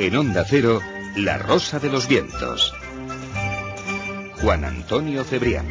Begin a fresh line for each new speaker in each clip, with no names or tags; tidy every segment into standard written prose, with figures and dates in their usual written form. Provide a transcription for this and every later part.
En Onda Cero, La Rosa de los Vientos. Juan Antonio Cebrián.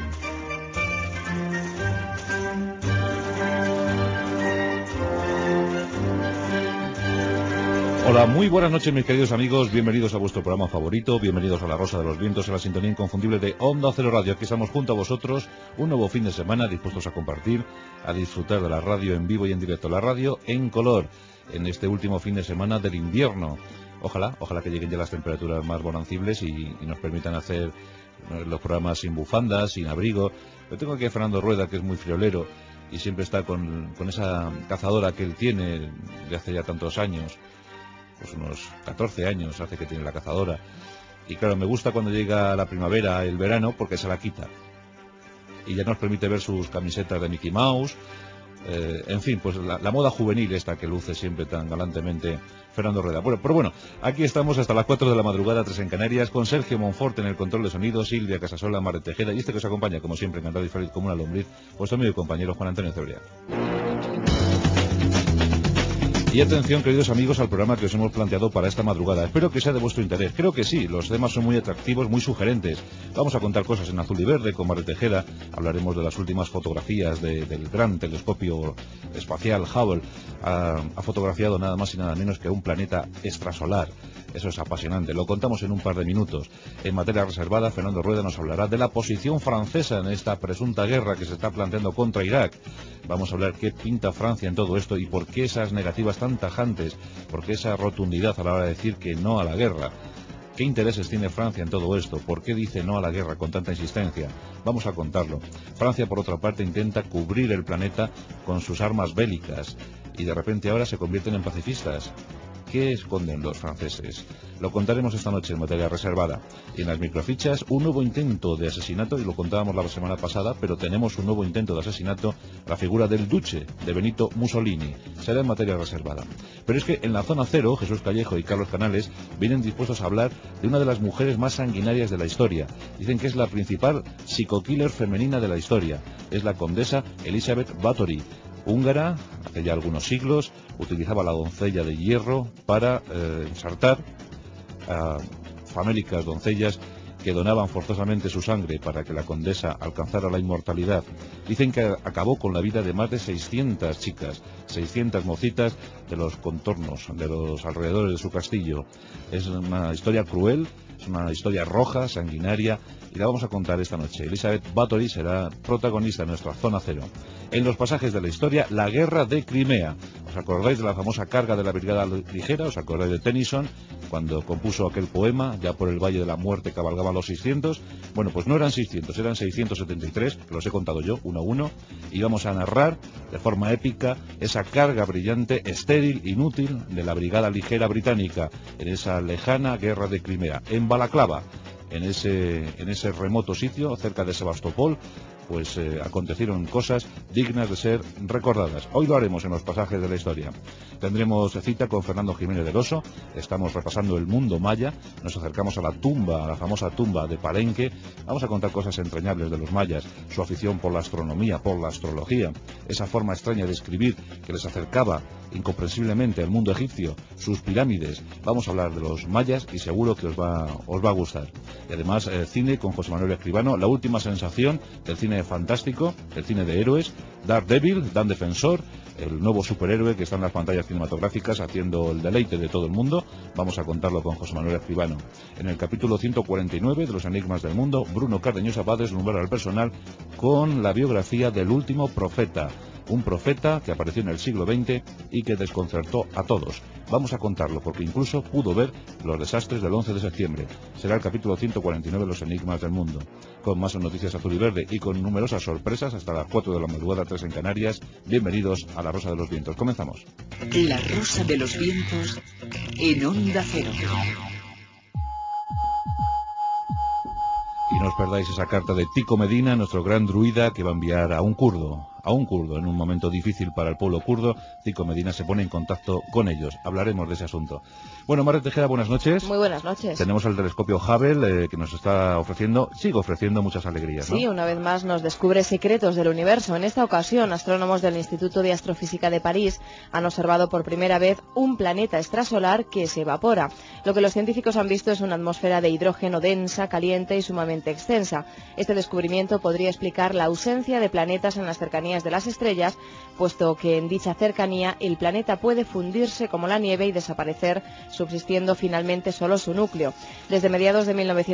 Hola, muy buenas noches mis queridos amigos, bienvenidos a vuestro programa favorito, bienvenidos a La Rosa de los Vientos, a la sintonía inconfundible de Onda Cero Radio. Aquí estamos junto a vosotros, un nuevo fin de semana, dispuestos a compartir, a disfrutar de la radio en vivo y en directo, la radio en color, en este último fin de semana del invierno. Ojalá que lleguen ya las temperaturas más bonancibles y nos permitan hacer los programas sin bufandas, sin abrigo. Yo tengo aquí a Fernando Rueda, que es muy friolero y siempre está con esa cazadora que él tiene de hace ya tantos años. Pues unos 14 años hace que tiene la cazadora. Y claro, me gusta cuando llega la primavera, el verano, porque se la quita. Y ya nos permite ver sus camisetas de Mickey Mouse. En fin, pues la moda juvenil esta que luce siempre tan galantemente Fernando Rueda. Bueno, pero bueno, aquí estamos hasta las 4 de la madrugada, 3 en Canarias, con Sergio Monfort en el control de sonido, Silvia Casasola, Mare Tejeda, y este que os acompaña, como siempre, encantado y feliz como una lombriz, vuestro amigo y compañero Juan Antonio Cebrián. Y atención, queridos amigos, al programa que os hemos planteado para esta madrugada. Espero que sea de vuestro interés. Creo que sí, los temas son muy atractivos, muy sugerentes. Vamos a contar cosas en azul y verde con Mare Tejeda. Hablaremos de las últimas fotografías del gran telescopio espacial Hubble. Ha fotografiado nada más y nada menos que un planeta extrasolar. Eso es apasionante. Lo contamos en un par de minutos. En materia reservada, Fernando Rueda nos hablará de la posición francesa en esta presunta guerra que se está planteando contra Irak. Vamos a hablar qué pinta Francia en todo esto y por qué esas negativas tan tajantes, por qué esa rotundidad a la hora de decir que no a la guerra. ¿Qué intereses tiene Francia en todo esto? ¿Por qué dice no a la guerra con tanta insistencia? Vamos a contarlo. Francia, por otra parte, intenta cubrir el planeta con sus armas bélicas y de repente ahora se convierten en pacifistas. ¿Qué esconden los franceses? Lo contaremos esta noche en materia reservada. Y en las microfichas, un nuevo intento de asesinato, y lo contábamos la semana pasada, pero tenemos un nuevo intento de asesinato, la figura del Duce, de Benito Mussolini. Será en materia reservada. Pero es que en la zona cero, Jesús Callejo y Carlos Canales vienen dispuestos a hablar de una de las mujeres más sanguinarias de la historia. Dicen que es la principal psico-killer femenina de la historia. Es la condesa Elisabeth Báthory, húngara, hace ya algunos siglos, utilizaba la doncella de hierro para ensartar a famélicas doncellas que donaban forzosamente su sangre para que la condesa alcanzara la inmortalidad. Dicen que acabó con la vida de más de 600 chicas, 600 mocitas de los contornos, de los alrededores de su castillo. Es una historia cruel, es una historia roja, sanguinaria, y la vamos a contar esta noche. Elisabeth Báthory será protagonista en nuestra zona cero. En los pasajes de la historia, la guerra de Crimea. ¿Os acordáis de la famosa carga de la brigada ligera? ¿Os acordáis de Tennyson, cuando compuso aquel poema, ya por el Valle de la Muerte cabalgaban los 600? Bueno, pues no eran 600, eran 673, que los he contado yo, uno a uno, y vamos a narrar de forma épica esa carga brillante, estéril, inútil, de la brigada ligera británica en esa lejana guerra de Crimea, en Balaclava, en ese remoto sitio, cerca de Sebastopol. Pues acontecieron cosas dignas de ser recordadas. Hoy lo haremos en los pasajes de la historia. Tendremos cita con Fernando Jiménez del Oso. Estamos repasando el mundo maya. Nos acercamos a la tumba, a la famosa tumba de Palenque. Vamos a contar cosas entrañables de los mayas, su afición por la astronomía, por la astrología, esa forma extraña de escribir que les acercaba incomprensiblemente al mundo egipcio, sus pirámides. Vamos a hablar de los mayas y seguro que os va a gustar. Y además cine con José Manuel Escribano, la última sensación del cine fantástico, del cine de héroes, Daredevil, Dan Defensor, el nuevo superhéroe que está en las pantallas cinematográficas haciendo el deleite de todo el mundo. Vamos a contarlo con José Manuel Escribano. En el capítulo 149 de Los Enigmas del Mundo, Bruno Cardeñosa va a deslumbrar al personal con la biografía del último profeta. Un profeta que apareció en el siglo XX y que desconcertó a todos. Vamos a contarlo porque incluso pudo ver los desastres del 11 de septiembre. Será el capítulo 149 de Los Enigmas del Mundo. Con más noticias azul y verde y con numerosas sorpresas hasta las 4 de la madrugada, 3 en Canarias. Bienvenidos a La Rosa de los Vientos. Comenzamos.
La Rosa de los Vientos en Onda Cero.
Y no os perdáis esa carta de Tico Medina, nuestro gran druida, que va a enviar a un kurdo, a un kurdo en un momento difícil para el pueblo kurdo. Zico Medina se pone en contacto con ellos. Hablaremos de ese asunto. Bueno, Marta Tejeda, buenas noches.
Muy buenas noches.
Tenemos el telescopio Hubble que nos está sigue ofreciendo muchas alegrías, ¿no?
Sí, una vez más nos descubre secretos del universo. En esta ocasión, astrónomos del Instituto de Astrofísica de París han observado por primera vez un planeta extrasolar que se evapora. Lo que los científicos han visto es una atmósfera de hidrógeno densa, caliente y sumamente extensa. Este descubrimiento podría explicar la ausencia de planetas en las cercanías de las estrellas, puesto que en dicha cercanía el planeta puede fundirse como la nieve y desaparecer, subsistiendo finalmente solo su núcleo. Desde mediados de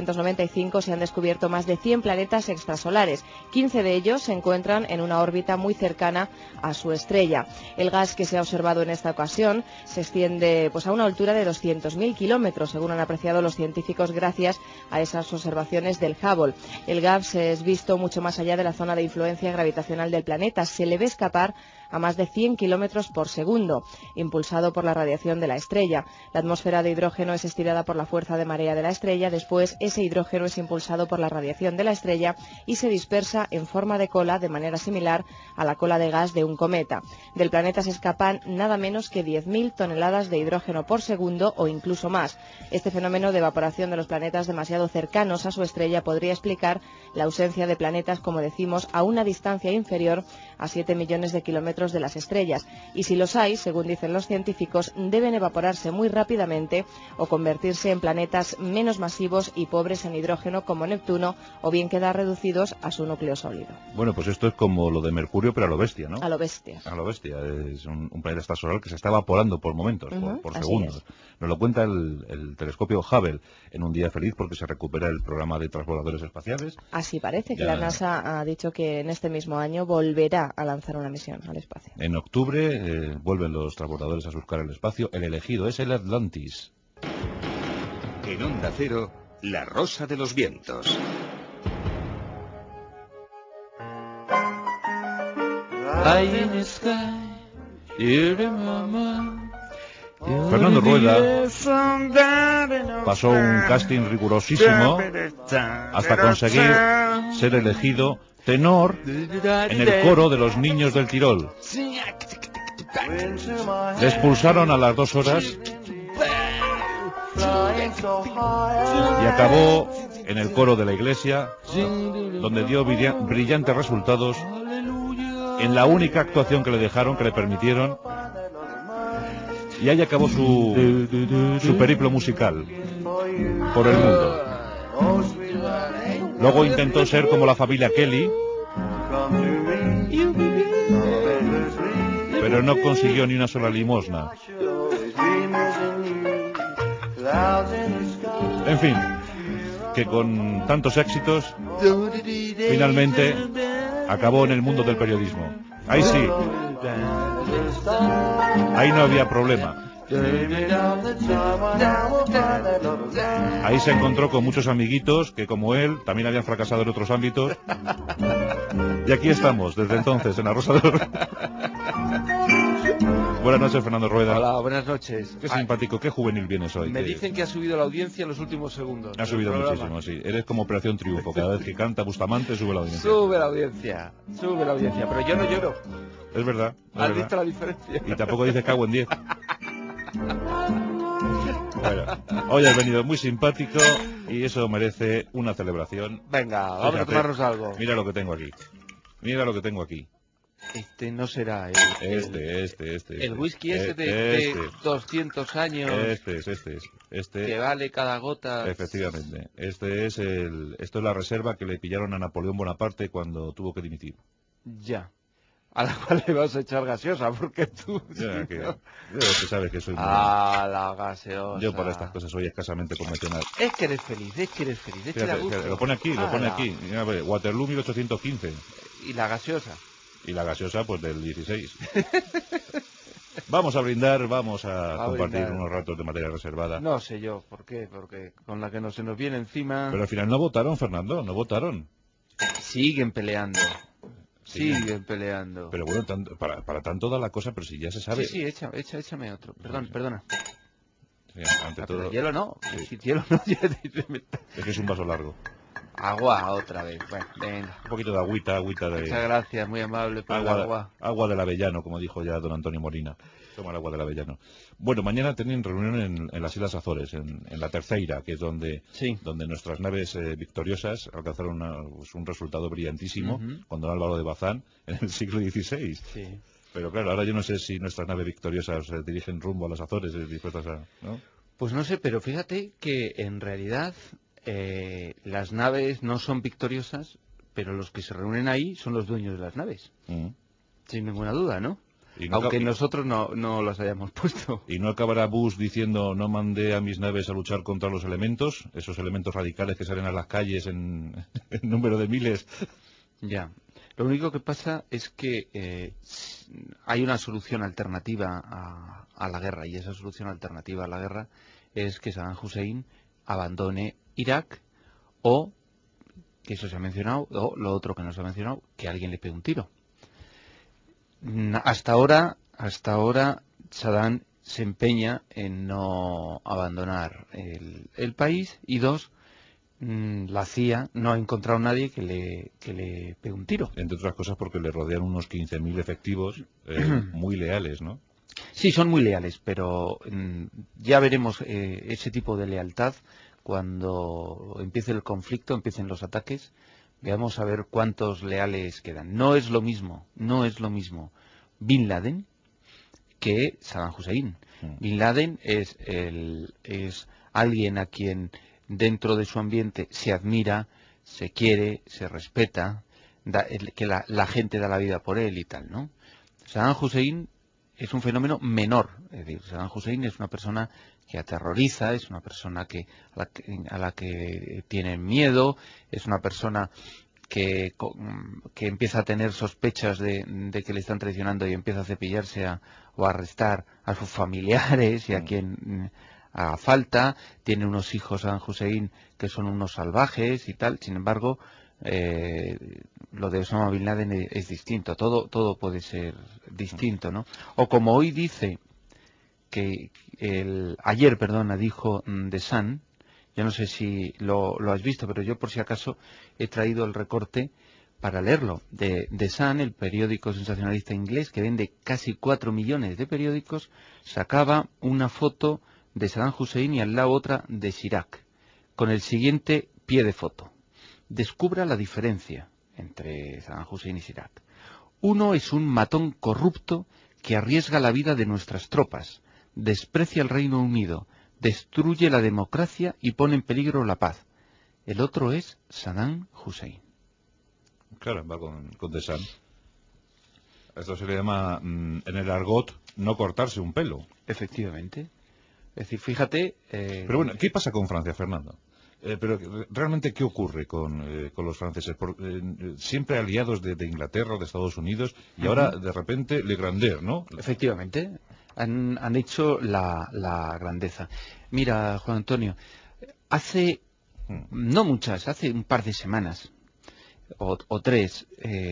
1995 se han descubierto más de 100 planetas extrasolares. 15 de ellos se encuentran en una órbita muy cercana a su estrella. El gas que se ha observado en esta ocasión se extiende a una altura de 200.000 kilómetros, según han apreciado los científicos gracias a esas observaciones del Hubble. El gas es visto mucho más allá de la zona de influencia gravitacional del planeta. Se le ve escapar a más de 100 kilómetros por segundo, impulsado por la radiación de la estrella. La atmósfera de hidrógeno es estirada por la fuerza de marea de la estrella. Después, ese hidrógeno es impulsado por la radiación de la estrella y se dispersa en forma de cola, de manera similar a la cola de gas de un cometa. Del planeta se escapan nada menos que 10.000 toneladas de hidrógeno por segundo o incluso más. Este fenómeno de evaporación de los planetas demasiado cercanos a su estrella podría explicar la ausencia de planetas, como decimos, a una distancia inferior a 7 millones de kilómetros de las estrellas. Y si los hay, según dicen los científicos, deben evaporarse muy rápidamente o convertirse en planetas menos masivos y pobres en hidrógeno, como Neptuno, o bien quedar reducidos a su núcleo sólido.
Bueno, pues esto es como lo de Mercurio, pero a lo bestia, ¿no?
A lo bestia.
A lo bestia. Es un planeta extrasolar que se está evaporando por momentos, por segundos. Nos lo cuenta el telescopio Hubble en un día feliz porque se recupera el programa de transbordadores espaciales.
Así parece, que la NASA ha dicho que en este mismo año volverá a lanzar una misión al espacio.
En octubre vuelven los transbordadores a surcar el espacio. El elegido es el Atlantis.
En Onda Cero, La Rosa de los Vientos.
Fernando Rueda pasó un casting rigurosísimo hasta conseguir ser elegido tenor en el coro de los niños del Tirol. Le expulsaron a las 2 horas y acabó en el coro de la iglesia, donde dio brillantes resultados en la única actuación que le dejaron, que le permitieron, y ahí acabó su periplo musical por el mundo. Luego intentó ser como la familia Kelly, pero no consiguió ni una sola limosna. En fin, que con tantos éxitos, finalmente acabó en el mundo del periodismo. Ahí sí, ahí no había problema. Ahí se encontró con muchos amiguitos que, como él, también habían fracasado en otros ámbitos. Y aquí estamos, desde entonces, en La Rosa de los... Buenas noches, Fernando Rueda.
Hola, buenas noches.
Qué simpático, qué juvenil vienes hoy.
Me dicen que ha subido la audiencia en los últimos segundos.
Ha subido muchísimo, sí. Eres como Operación Triunfo. Cada vez que canta Bustamante, sube la audiencia.
Sube la audiencia, pero yo no lloro.
Es verdad.
¿Has visto la diferencia?
Y tampoco dices cago en 10. Bueno, hoy has venido muy simpático y eso merece una celebración.
Venga, vamos a tomarnos algo.
Mira lo que tengo aquí. Mira lo que tengo aquí.
Este no será el
el
whisky de 200 años.
Este
que vale cada gota.
Efectivamente. Esto es la reserva que le pillaron a Napoleón Bonaparte cuando tuvo que dimitir.
Ya. A la cual le vas a echar gaseosa, porque tú...
Ya, que sabes que soy muy...
la gaseosa.
Yo para estas cosas soy escasamente convencional.
Es que eres feliz,
Fíjate, lo pone aquí. Mira, Waterloo 1815.
¿Y la gaseosa?
Y la gaseosa, pues del 16. Vamos a brindar, vamos a compartir unos ratos de materia reservada.
No sé yo, ¿por qué? Porque con la que se nos viene encima...
Pero al final no votaron, Fernando, no votaron.
Siguen peleando. Siguen peleando.
Pero bueno, para tanto da la cosa, pero si ya se sabe...
Sí, échame otro. Perdona.
Sí, ante todo...
Pero hielo no.
Sí.
Si hielo no...
Es que es un vaso largo.
Agua otra vez. Bueno, venga.
Un poquito de agüita de...
Muchas gracias, muy amable por el agua.
Agua del Avellano, como dijo ya don Antonio Molina. Toma el agua del Avellano. Bueno, mañana tienen reunión en las Islas Azores, en la Terceira, que es donde nuestras naves victoriosas alcanzaron un resultado brillantísimo con don Álvaro de Bazán en el siglo XVI.
Sí.
Pero claro, ahora yo no sé si nuestras naves victoriosas se dirigen rumbo a las Azores, dispuestas a... ¿no?
Pues no sé, pero fíjate que en realidad las naves no son victoriosas, pero los que se reúnen ahí son los dueños de las naves. Sin ninguna duda, ¿no? Aunque nosotros no las hayamos puesto.
¿Y no acabará Bush diciendo no mandé a mis naves a luchar contra los elementos? Esos elementos radicales que salen a las calles en número de miles.
Ya. Lo único que pasa es que hay una solución alternativa a la guerra, y esa solución alternativa a la guerra es que Saddam Hussein abandone Irak, o, que eso se ha mencionado, o lo otro que no se ha mencionado, que alguien le pegue un tiro. Hasta ahora Saddam se empeña en no abandonar el país, y dos, la CIA no ha encontrado a nadie que le pegue un tiro.
Entre otras cosas porque le rodean unos 15.000 efectivos muy leales, ¿no?
Sí, son muy leales, pero ya veremos ese tipo de lealtad cuando empiece el conflicto, empiecen los ataques. Veamos a ver cuántos leales quedan. No es lo mismo Bin Laden que Saddam Hussein. Bin Laden es alguien a quien dentro de su ambiente se admira, se quiere, se respeta, que la gente da la vida por él y tal, ¿no? Saddam Hussein es un fenómeno menor. Es decir, Saddam Hussein es una persona que aterroriza, es una persona a la que tienen miedo, es una persona que empieza a tener sospechas de que le están traicionando y empieza a cepillarse o a arrestar a sus familiares y a quien haga falta. Tiene unos hijos, Saddam Hussein, que son unos salvajes y tal. Sin embargo, lo de Osama Bin Laden es distinto. Todo puede ser distinto, ¿no? O como hoy dice ayer dijo The Sun. Yo no sé si lo has visto, pero yo por si acaso he traído el recorte para leerlo. De The Sun, el periódico sensacionalista inglés que vende casi 4 millones de periódicos, sacaba una foto de Saddam Hussein y al lado otra de Chirac, con el siguiente pie de foto. Descubra la diferencia entre Saddam Hussein y Chirac. Uno es un matón corrupto que arriesga la vida de nuestras tropas, desprecia el Reino Unido, destruye la democracia y pone en peligro la paz. El otro es Saddam Hussein.
Claro, va con The Sun. Esto se le llama, en el argot, no cortarse un pelo.
Efectivamente. Es decir, fíjate...
Pero bueno, ¿qué pasa con Francia, Fernando? Pero realmente, ¿qué ocurre con los franceses? Siempre aliados de Inglaterra, de Estados Unidos, y ahora, de repente, Le Grandeur, ¿no?
Efectivamente. Han hecho la grandeza. Mira, Juan Antonio, hace un par de semanas o tres,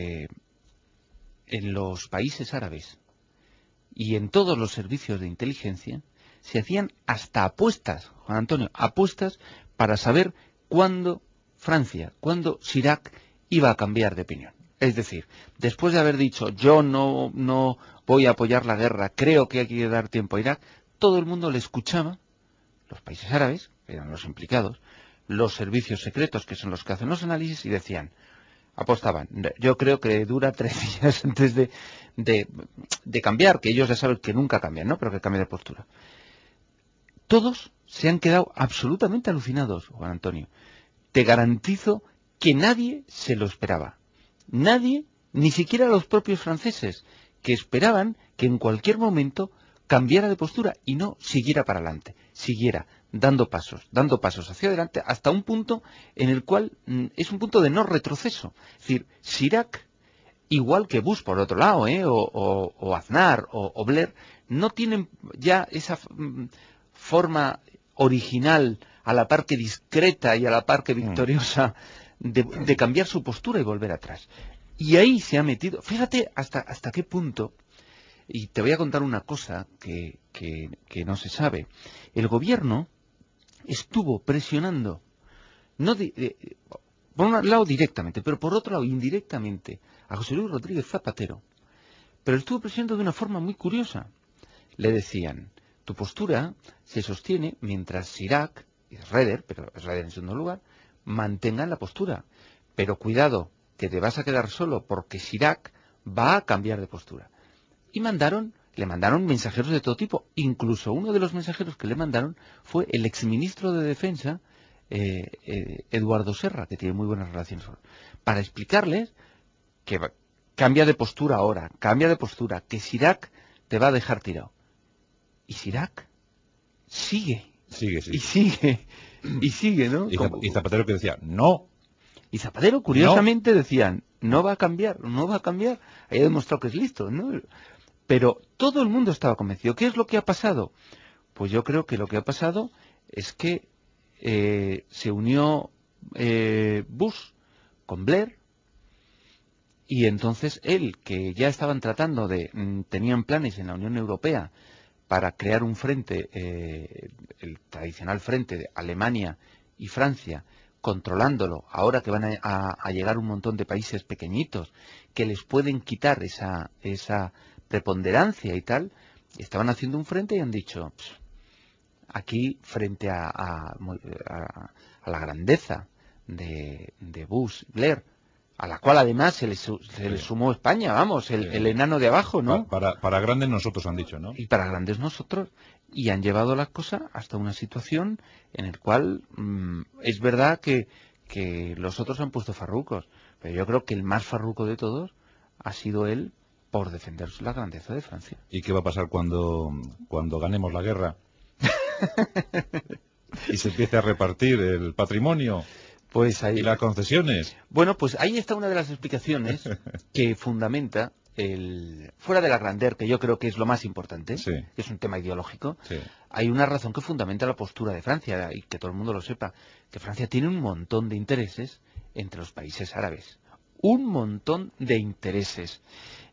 en los países árabes y en todos los servicios de inteligencia se hacían hasta apuestas, Juan Antonio, apuestas para saber cuándo Chirac iba a cambiar de opinión. Es decir, después de haber dicho yo no voy a apoyar la guerra, creo que hay que dar tiempo a Irak, todo el mundo le escuchaba, los países árabes, que eran los implicados, los servicios secretos, que son los que hacen los análisis, y decían, apostaban, yo creo que dura 3 días antes de cambiar, que ellos ya saben que nunca cambian, ¿no? Pero que cambia de postura. Todos se han quedado absolutamente alucinados, Juan Antonio. Te garantizo que nadie se lo esperaba. Nadie, ni siquiera los propios franceses, que esperaban que en cualquier momento cambiara de postura y no siguiera para adelante, siguiera dando pasos hacia adelante hasta un punto en el cual es un punto de no retroceso. Es decir, Chirac, igual que Bush por otro lado, o Aznar o Blair, no tienen ya esa forma original, a la par que discreta y a la par que victoriosa, de cambiar su postura y volver atrás. Y ahí se ha metido, fíjate hasta qué punto, y te voy a contar una cosa que no se sabe. El gobierno estuvo presionando, por un lado directamente, pero por otro lado indirectamente, a José Luis Rodríguez Zapatero. Pero estuvo presionando de una forma muy curiosa. Le decían, tu postura se sostiene mientras Chirac y Schröder, pero Schröder en segundo lugar, mantengan la postura. Pero cuidado, que te vas a quedar solo porque Chirac va a cambiar de postura. Y le mandaron mensajeros de todo tipo. Incluso uno de los mensajeros que le mandaron fue el exministro de Defensa, Eduardo Serra, que tiene muy buenas relaciones, para explicarles que cambia de postura ahora, cambia de postura, que Chirac te va a dejar tirado. Y Chirac sigue. Y sigue, ¿no?
Y Zapatero que decía, no.
Y Zapatero, curiosamente, decían, no va a cambiar. Ahí ha demostrado que es listo, ¿no? Pero todo el mundo estaba convencido. ¿Qué es lo que ha pasado? Pues yo creo que lo que ha pasado es que se unió Bush con Blair, y entonces él, que ya estaban tratando tenían planes en la Unión Europea para crear un frente, el tradicional frente de Alemania y Francia, controlándolo, ahora que van a llegar un montón de países pequeñitos que les pueden quitar esa preponderancia y tal, estaban haciendo un frente y han dicho, aquí frente a la grandeza de Bush, Blair, a la cual además se le sumó España, vamos, el enano de abajo, ¿no?
Para grandes nosotros han dicho, ¿no?
Y para grandes nosotros. Y han llevado la cosa hasta una situación en la cual es verdad que los otros han puesto farrucos, pero yo creo que el más farruco de todos ha sido él por defender la grandeza de Francia.
¿Y qué va a pasar cuando ganemos la guerra? Y se empiece a repartir el patrimonio.
Pues ahí,
¿y las concesiones?
Bueno, pues ahí está una de las explicaciones que fundamenta fuera de la grandeur, que yo creo que es lo más importante,
sí,
que es un tema ideológico,
sí,
hay una razón que fundamenta la postura de Francia, y que todo el mundo lo sepa, que Francia tiene un montón de intereses entre los países árabes. Un montón de intereses.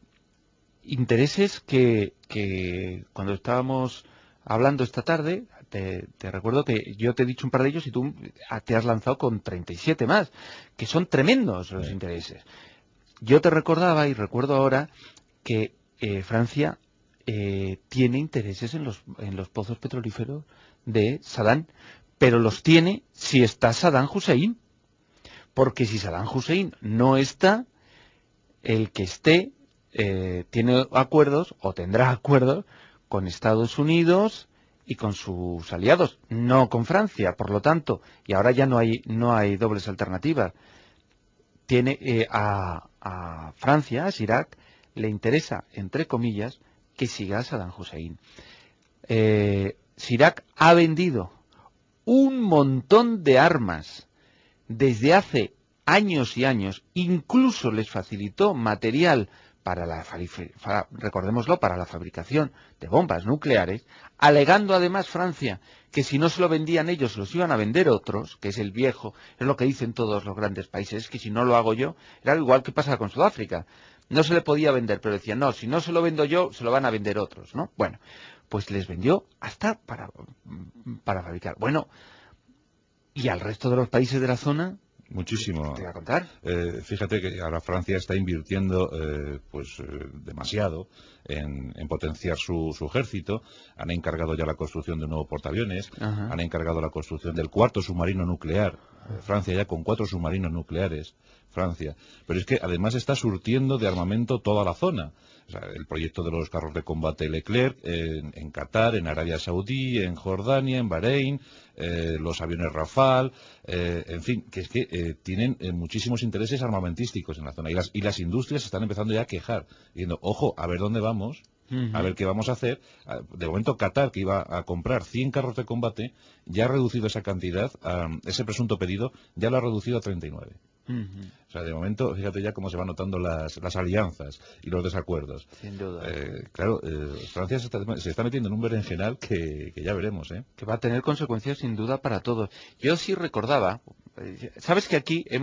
Intereses que cuando estábamos hablando esta tarde, te recuerdo que yo te he dicho un par de ellos y tú te has lanzado con 37 más, que son tremendos los intereses. Yo te recordaba y recuerdo ahora que Francia tiene intereses en los pozos petrolíferos de Saddam, pero los tiene si está Saddam Hussein, porque si Saddam Hussein no está, el que esté tiene acuerdos o tendrá acuerdos con Estados Unidos y con sus aliados, no con Francia. Por lo tanto, y ahora ya no hay dobles alternativas, tiene a Francia, a Chirac, le interesa, entre comillas, que siga Saddam Hussein. Chirac ha vendido un montón de armas desde hace años y años, incluso les facilitó material recordémoslo, para la fabricación de bombas nucleares, alegando además Francia que si no se lo vendían ellos los iban a vender otros, que es el viejo, es lo que dicen todos los grandes países, es que si no lo hago yo, era igual que pasa con Sudáfrica, no se le podía vender, pero decían, no, si no se lo vendo yo, se lo van a vender otros, ¿no? Bueno, pues les vendió hasta para fabricar. Bueno, y al resto de los países de la zona,
muchísimo.
Te voy a contar.
Fíjate que ahora Francia está invirtiendo demasiado en potenciar su ejército. Han encargado ya la construcción de un nuevo portaaviones.
Ajá.
Han encargado la construcción del 4º submarino nuclear. Francia ya con 4 submarinos nucleares. Francia. Pero es que además está surtiendo de armamento toda la zona. O sea, el proyecto de los carros de combate Leclerc en Qatar, en Arabia Saudí, en Jordania, en Bahrein, los aviones Rafale, en fin, que es que tienen muchísimos intereses armamentísticos en la zona. Y las industrias están empezando ya a quejar, diciendo, ojo, a ver dónde vamos, a ver qué vamos a hacer. De momento Qatar, que iba a comprar 100 carros de combate, ya ha reducido esa cantidad, ese presunto pedido, ya lo ha reducido a 39. O sea, de momento, fíjate ya cómo se van notando las alianzas y los desacuerdos.
Sin duda.
Claro, Francia se está metiendo en un berenjenal que ya veremos, ¿eh?
Que va a tener consecuencias sin duda para todos. Yo sí recordaba, sabes que aquí le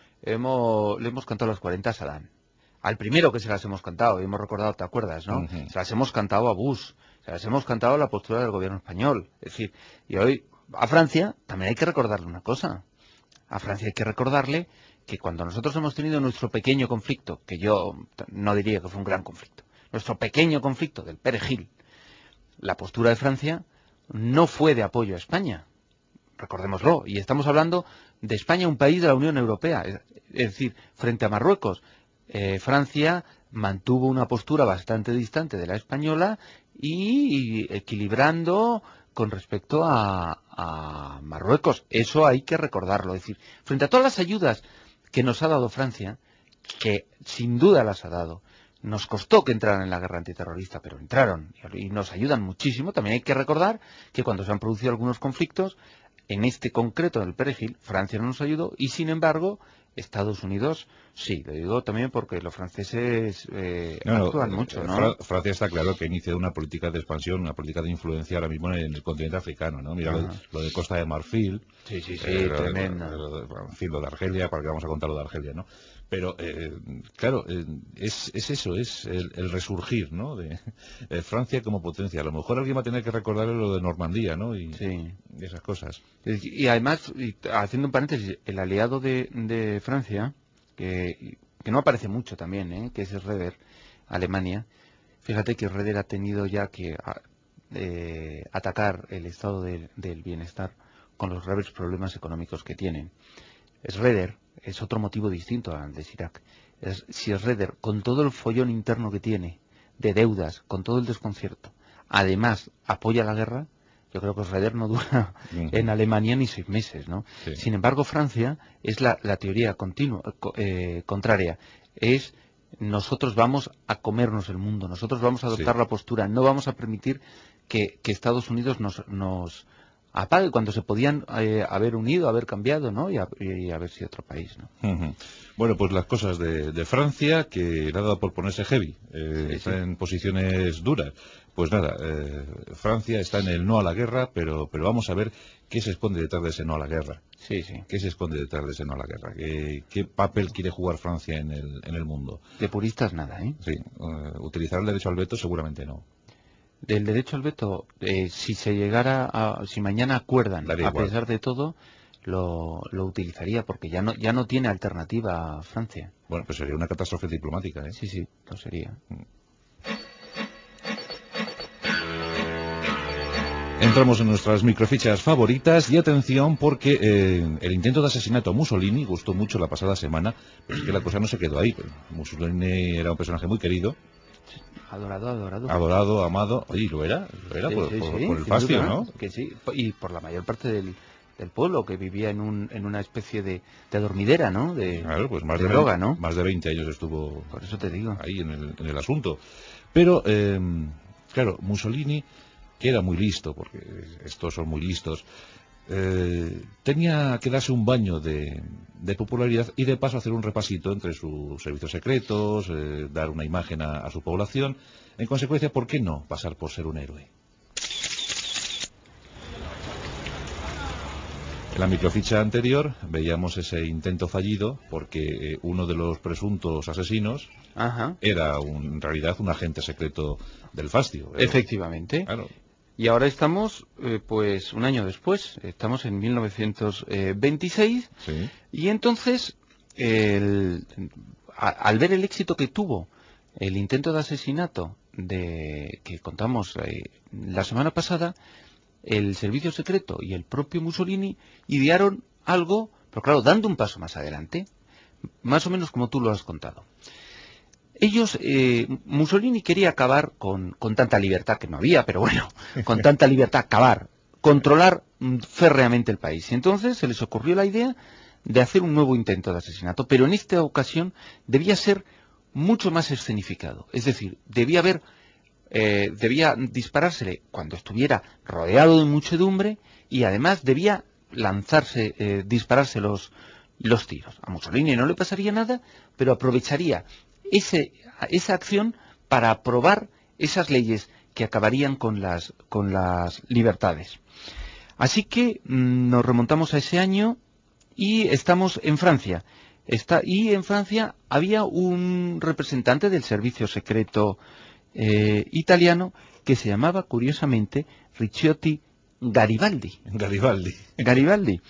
hemos cantado las 40 a Saddam. Al primero que se las hemos cantado, y hemos recordado, ¿te acuerdas, no? Se las hemos cantado a Bush, se las hemos cantado a la postura del gobierno español. Es decir, y hoy a Francia también hay que recordarle una cosa. A Francia hay que recordarle que cuando nosotros hemos tenido nuestro pequeño conflicto, que yo no diría que fue un gran conflicto, nuestro pequeño conflicto del Perejil, la postura de Francia no fue de apoyo a España, recordémoslo, y estamos hablando de España, un país de la Unión Europea, es decir, frente a Marruecos, Francia mantuvo una postura bastante distante de la española y equilibrando con respecto a Marruecos. Eso hay que recordarlo. Es decir, frente a todas las ayudas que nos ha dado Francia, que sin duda las ha dado, nos costó que entraran en la guerra antiterrorista, pero entraron y nos ayudan muchísimo. También hay que recordar que cuando se han producido algunos conflictos, en este concreto del Perejil, Francia no nos ayudó y, sin embargo, Estados Unidos sí. Lo digo también porque los franceses actúan mucho, ¿no?
Francia está claro que ha iniciado una política de expansión, una política de influencia ahora mismo en el continente africano, ¿no? Mira lo de Costa de Marfil.
Sí, tremendo.
En fin, lo de Argelia, para que vamos a contar lo de Argelia, ¿no? Pero, claro, es eso, es el resurgir, ¿no? De Francia como potencia. A lo mejor alguien va a tener que recordarle lo de Normandía, ¿no? Y esas cosas.
Y además, haciendo un paréntesis, el aliado de Francia, que no aparece mucho también, que es Schroeder, Alemania. Fíjate que Schroeder ha tenido ya que atacar el estado del bienestar con los graves problemas económicos que tienen. Schroeder es otro motivo distinto al de Chirac. Si Schroeder, con todo el follón interno que tiene, de deudas, con todo el desconcierto, además apoya la guerra, yo creo que Schroeder no dura en Alemania ni 6 meses, ¿no? Sí. Sin embargo, Francia es la teoría contraria. Es nosotros vamos a comernos el mundo, nosotros vamos a adoptar la postura, no vamos a permitir que Estados Unidos nos apague cuando se podían haber unido, haber cambiado, ¿no? Y haber sido otro país, ¿no?
Bueno, pues las cosas de Francia, que nada por ponerse heavy, está en posiciones duras. Pues nada, Francia está en el no a la guerra, pero vamos a ver qué se esconde detrás de ese no a la guerra. ¿Qué se esconde detrás de ese no a la guerra? ¿Qué papel quiere jugar Francia en el mundo?
De puristas nada, ¿eh?
Sí, utilizar el derecho al veto seguramente no.
Del derecho al veto, si se llegara si mañana acuerdan, a pesar de todo, lo utilizaría, porque ya no tiene alternativa a Francia.
Bueno, pues sería una catástrofe diplomática, ¿eh?
Sí, lo sería.
Entramos en nuestras microfichas favoritas y atención porque el intento de asesinato a Mussolini gustó mucho la pasada semana, pero es que la cosa no se quedó ahí. Mussolini era un personaje muy querido. Adorado, amado. Oye, lo era por el fascio, ¿no?
Que sí, y por la mayor parte del pueblo, que vivía en una especie de dormidera, ¿no?
Claro, pues más de
droga, ¿no?
Más de 20 años estuvo,
por eso te digo,
ahí en el asunto. Pero, claro, Mussolini, que era muy listo, porque estos son muy listos, tenía que darse un baño de popularidad y de paso hacer un repasito entre sus servicios secretos, dar una imagen a su población. En consecuencia, ¿por qué no pasar por ser un héroe? En la microficha anterior veíamos ese intento fallido porque uno de los presuntos asesinos era en realidad un agente secreto del fascio.
Efectivamente. Claro. Y ahora estamos, pues un año después, estamos en 1926, y entonces, al ver el éxito que tuvo el intento de asesinato que contamos la semana pasada, el servicio secreto y el propio Mussolini idearon algo, pero claro, dando un paso más adelante, más o menos como tú lo has contado. Ellos, Mussolini quería acabar con tanta libertad, que no había, pero bueno, con tanta libertad, controlar férreamente el país. Y entonces se les ocurrió la idea de hacer un nuevo intento de asesinato, pero en esta ocasión debía ser mucho más escenificado. Es decir, debía disparársele cuando estuviera rodeado de muchedumbre y además debía dispararse los tiros. A Mussolini no le pasaría nada, pero aprovecharía esa acción para aprobar esas leyes que acabarían con las libertades. Así que nos remontamos a ese año y estamos en Francia. Y en Francia había un representante del servicio secreto italiano que se llamaba, curiosamente, Ricciotti Garibaldi.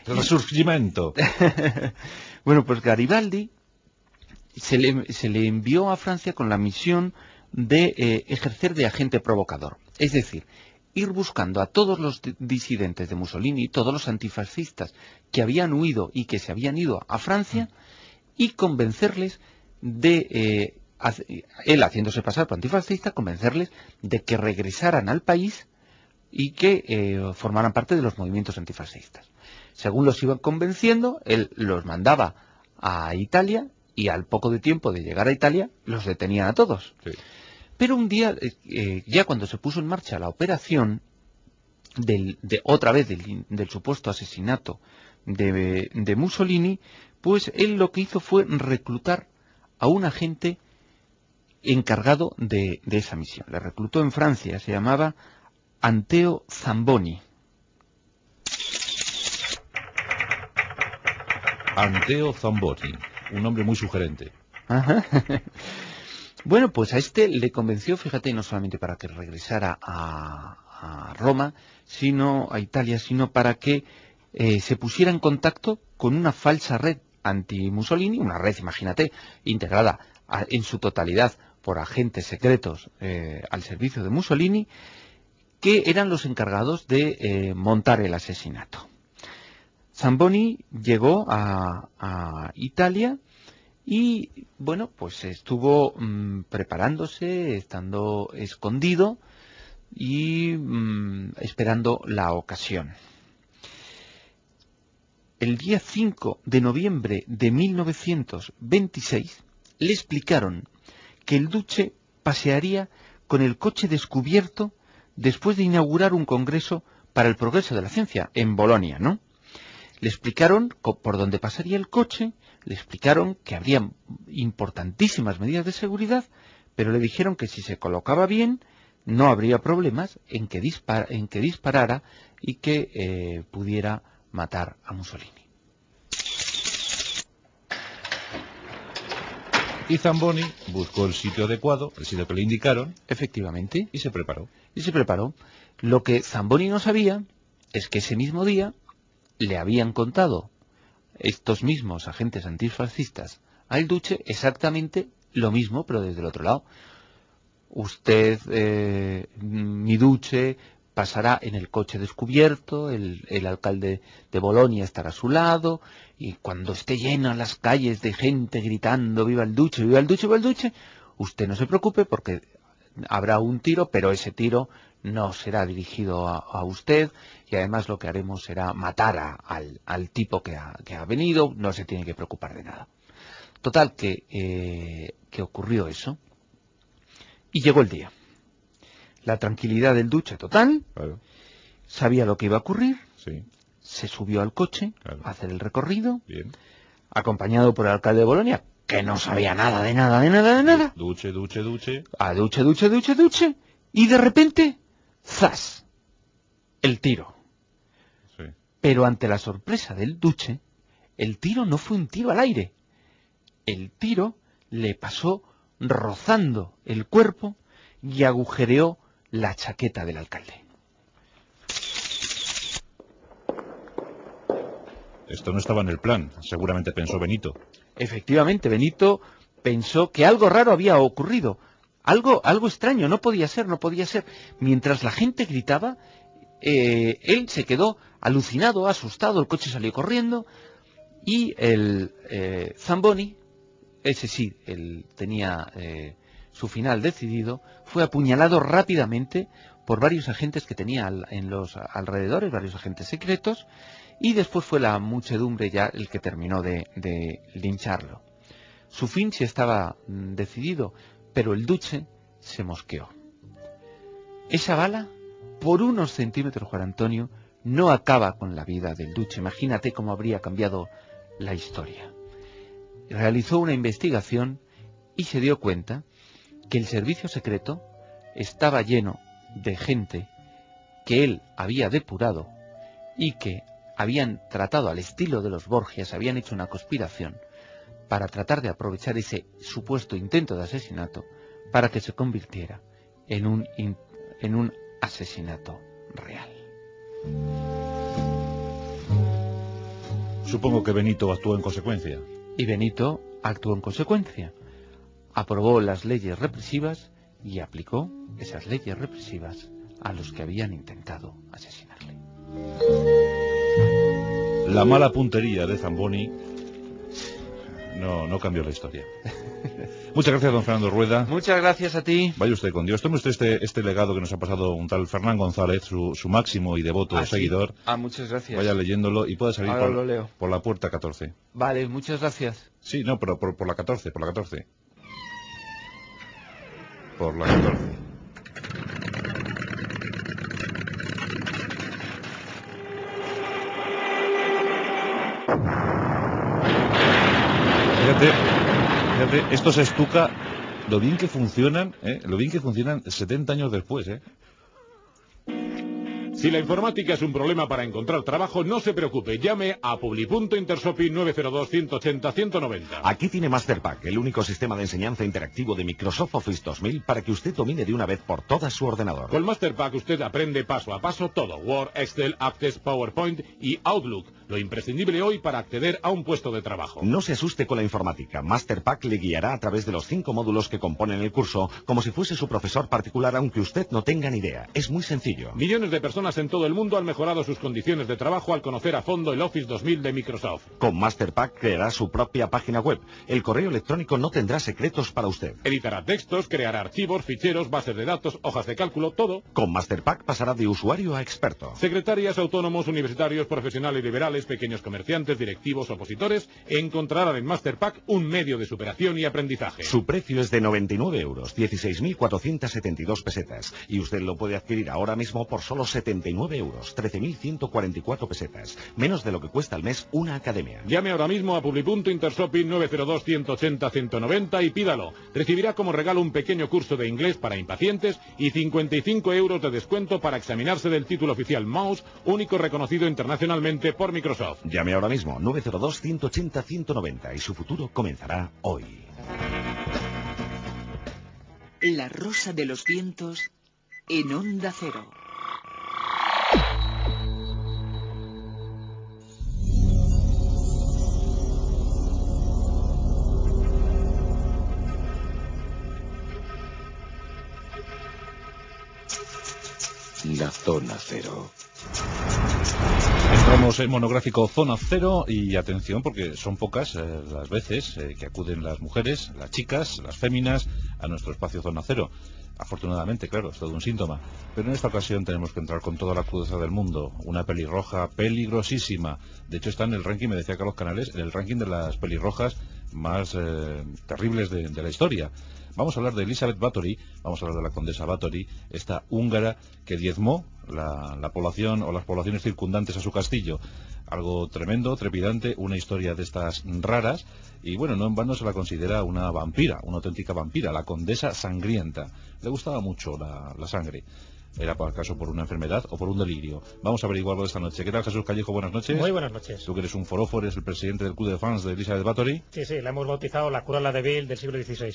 Resurgimiento.
Bueno, pues Garibaldi se le envió a Francia con la misión de ejercer de agente provocador. Es decir, ir buscando a todos los disidentes de Mussolini, todos los antifascistas que habían huido y que se habían ido a Francia, y convencerles de, él haciéndose pasar por antifascista, convencerles de que regresaran al país y que formaran parte de los movimientos antifascistas. Según los iban convenciendo, él los mandaba a Italia y al poco de tiempo de llegar a Italia los detenían a todos.
Sí.
Pero un día, ya cuando se puso en marcha la operación otra vez del supuesto asesinato de Mussolini, pues él lo que hizo fue reclutar a un agente encargado de esa misión. Le reclutó en Francia, se llamaba Anteo Zamboni.
Anteo Zamboni, un nombre muy sugerente.
Ajá. Bueno, pues a este le convenció, fíjate, no solamente para que regresara a Roma, sino a Italia, sino para que se pusiera en contacto con una falsa red anti-Mussolini, una red, imagínate, integrada en su totalidad por agentes secretos al servicio de Mussolini, que eran los encargados de montar el asesinato. Zamboni llegó a Italia y, bueno, pues estuvo preparándose, estando escondido y esperando la ocasión. El día 5 de noviembre de 1926 le explicaron que el duce pasearía con el coche descubierto después de inaugurar un congreso para el progreso de la ciencia en Bolonia, ¿no? Le explicaron por dónde pasaría el coche, le explicaron que habría importantísimas medidas de seguridad, pero le dijeron que si se colocaba bien no habría problemas en que disparara y que pudiera matar a Mussolini.
Y Zamboni buscó el sitio adecuado, el sitio que le indicaron.
Efectivamente.
Y se preparó.
Lo que Zamboni no sabía es que ese mismo día le habían contado estos mismos agentes antifascistas al duce exactamente lo mismo, pero desde el otro lado. Usted, mi duce, pasará en el coche descubierto, el alcalde de Bolonia estará a su lado, y cuando esté llena las calles de gente gritando «¡Viva el duce, viva el duce, viva el duce!», usted no se preocupe porque habrá un tiro, pero ese tiro no será dirigido a usted, y además lo que haremos será matar al tipo que ha venido, no se tiene que preocupar de nada. Total, que ocurrió eso, y llegó el día. La tranquilidad del duce total,
Claro.
Sabía lo que iba a ocurrir,
Sí.
se subió al coche
Claro.
a hacer el recorrido,
Bien.
acompañado por el alcalde de Bolonia, que no sabía nada de nada.
Duce.
A duche, y de repente, ¡zas!, el tiro.
Sí.
Pero ante la sorpresa del duce, el tiro no fue un tiro al aire. El tiro le pasó rozando el cuerpo y agujereó la chaqueta del alcalde.
Esto no estaba en el plan, seguramente pensó Benito.
Efectivamente, Benito pensó que algo raro había ocurrido. Algo extraño, no podía ser. Mientras la gente gritaba, él se quedó alucinado, asustado, el coche salió corriendo y el Zamboni, ese sí, él tenía su final decidido, fue apuñalado rápidamente por varios agentes que tenía en los alrededores, varios agentes secretos, y después fue la muchedumbre ya el que terminó de lincharlo. Su fin sí estaba decidido, pero el duce se mosqueó. Esa bala, por unos centímetros, Juan Antonio, no acaba con la vida del duce. Imagínate cómo habría cambiado la historia. Realizó una investigación y se dio cuenta que el servicio secreto estaba lleno de gente que él había depurado y que habían tratado al estilo de los Borgias, habían hecho una conspiración para tratar de aprovechar ese supuesto intento de asesinato para que se convirtiera en un asesinato real.
Supongo que Benito actuó en consecuencia.
Y Benito actuó en consecuencia. Aprobó las leyes represivas y aplicó esas leyes represivas a los que habían intentado asesinarle.
La mala puntería de Zamboni no cambió la historia. Muchas gracias, don Fernando Rueda.
Muchas gracias a ti.
Vaya usted con Dios. Tome usted este legado que nos ha pasado un tal Fernán González, su máximo y devoto seguidor.
¿Sí? Muchas gracias.
Vaya leyéndolo y pueda salir por la puerta 14.
Vale, muchas gracias.
Sí, no, pero por la 14, por la 14. Por la 14. Fíjate, estos Stuka, lo bien que funcionan 70 años después,
Si la informática es un problema para encontrar trabajo, no se preocupe, llame a Publi.Intersopi Intersopi 902-180-190.
Aquí tiene MasterPack, el único sistema de enseñanza interactivo de Microsoft Office 2000 para que usted domine de una vez por todas su ordenador.
Con MasterPack usted aprende paso a paso todo, Word, Excel, Access, PowerPoint y Outlook, lo imprescindible hoy para acceder a un puesto de trabajo.
No se asuste con la informática, MasterPack le guiará a través de los 5 módulos que componen el curso, como si fuese su profesor particular, aunque usted no tenga ni idea. Es muy sencillo.
Millones de personas en todo el mundo han mejorado sus condiciones de trabajo al conocer a fondo el Office 2000 de Microsoft.
Con MasterPack creará su propia página web. El correo electrónico no tendrá secretos para usted.
Editará textos, creará archivos, ficheros, bases de datos, hojas de cálculo, todo.
Con MasterPack pasará de usuario a experto.
Secretarias, autónomos, universitarios, profesionales liberales, pequeños comerciantes, directivos, opositores, encontrarán en MasterPack un medio de superación y aprendizaje.
Su precio es de 99 euros, 16.472 pesetas. Y usted lo puede adquirir ahora mismo por solo 79 euros, 13.144 pesetas. Menos de lo que cuesta al mes una academia.
Llame ahora mismo a Publi.Intersopi 902-180-190 y pídalo. Recibirá como regalo un pequeño curso de inglés para impacientes y 55 euros de descuento para examinarse del título oficial Mouse, único reconocido internacionalmente por Microsoft.
Llame ahora mismo, 902-180-190 y su futuro comenzará hoy.
La Rosa de los Vientos en Onda Cero.
La Zona Cero.
Entramos en monográfico Zona Cero y atención porque son pocas las veces que acuden las mujeres, las chicas, las féminas a nuestro espacio Zona Cero. Afortunadamente, claro, es todo un síntoma. Pero en esta ocasión tenemos que entrar con toda la crudeza del mundo. Una pelirroja peligrosísima. De hecho está en el ranking, me decía Carlos Canales, en el ranking de las pelirrojas más terribles de la historia. Vamos a hablar de Elizabeth Báthory, vamos a hablar de la condesa Báthory, esta húngara que diezmó la población o las poblaciones circundantes a su castillo. Algo tremendo, trepidante, una historia de estas raras, y bueno, no en vano se la considera una vampira, una auténtica vampira, la condesa sangrienta. Le gustaba mucho la sangre. ¿Era por acaso por una enfermedad o por un delirio? Vamos a averiguarlo esta noche. ¿Qué tal, Jesús Callejo? Buenas noches.
Muy buenas noches.
Tú que eres un forofo, eres el presidente del club de fans de Elizabeth Báthory.
Sí, la hemos bautizado la Cruella de Vil del siglo XVI.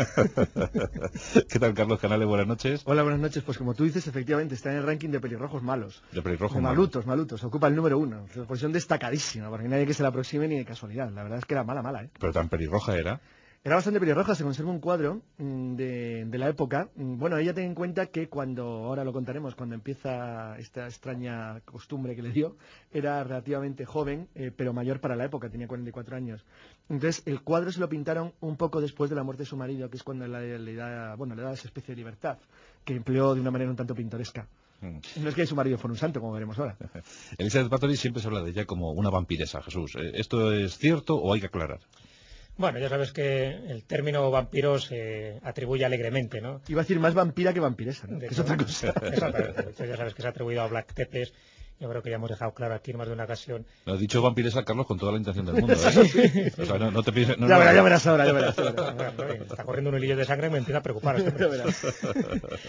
¿Qué tal, Carlos Canales? Buenas noches.
Hola, buenas noches. Pues como tú dices, efectivamente está en el ranking de pelirrojos malos.
De pelirrojos
malutos. Ocupa el número 1. Es una posición destacadísima, porque nadie que se la aproxime ni de casualidad. La verdad es que era mala, ¿eh?
Pero tan pelirroja era.
Era bastante pelirroja, se conserva un cuadro de la época. Bueno, ella ten en cuenta que ahora lo contaremos, cuando empieza esta extraña costumbre que le dio, era relativamente joven, pero mayor para la época, tenía 44 años. Entonces, el cuadro se lo pintaron un poco después de la muerte de su marido, que es cuando le da esa especie de libertad, que empleó de una manera un tanto pintoresca. No es que su marido fuera un santo, como veremos ahora.
Elizabeth Báthory siempre se habla de ella como una vampiresa, Jesús. ¿Esto es cierto o hay que aclarar?
Bueno, ya sabes que el término vampiro se atribuye alegremente, ¿no?
Iba a decir más vampira que vampiresa, ¿no? Que es otra cosa.
Exactamente. De hecho, ya sabes que se ha atribuido a Black Tepes. Yo creo que ya hemos dejado claro aquí en más de una ocasión.
Lo has dicho vampiresa, Carlos, con toda la intención del mundo, ¿eh? O sea, no te pienses...
Ya verás ahora.
Está corriendo un hilillo de sangre y me empieza a preocupar.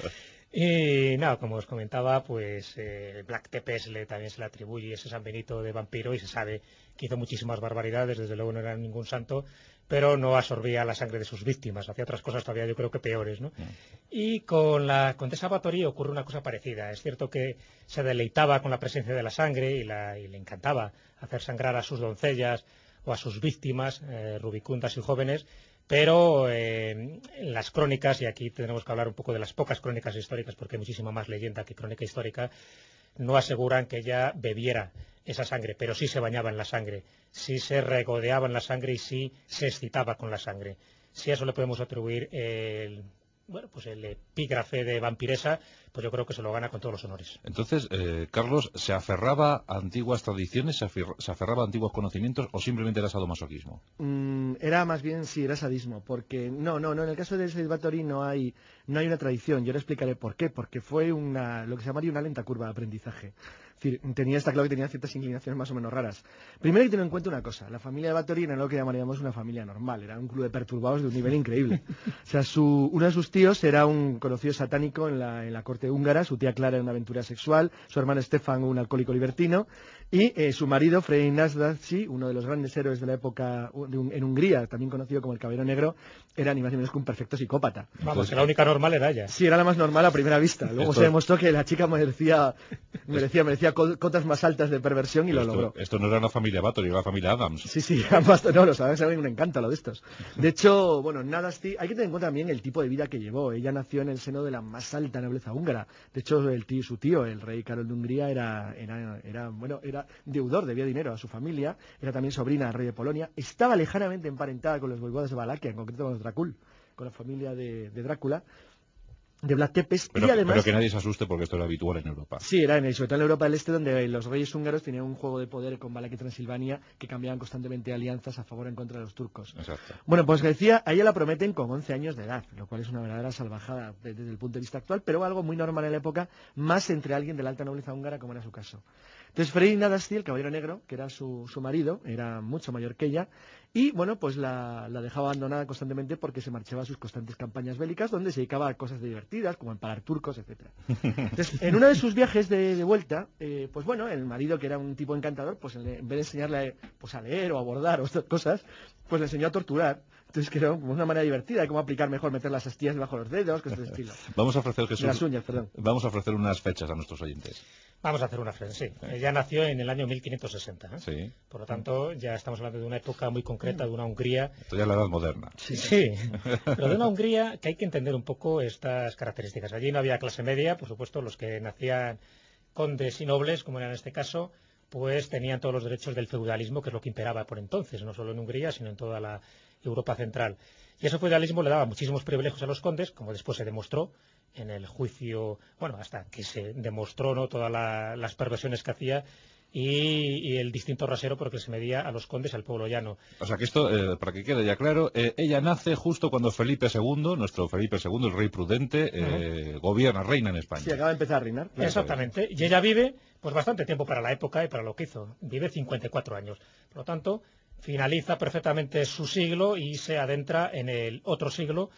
Y nada, como os comentaba, pues Black Tepes también se le atribuye ese San Benito de vampiro y se sabe que hizo muchísimas barbaridades, desde luego no era ningún santo, pero no absorbía la sangre de sus víctimas, hacía otras cosas todavía yo creo que peores, ¿no? Y con la condesa Báthory ocurre una cosa parecida. Es cierto que se deleitaba con la presencia de la sangre y le encantaba hacer sangrar a sus doncellas o a sus víctimas, rubicundas y jóvenes, pero en las crónicas, y aquí tenemos que hablar un poco de las pocas crónicas históricas, porque hay muchísima más leyenda que crónica histórica, no aseguran que ella bebiera esa sangre, pero sí se bañaba en la sangre, sí se regodeaba en la sangre y sí se excitaba con la sangre. Si a eso le podemos atribuir pues el epígrafe de vampiresa, pues yo creo que se lo gana con todos los honores.
Entonces, Carlos, ¿se aferraba a antiguas tradiciones, se aferraba a antiguos conocimientos o simplemente era sadomasoquismo?
Era más bien, sí, era sadismo, porque no, en el caso de Said Báthory no hay una tradición, yo le explicaré por qué, porque fue lo que se llamaría una lenta curva de aprendizaje. Es decir, está claro que tenía ciertas inclinaciones más o menos raras. Primero hay que tener en cuenta una cosa, la familia de Báthory era lo que llamaríamos una familia normal, era un club de perturbados de un nivel increíble. O sea, uno de sus tíos era un conocido satánico en la corte húngara, su tía Clara era una aventura sexual, su hermano Stefan un alcohólico libertino, y su marido, Frei Nasdacsi, uno de los grandes héroes de la época en Hungría, también conocido como el Caballero Negro, era ni más ni menos que un perfecto psicópata.
Vamos, que la única normal era ella.
Sí, era la más normal a primera vista. Luego se demostró que la chica merecía cotas más altas de perversión y lo logró.
Esto no era la familia Báthory, era la familia Adams.
Sí, ambas, no, los Adams eran un encanto lo de estos. De hecho, bueno, Nadasti, hay que tener en cuenta también el tipo de vida que llevó. Ella nació en el seno de la más alta nobleza húngara. De hecho, su tío, el rey Carol de Hungría, era deudor, debía dinero a su familia, era también sobrina del rey de Polonia, estaba lejanamente emparentada con los voivodas de Valaquia, en concreto con los Dracul, con la familia de Drácula, de Vlad Tepes, y además...
Pero que nadie se asuste porque esto era habitual en Europa.
Sí, era sobre todo en Europa del Este, donde los reyes húngaros tenían un juego de poder con Valaquia y Transilvania, que cambiaban constantemente alianzas a favor o en contra de los turcos.
Exacto.
Bueno, pues que decía, a ella la prometen con 11 años de edad, lo cual es una verdadera salvajada desde el punto de vista actual, pero algo muy normal en la época, más entre alguien de la alta nobleza húngara, como era su caso. Entonces Frei Nadasti, el Caballero Negro, que era su marido, era mucho mayor que ella, y bueno, pues la dejaba abandonada constantemente porque se marchaba a sus constantes campañas bélicas, donde se dedicaba a cosas divertidas, como empalar turcos, etcétera. Entonces, en uno de sus viajes de vuelta, pues bueno, el marido, que era un tipo encantador, pues en vez de enseñarle pues a leer o a bordar o estas cosas, pues le enseñó a torturar. Entonces, que era una manera divertida de cómo aplicar mejor, meter las astillas debajo de los dedos, cosas de estilo.
Vamos a ofrecer, Jesús,
de las uñas, perdón.
Vamos a ofrecer unas fechas a nuestros oyentes.
Vamos a hacer una frase, sí. Ella nació en el año 1560.
Sí.
Por lo tanto, ya estamos hablando de una época muy concreta, de una Hungría...
Esto ya es la edad moderna.
Sí, pero de una Hungría que hay que entender un poco estas características. Allí no había clase media, por supuesto, los que nacían condes y nobles, como era en este caso, pues tenían todos los derechos del feudalismo, que es lo que imperaba por entonces, no solo en Hungría, sino en toda la Europa central. Y ese feudalismo le daba muchísimos privilegios a los condes, como después se demostró en el juicio, bueno, hasta que se demostró, ¿no?, todas las perversiones que hacía y el distinto rasero porque se medía a los condes, al pueblo llano.
O sea que esto, para que quede ya claro, ella nace justo cuando Felipe II, nuestro Felipe II, el rey prudente, reina en España.
Sí, acaba de empezar a reinar.
Exactamente. Y ella vive pues bastante tiempo para la época y para lo que hizo. Vive 54 años. Por lo tanto, finaliza perfectamente su siglo y se adentra en el otro siglo,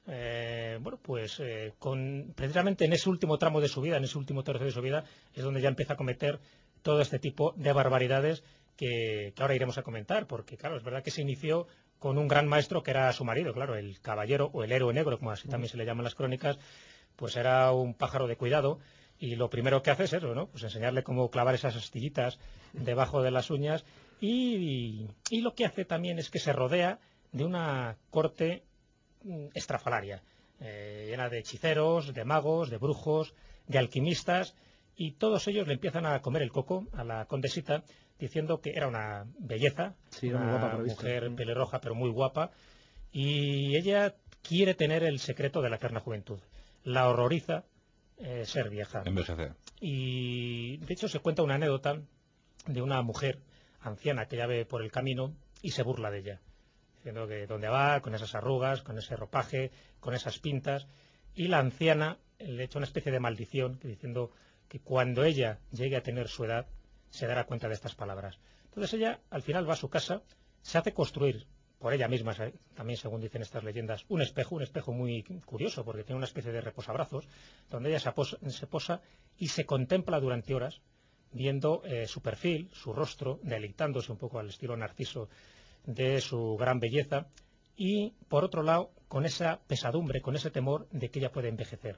precisamente en ese último tramo de su vida, en ese último tercio de su vida, es donde ya empieza a cometer todo este tipo de barbaridades que ahora iremos a comentar, porque claro, es verdad que se inició con un gran maestro que era su marido, claro, el caballero o el héroe negro, como así también se le llaman las crónicas, pues era un pájaro de cuidado, y lo primero que hace es eso, ¿no?, pues enseñarle cómo clavar esas astillitas debajo de las uñas, y lo que hace también es que se rodea de una corte estrafalaria, llena de hechiceros, de magos, de brujos, de alquimistas, y todos ellos le empiezan a comer el coco a la condesita, diciendo que era una belleza,
sí,
una
muy guapa,
mujer pelirroja pero muy guapa, y ella quiere tener el secreto de la eterna juventud. La horroriza ser vieja.
Envejecer.
Y de hecho se cuenta una anécdota de una mujer anciana que ya ve por el camino y se burla de ella, diciendo que dónde va, con esas arrugas, con ese ropaje, con esas pintas, y la anciana le echa una especie de maldición, diciendo que cuando ella llegue a tener su edad se dará cuenta de estas palabras. Entonces ella al final va a su casa, se hace construir por ella misma, también según dicen estas leyendas, un espejo muy curioso, porque tiene una especie de reposabrazos, donde ella se posa y se contempla durante horas, viendo su perfil, su rostro, deleitándose un poco al estilo Narciso de su gran belleza, y por otro lado, con esa pesadumbre, con ese temor de que ella puede envejecer.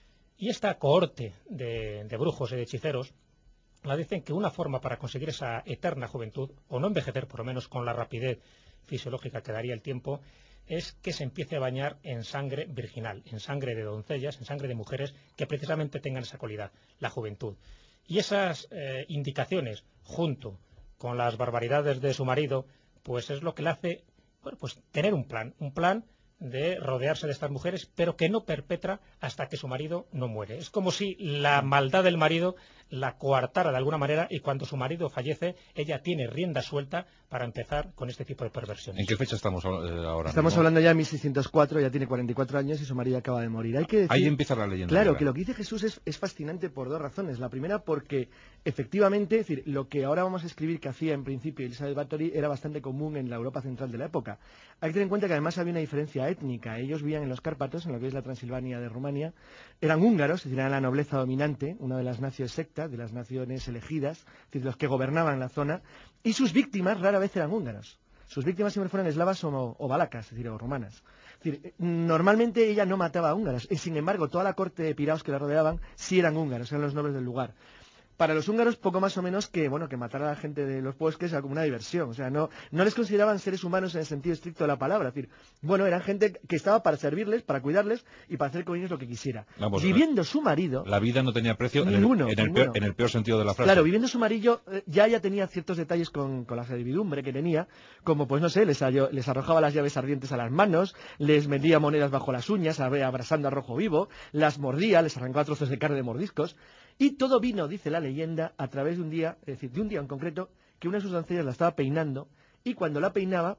Y esta cohorte de brujos y de hechiceros la dicen que una forma para conseguir esa eterna juventud, o no envejecer por lo menos con la rapidez fisiológica que daría el tiempo, es que se empiece a bañar en sangre virginal, en sangre de doncellas, en sangre de mujeres que precisamente tengan esa cualidad, la juventud. Y esas indicaciones, junto con las barbaridades de su marido, pues es lo que le hace, bueno, pues tener un plan de rodearse de estas mujeres, pero que no perpetra hasta que su marido no muere. Es como si la maldad del marido la coartara de alguna manera, y cuando su marido fallece, ella tiene rienda suelta para empezar con este tipo de perversiones.
¿En qué fecha estamos ahora
Estamos
mismo?
hablando ya de 1604, ya tiene 44 años y su marido acaba de morir. Hay que decir,
Ahí empieza la leyenda.
claro,
negra.
que lo que dice Jesús es fascinante por dos razones. La primera, porque efectivamente, es decir, lo que ahora vamos a escribir que hacía en principio Elizabeth Bathory era bastante común en la Europa central de la época. Hay que tener en cuenta que además había una diferencia étnica. Ellos vivían en los Cárpatos, en lo que es la Transilvania de Rumania. Eran húngaros, es decir, eran la nobleza dominante, una de las naciones sectas, de las naciones elegidas, es decir, los que gobernaban la zona, y sus víctimas rara vez eran húngaros. Sus víctimas siempre fueron eslavas o valacas, es decir, o romanas. Es decir, normalmente ella no mataba a húngaros, y sin embargo toda la corte de piraos que la rodeaban sí eran húngaros, eran los nobles del lugar. Para los húngaros poco más o menos que matar a la gente de los bosques era como una diversión, o sea, no les consideraban seres humanos en el sentido estricto de la palabra, es decir, eran gente que estaba para servirles, para cuidarles y para hacer con ellos lo que quisiera.
Vamos,
viviendo su marido...
La vida no tenía precio
ninguno.
en el peor sentido de la frase.
Claro, viviendo su marido ya tenía ciertos detalles con la servidumbre que tenía, como pues no sé, les arrojaba las llaves ardientes a las manos, les metía monedas bajo las uñas, abrasando a rojo vivo, las mordía, les arrancaba trozos de carne de mordiscos. Y todo vino, dice la leyenda, a través de un día, es decir, de un día en concreto, que una de sus doncellas la estaba peinando, y cuando la peinaba,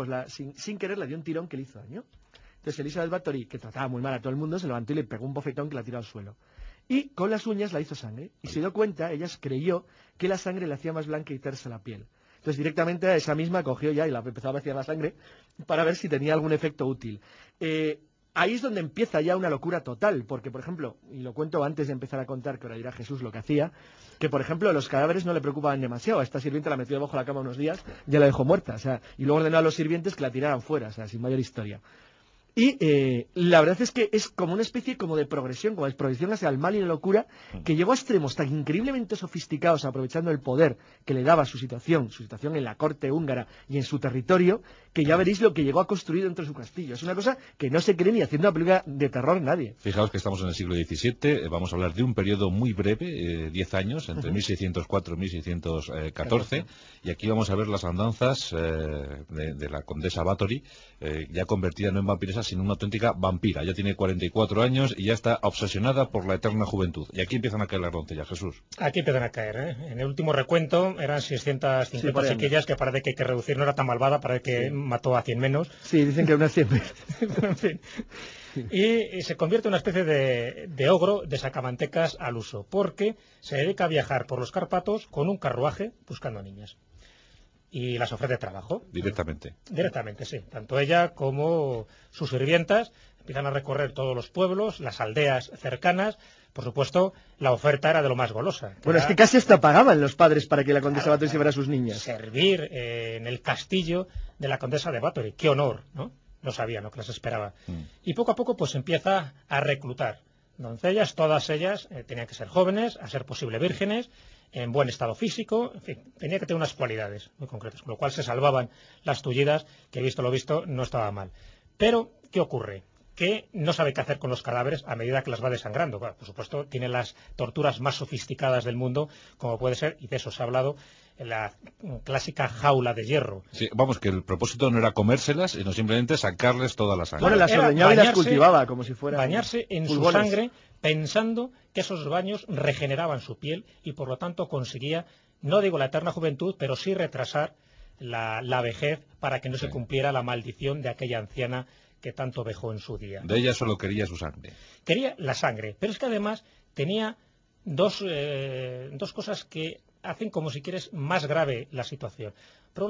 sin querer le dio un tirón que le hizo daño. Entonces Elizabeth Bathory, que trataba muy mal a todo el mundo, se levantó y le pegó un bofetón que la tiró al suelo. Y con las uñas la hizo sangre, y se dio cuenta, ella creyó que la sangre le hacía más blanca y tersa la piel. Entonces directamente a esa misma cogió ya y la empezó a vaciar la sangre para ver si tenía algún efecto útil. Ahí es donde empieza ya una locura total, porque, por ejemplo, y lo cuento antes de empezar a contar, que ahora dirá Jesús lo que hacía, que, por ejemplo, los cadáveres no le preocupaban demasiado. A esta sirvienta la metió debajo de la cama unos días, ya la dejó muerta, o sea, y luego ordenó a los sirvientes que la tiraran fuera, o sea, sin mayor historia. Y la verdad es que es como una especie como de progresión, como de progresión hacia el mal y la locura, que llegó a extremos tan increíblemente sofisticados, aprovechando el poder que le daba su situación en la corte húngara y en su territorio, que ya veréis lo que llegó a construir dentro de su castillo. Es una cosa que no se cree ni haciendo una película de terror nadie.
Fijaos que estamos en el siglo XVII, vamos a hablar de un periodo muy breve, 10 años, entre 1604 y 1614, y aquí vamos a ver las andanzas de la condesa Bathory, ya convertida no en vampiresa, sino en una auténtica vampira. Ya tiene 44 años y ya está obsesionada por la eterna juventud. Y aquí empiezan a caer las doncellas, Jesús.
Aquí empiezan a caer, ¿eh? En el último recuento eran 650 chiquillas, que parece que hay que reducir, no era tan malvada, parece que mató a 100 menos.
Sí, dicen que unas 100 menos.
En fin. Y se convierte en una especie de ogro de sacamantecas al uso, porque se dedica a viajar por los Cárpatos con un carruaje buscando niñas. Y las ofrece trabajo.
Directamente.
Directamente, sí. Tanto ella como sus sirvientas empiezan a recorrer todos los pueblos, las aldeas cercanas. Por supuesto, la oferta era de lo más golosa.
Bueno, es que casi hasta pagaban los padres para que la condesa Bathory se llevara a sus niñas.
Servir en el castillo de la condesa de Bathory. Qué honor, ¿no? No sabía lo que les esperaba. Y poco a poco pues empieza a reclutar doncellas, todas ellas tenían que ser jóvenes, a ser posible vírgenes, en buen estado físico, en fin, tenía que tener unas cualidades muy concretas, con lo cual se salvaban las tullidas, que visto lo visto no estaba mal. Pero, ¿qué ocurre? Que no sabe qué hacer con los cadáveres a medida que las va desangrando. Bueno, por supuesto, tiene las torturas más sofisticadas del mundo, como puede ser, y de eso se ha hablado, la clásica jaula de hierro.
Sí, vamos, que el propósito no era comérselas, sino simplemente sacarles toda la sangre.
Bueno, las ordeñaba y las cultivaba como si fuera
bañarse en su sangre, pensando que esos baños regeneraban su piel y por lo tanto conseguía, no digo la eterna juventud, pero sí retrasar la vejez para que no se cumpliera la maldición de aquella anciana que tanto vejó en su día.
De ella solo quería su sangre.
Quería la sangre, pero es que además tenía dos cosas que hacen, como si quieres, más grave la situación. Por un lado,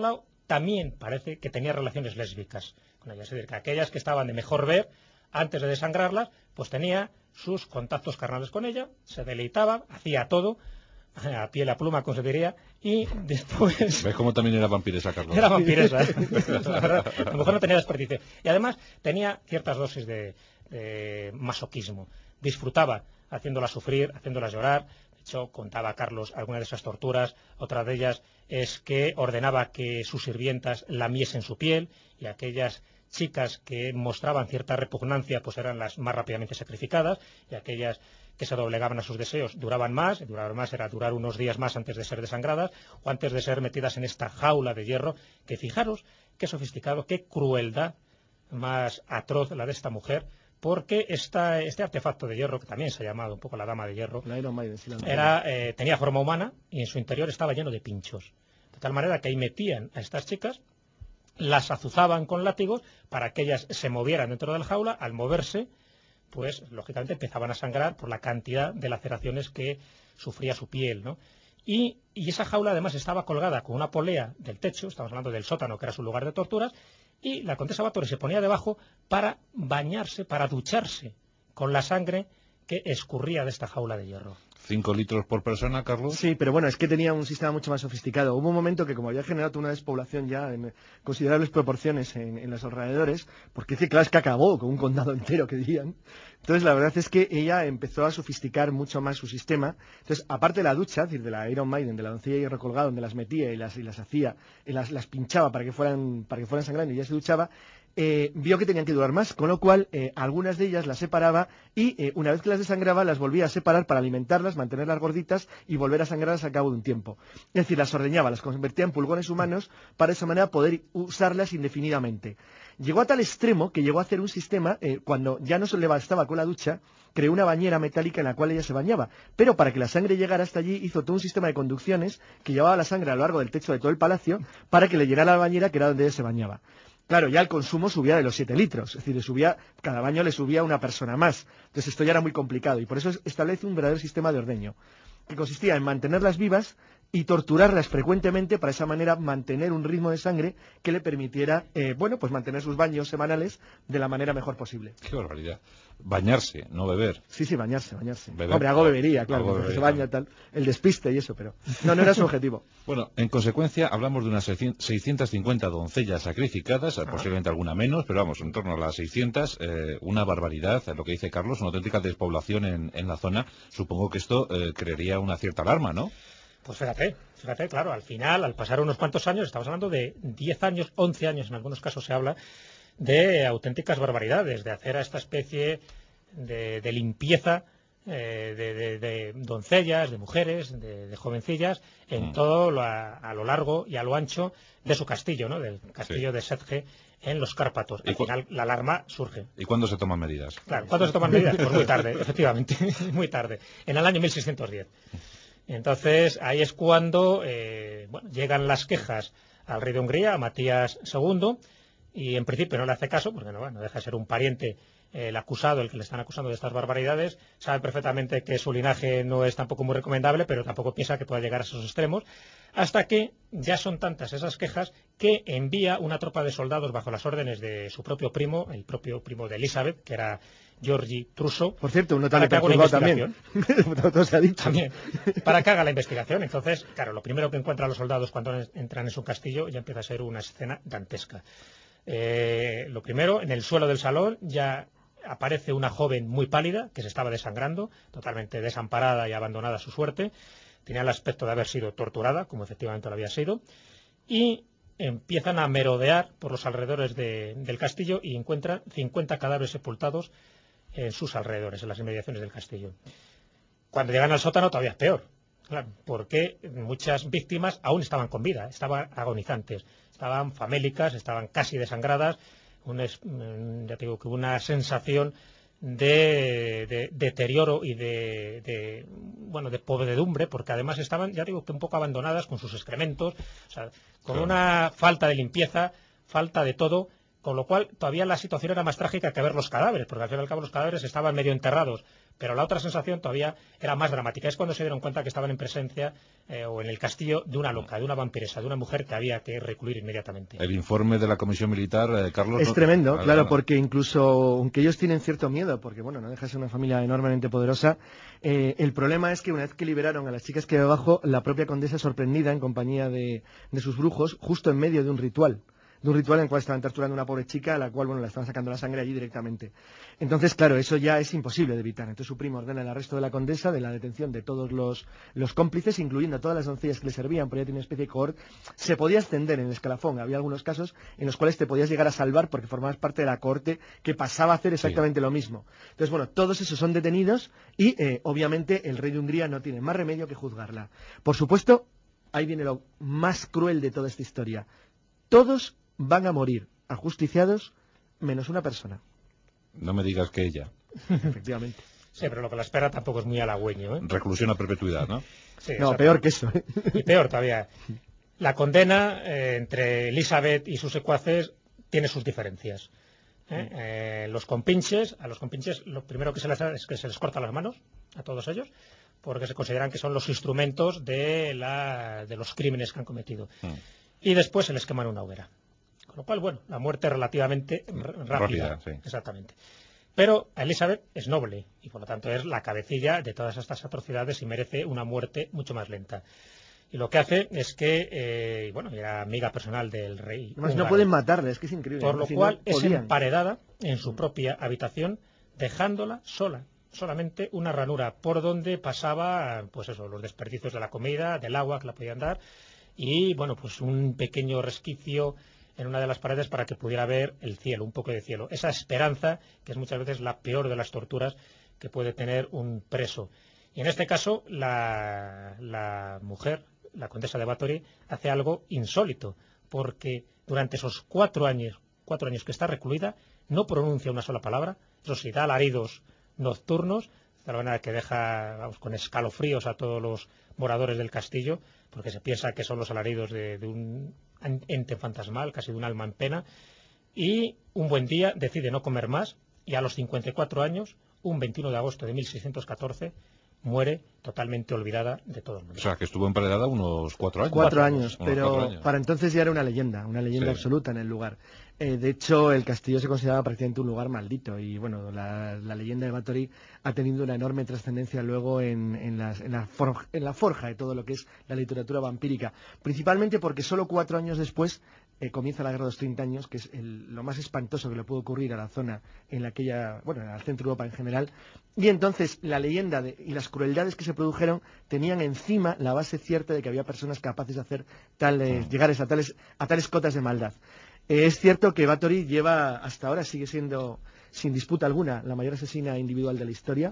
también parece que tenía relaciones lésbicas con ellas. Es decir, que aquellas que estaban de mejor ver, antes de desangrarlas, pues tenía sus contactos carnales con ella, se deleitaba, hacía todo, a pie la pluma, como se diría, y después...
¿Ves cómo también era vampiresa, Carlos?
Era vampiresa, la verdad, a lo mejor no tenía desperdicio. Y además tenía ciertas dosis de masoquismo. Disfrutaba haciéndolas sufrir, haciéndolas llorar. De hecho, contaba Carlos algunas de esas torturas. Otra de ellas es que ordenaba que sus sirvientas lamiesen su piel, y aquellas chicas que mostraban cierta repugnancia pues eran las más rápidamente sacrificadas, y aquellas que se doblegaban a sus deseos duraban más era durar unos días más antes de ser desangradas o antes de ser metidas en esta jaula de hierro, que fijaros qué sofisticado, qué crueldad más atroz la de esta mujer, porque este artefacto de hierro, que también se ha llamado un poco la dama de hierro, tenía forma humana y en su interior estaba lleno de pinchos, de tal manera que ahí metían a estas chicas, las azuzaban con látigos para que ellas se movieran dentro de la jaula. Al moverse, pues lógicamente empezaban a sangrar por la cantidad de laceraciones que sufría su piel, ¿no? Y esa jaula además estaba colgada con una polea del techo, estamos hablando del sótano, que era su lugar de torturas, y la condesa Báthory se ponía debajo para bañarse, para ducharse con la sangre que escurría de esta jaula de hierro.
5 litros por persona, Carlos.
Sí, pero bueno, es que tenía un sistema mucho más sofisticado. Hubo un momento que, como había generado una despoblación ya en considerables proporciones en los alrededores, porque claro, es que acabó con un condado entero, que dirían. Entonces, la verdad es que ella empezó a sofisticar mucho más su sistema. Entonces, aparte de la ducha, es decir, de la Iron Maiden, de la doncella de hierro colgada, donde las metía y las hacía, y las pinchaba para que fueran sangrando y ya se duchaba, vio que tenían que durar más, con lo cual algunas de ellas las separaba y una vez que las desangraba las volvía a separar para alimentarlas, mantenerlas gorditas y volver a sangrarlas al cabo de un tiempo. Es decir, las ordeñaba, las convertía en pulgones humanos para de esa manera poder usarlas indefinidamente. Llegó a tal extremo que llegó a hacer un sistema, cuando ya no se le bastaba con la ducha, creó una bañera metálica en la cual ella se bañaba, pero para que la sangre llegara hasta allí hizo todo un sistema de conducciones que llevaba la sangre a lo largo del techo de todo el palacio para que le llenara la bañera, que era donde ella se bañaba. Claro, ya el consumo subía de los 7 litros, es decir, cada baño le subía una persona más. Entonces esto ya era muy complicado y por eso establece un verdadero sistema de ordeño, que consistía en mantenerlas vivas y torturarlas frecuentemente para de esa manera mantener un ritmo de sangre que le permitiera, pues mantener sus baños semanales de la manera mejor posible.
Qué barbaridad. Bañarse, no beber.
Sí, bañarse.
Beber,
hombre, algo bebería, claro, porque se baña tal, el despiste y eso, pero no era su objetivo.
Bueno, en consecuencia, hablamos de unas 650 doncellas sacrificadas, posiblemente alguna menos, pero vamos, en torno a las 600, una barbaridad, lo que dice Carlos, una auténtica despoblación en la zona. Supongo que esto crearía una cierta alarma, ¿no?
Pues fíjate, claro, al final, al pasar unos cuantos años, estamos hablando de 10 años, 11 años, en algunos casos se habla, de auténticas barbaridades, de hacer a esta especie de limpieza de doncellas, de mujeres, de jovencillas, en todo a lo largo y a lo ancho de su castillo, ¿no? Del castillo de Sedge en los Cárpatos. Al final la alarma surge.
¿Y cuándo se toman medidas?
Claro, ¿cuándo se toman medidas? Pues muy tarde, efectivamente, muy tarde, en el año 1610. Entonces, ahí es cuando llegan las quejas al rey de Hungría, a Matías II, y en principio no le hace caso, porque no deja de ser un pariente el acusado, el que le están acusando de estas barbaridades. Sabe perfectamente que su linaje no es tampoco muy recomendable, pero tampoco piensa que pueda llegar a esos extremos, hasta que ya son tantas esas quejas que envía una tropa de soldados bajo las órdenes de su propio primo, el propio primo de Elizabeth, que era Georgi Trousseau.
Por cierto, un notable perturbado también.
Todo se ha dicho. También, para que haga la investigación. Entonces, claro, lo primero que encuentran los soldados cuando entran en su castillo ya empieza a ser una escena dantesca. Lo primero, en el suelo del salón ya aparece una joven muy pálida que se estaba desangrando, totalmente desamparada y abandonada a su suerte. Tenía el aspecto de haber sido torturada, como efectivamente lo había sido, y empiezan a merodear por los alrededores del castillo y encuentran 50 cadáveres sepultados en sus alrededores, en las inmediaciones del castillo. Cuando llegan al sótano todavía es peor, claro, porque muchas víctimas aún estaban con vida, estaban agonizantes, estaban famélicas, estaban casi desangradas. Ya digo que una sensación de deterioro y de podredumbre, porque además estaban, ya digo, que un poco abandonadas con sus excrementos, o sea, con una falta de limpieza, falta de todo, con lo cual todavía la situación era más trágica que ver los cadáveres, porque al fin y al cabo los cadáveres estaban medio enterrados Pero la otra sensación todavía era más dramática. Es cuando se dieron cuenta que estaban en presencia o en el castillo de una loca, de una vampiresa, de una mujer que había que recluir inmediatamente.
El informe de la comisión militar, Carlos...
Es tremendo, claro, porque incluso, aunque ellos tienen cierto miedo, porque bueno, no deja de ser una familia enormemente poderosa, el problema es que una vez que liberaron a las chicas que había abajo, la propia condesa sorprendida en compañía de sus brujos, justo en medio de un ritual en el cual estaban torturando a una pobre chica a la cual, bueno, le estaban sacando la sangre allí directamente. Entonces, claro, eso ya es imposible de evitar. Entonces su primo ordena el arresto de la condesa, de la detención de todos los cómplices, incluyendo a todas las doncellas que le servían, porque ella tiene una especie de cohort. Se podía ascender en el escalafón. Había algunos casos en los cuales te podías llegar a salvar porque formabas parte de la cohorte que pasaba a hacer exactamente lo mismo. Entonces, bueno, todos esos son detenidos y, obviamente, el rey de Hungría no tiene más remedio que juzgarla. Por supuesto, ahí viene lo más cruel de toda esta historia. Todos van a morir ajusticiados menos una persona.
No me digas que ella.
Efectivamente.
Sí, pero lo que la espera tampoco es muy halagüeño, ¿eh?
Reclusión a perpetuidad, ¿no?
Sí,
no, peor que eso.
Y peor todavía. La condena entre Elizabeth y sus secuaces tiene sus diferencias. A los compinches lo primero que se les hace es que se les corta las manos a todos ellos, porque se consideran que son los instrumentos de los crímenes que han cometido. Y después se les quema en una hoguera. Con lo cual, bueno, la muerte es relativamente rápida.
Sí.
Exactamente. Pero Elizabeth es noble y por lo tanto es la cabecilla de todas estas atrocidades y merece una muerte mucho más lenta. Y lo que hace es que, era amiga personal del rey.
Además, no pueden matarla, es que es increíble.
Por lo cual es emparedada en su propia habitación, dejándola solamente una ranura por donde pasaba, pues eso, los desperdicios de la comida, del agua que la podían dar y, bueno, pues un pequeño resquicio en una de las paredes para que pudiera ver el cielo, un poco de cielo. Esa esperanza, que es muchas veces la peor de las torturas que puede tener un preso. Y en este caso, la mujer, la condesa de Bathory, hace algo insólito, porque durante esos 4 años que está recluida, no pronuncia una sola palabra, eso sí, da alaridos nocturnos, de la manera que deja con escalofríos a todos los moradores del castillo, porque se piensa que son los alaridos de un ente fantasmal, casi de un alma en pena, y un buen día decide no comer más, y a los 54 años, un 21 de agosto de 1614, muere totalmente olvidada de todo el mundo.
O sea, que estuvo emparedada unos 4 años.
4 años, pero para entonces ya era una leyenda absoluta en el lugar. De hecho, el castillo se consideraba prácticamente un lugar maldito y, bueno, la leyenda de Bathory ha tenido una enorme trascendencia luego en la forja de todo lo que es la literatura vampírica, principalmente porque solo 4 años después comienza la Guerra de los 30 años, que es lo más espantoso que le puede ocurrir a la zona en la que al centro de Europa en general, y entonces la leyenda y las crueldades que se produjeron tenían encima la base cierta de que había personas capaces de hacer llegar a tales cotas de maldad. Es cierto que Bathory lleva, hasta ahora sigue siendo, sin disputa alguna, la mayor asesina individual de la historia.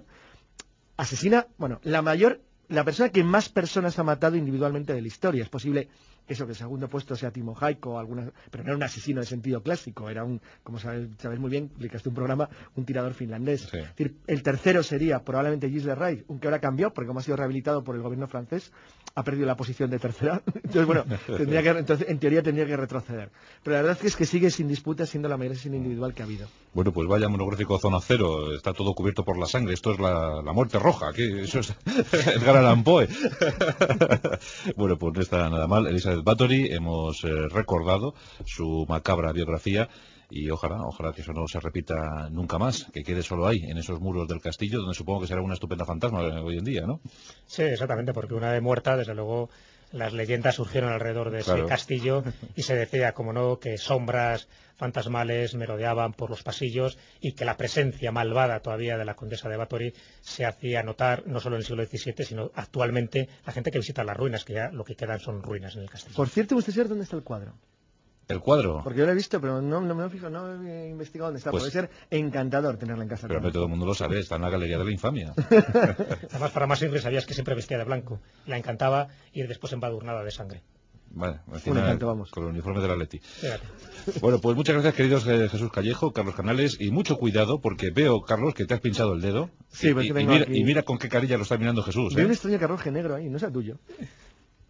La persona que más personas ha matado individualmente de la historia. Es posible que el segundo puesto sea Timo Hayko, pero no era un asesino de sentido clásico, era como sabéis muy bien, publicaste un programa, un tirador finlandés.
Sí.
Es decir, el tercero sería probablemente Gilles de Rais, aunque ahora cambió, porque como ha sido rehabilitado por el gobierno francés, ha perdido la posición de tercera. Entonces, bueno, en teoría tendría que retroceder. Pero la verdad es que sigue sin disputa siendo la mayor asesina individual que ha habido.
Bueno, pues vaya monográfico Zona Cero, está todo cubierto por la sangre, esto es la muerte roja, eso es Edgar Allan Poe. Bueno, pues no está nada mal. Elizabeth Bathory, hemos recordado su macabra biografía y ojalá que eso no se repita nunca más, que quede solo ahí, en esos muros del castillo, donde supongo que será una estupenda fantasma hoy en día, ¿no?
Sí, exactamente, porque una vez muerta, desde luego, las leyendas surgieron alrededor de ese castillo y se decía, como no, que sombras fantasmales merodeaban por los pasillos y que la presencia malvada todavía de la condesa de Bathory se hacía notar no solo en el siglo XVII, sino actualmente la gente que visita las ruinas, que ya lo que quedan son ruinas en el castillo.
Por cierto, ¿usted sabe dónde está el cuadro?
¿El cuadro?
Porque yo lo he visto, pero no me fijo, no he investigado dónde está. Puede ser encantador tenerla en casa.
Pero todo el mundo lo sabe, está en la Galería de la Infamia.
Además, para más Ingrid, sabías que siempre vestía de blanco. La encantaba ir después embadurnada de sangre.
Vale, vamos. Con el uniforme de la Leti.
Fíjate.
Bueno, pues muchas gracias, queridos Jesús Callejo, Carlos Canales, y mucho cuidado, porque veo, Carlos, que te has pinchado el dedo.
Sí,
y mira con qué carilla lo está mirando Jesús.
Veo un extraño carruaje negro ahí, no sea tuyo.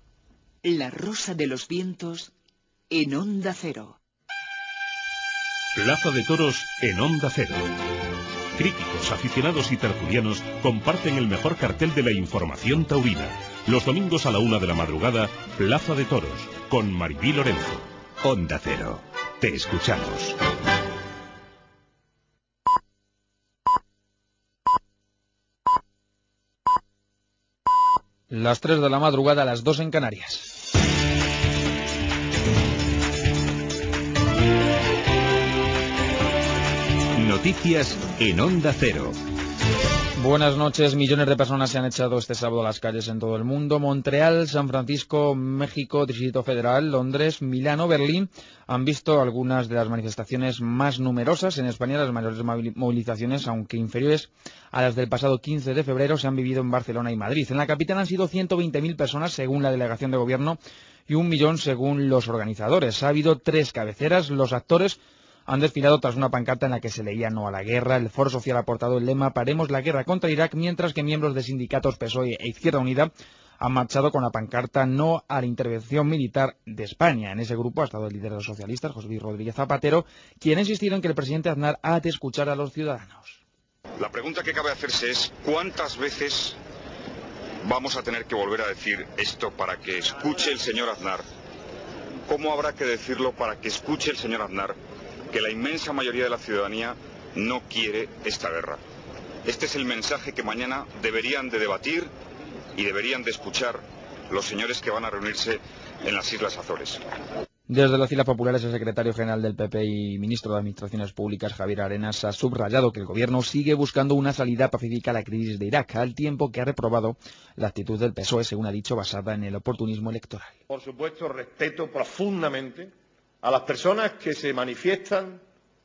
La Rosa de los Vientos en Onda Cero.
Plaza de Toros en Onda Cero. Críticos, aficionados y tertulianos comparten el mejor cartel de la información taurina. Los domingos a la 1 de la madrugada, Plaza de Toros, con Maribí Lorenzo.
Onda Cero. Te escuchamos.
Las 3 de la madrugada, las 2 en Canarias.
Noticias en Onda Cero.
Buenas noches. Millones de personas se han echado este sábado a las calles en todo el mundo. Montreal, San Francisco, México, Distrito Federal, Londres, Milano, Berlín han visto algunas de las manifestaciones más numerosas. En España, las mayores movilizaciones, aunque inferiores a las del pasado 15 de febrero, se han vivido en Barcelona y Madrid. En la capital han sido 120.000 personas, según la delegación de gobierno, y 1 millón según los organizadores. Ha habido 3 cabeceras. Los actores han desfilado tras una pancarta en la que se leía no a la guerra. El Foro Social ha aportado el lema "Paremos la guerra contra Irak", mientras que miembros de sindicatos PSOE e Izquierda Unida han marchado con la pancarta "No a la intervención militar de España". En ese grupo ha estado el líder de los socialistas, José Luis Rodríguez Zapatero, quien ha insistido en que el presidente Aznar ha de escuchar a los ciudadanos.
La pregunta que cabe hacerse es ¿cuántas veces vamos a tener que volver a decir esto para que escuche el señor Aznar? ¿Cómo habrá que decirlo para que escuche el señor Aznar que la inmensa mayoría de la ciudadanía no quiere esta guerra? Este es el mensaje que mañana deberían de debatir y deberían de escuchar los señores que van a reunirse en las Islas Azores.
Desde las filas populares, el secretario general del PP y ministro de Administraciones Públicas, Javier Arenas, ha subrayado que el gobierno sigue buscando una salida pacífica a la crisis de Irak, al tiempo que ha reprobado la actitud del PSOE, según ha dicho, basada en el oportunismo electoral.
Por supuesto, respeto profundamente a las personas que se manifiestan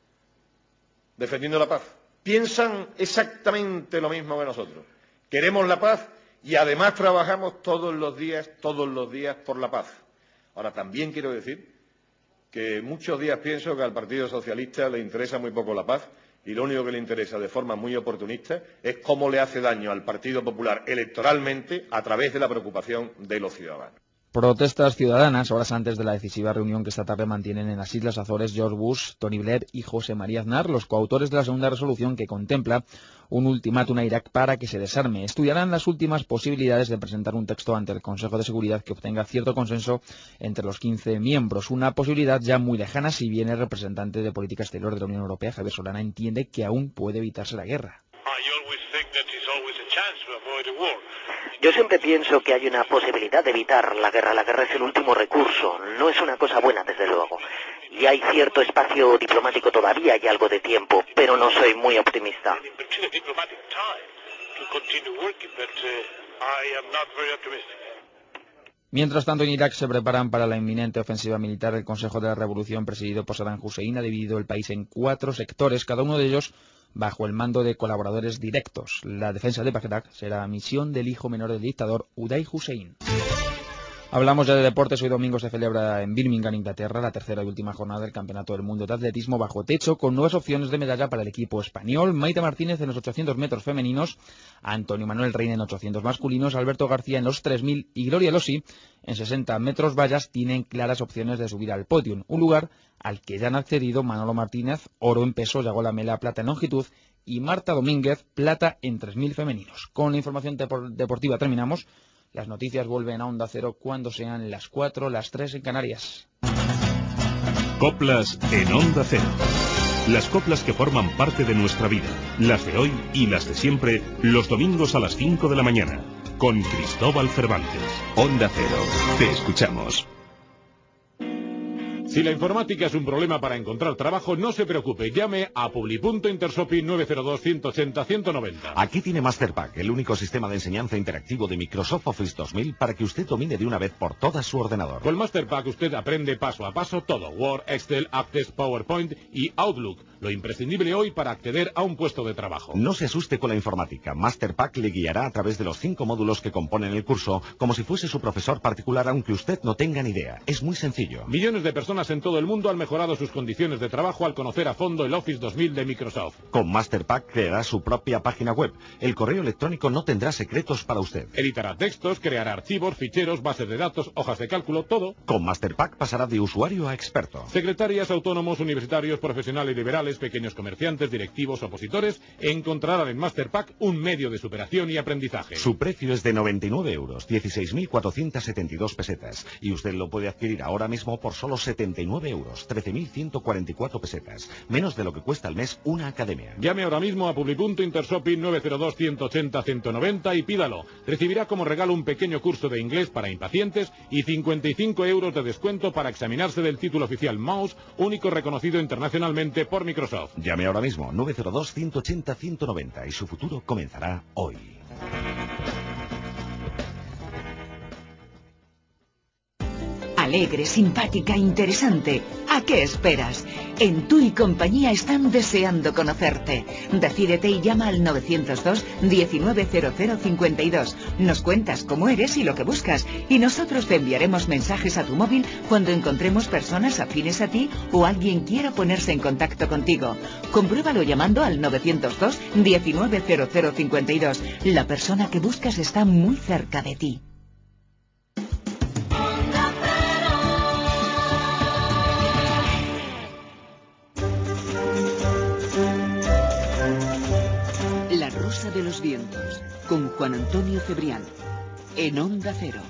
defendiendo la paz. Piensan exactamente lo mismo que nosotros. Queremos la paz y además trabajamos todos los días por la paz. Ahora, también quiero decir que muchos días pienso que al Partido Socialista le interesa muy poco la paz y lo único que le interesa de forma muy oportunista es cómo le hace daño al Partido Popular electoralmente a través de la preocupación de los ciudadanos.
Protestas ciudadanas horas antes de la decisiva reunión que esta tarde mantienen en las Islas Azores George Bush, Tony Blair y José María Aznar, los coautores de la segunda resolución que contempla un ultimátum a Irak para que se desarme. Estudiarán las últimas posibilidades de presentar un texto ante el Consejo de Seguridad que obtenga cierto consenso entre los 15 miembros, una posibilidad ya muy lejana, si bien el representante de Política Exterior de la Unión Europea, Javier Solana, entiende que aún puede evitarse la guerra.
Yo siempre pienso que hay una posibilidad de evitar la guerra. La guerra es el último recurso. No es una cosa buena, desde luego. Y hay cierto espacio diplomático todavía, hay algo de tiempo, pero no soy muy optimista.
Mientras tanto, en Irak se preparan para la inminente ofensiva militar. El Consejo de la Revolución, presidido por Saddam Hussein, ha dividido el país en 4 sectores, cada uno de ellos bajo el mando de colaboradores directos. La defensa de Bagdad será misión del hijo menor del dictador, Uday Hussein. Hablamos ya de deportes. Hoy domingo se celebra en Birmingham, Inglaterra, la tercera y última jornada del Campeonato del Mundo de Atletismo bajo techo, con nuevas opciones de medalla para el equipo español. Maite Martínez en los 800 metros femeninos, Antonio Manuel Reina en 800 masculinos, Alberto García en los 3000 y Gloria Losi en 60 metros vallas tienen claras opciones de subir al podium, un lugar al que ya han accedido Manolo Martínez, oro en peso, Yago Lamela, plata en longitud, y Marta Domínguez, plata en 3000 femeninos. Con la información deportiva terminamos. Las noticias vuelven a Onda Cero cuando sean las 4, las 3 en Canarias.
Coplas en Onda Cero. Las coplas que forman parte de nuestra vida, las de hoy y las de siempre, los domingos a las 5 de la mañana, con Cristóbal Cervantes.
Onda Cero, te escuchamos.
Si la informática es un problema para encontrar trabajo, no se preocupe, llame a Publipunto Intersopi 902-180-190.
Aquí tiene Masterpack, el único sistema de enseñanza interactivo de Microsoft Office 2000 para que usted domine de una vez por todas su ordenador.
Con Masterpack usted aprende paso a paso todo, Word, Excel, Access, PowerPoint y Outlook, lo imprescindible hoy para acceder a un puesto de trabajo.
No se asuste con la informática, Masterpack le guiará a través de los 5 módulos que componen el curso, como si fuese su profesor particular, aunque usted no tenga ni idea. Es muy sencillo.
Millones de personas personas en todo el mundo han mejorado sus condiciones de trabajo al conocer a fondo el Office 2000 de Microsoft.
Con Masterpack creará su propia página web. El correo electrónico no tendrá secretos para usted.
Editará textos, creará archivos, ficheros, bases de datos, hojas de cálculo, todo.
Con Masterpack pasará de usuario a experto.
Secretarias, autónomos, universitarios, profesionales liberales, pequeños comerciantes, directivos, opositores, encontrarán en Masterpack un medio de superación y aprendizaje.
Su precio es de 99 euros, 16.472 pesetas. Y usted lo puede adquirir ahora mismo por solo 79 euros, 13.144 pesetas. Menos de lo que cuesta al mes una academia.
Llame ahora mismo a Publi.Intershopping 902-180-190 y pídalo. Recibirá como regalo un pequeño curso de inglés para impacientes y 55 euros de descuento para examinarse del título oficial Mouse, único reconocido internacionalmente por Microsoft.
Llame ahora mismo, 902-180-190 y su futuro comenzará hoy.
Alegre, simpática, interesante. ¿A qué esperas? En Tu y Compañía están deseando conocerte. Decídete y llama al 902 190052. Nos cuentas cómo eres y lo que buscas, y nosotros te enviaremos mensajes a tu móvil cuando encontremos personas afines a ti o alguien quiera ponerse en contacto contigo. Compruébalo llamando al 902 190052. La persona que buscas está muy cerca de ti. La Rosa de los Vientos, con Juan Antonio Cebrián, en Onda Cero.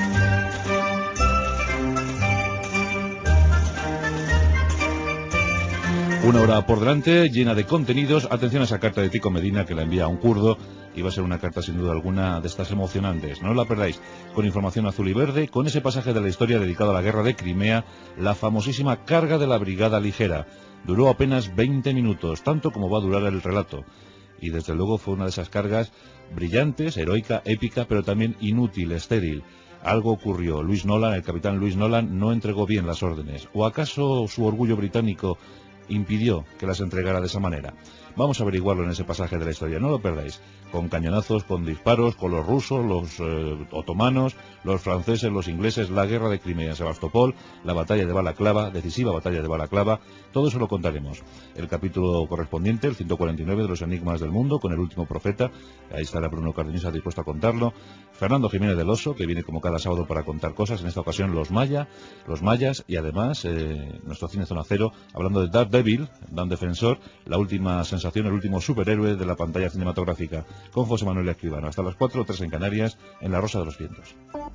Una hora por delante, llena de contenidos. Atención a esa carta de Tico Medina que la envía a un kurdo. Y va a ser una carta sin duda alguna de estas emocionantes. No la perdáis. Con información azul y verde, con ese pasaje de la historia dedicado a la guerra de Crimea, la famosísima carga de la Brigada Ligera. Duró apenas 20 minutos, tanto como va a durar el relato. Y desde luego fue una de esas cargas brillantes, heroica, épica, pero también inútil, estéril. Algo ocurrió. Luis Nolan, el capitán Luis Nolan, no entregó bien las órdenes. ¿O acaso su orgullo británico impidió que las entregara de esa manera? Vamos a averiguarlo en ese pasaje de la historia, no lo perdáis. Con cañonazos, con disparos, con los rusos, los otomanos, los franceses, los ingleses, la guerra de Crimea en Sebastopol, la batalla de Balaclava, decisiva batalla de Balaclava, todo eso lo contaremos. El capítulo correspondiente, el 149 de los enigmas del mundo, con el último profeta, ahí estará Bruno Cardeñosa dispuesto a contarlo. Fernando Jiménez del Oso, que viene como cada sábado para contar cosas, en esta ocasión los mayas, y además nuestro cine Zona Cero, hablando de Daredevil, Dan Defensor, la última sensación, el último superhéroe de la pantalla cinematográfica, con José Manuel Escribano. Hasta las 4, 3 en Canarias, en La Rosa de los Vientos.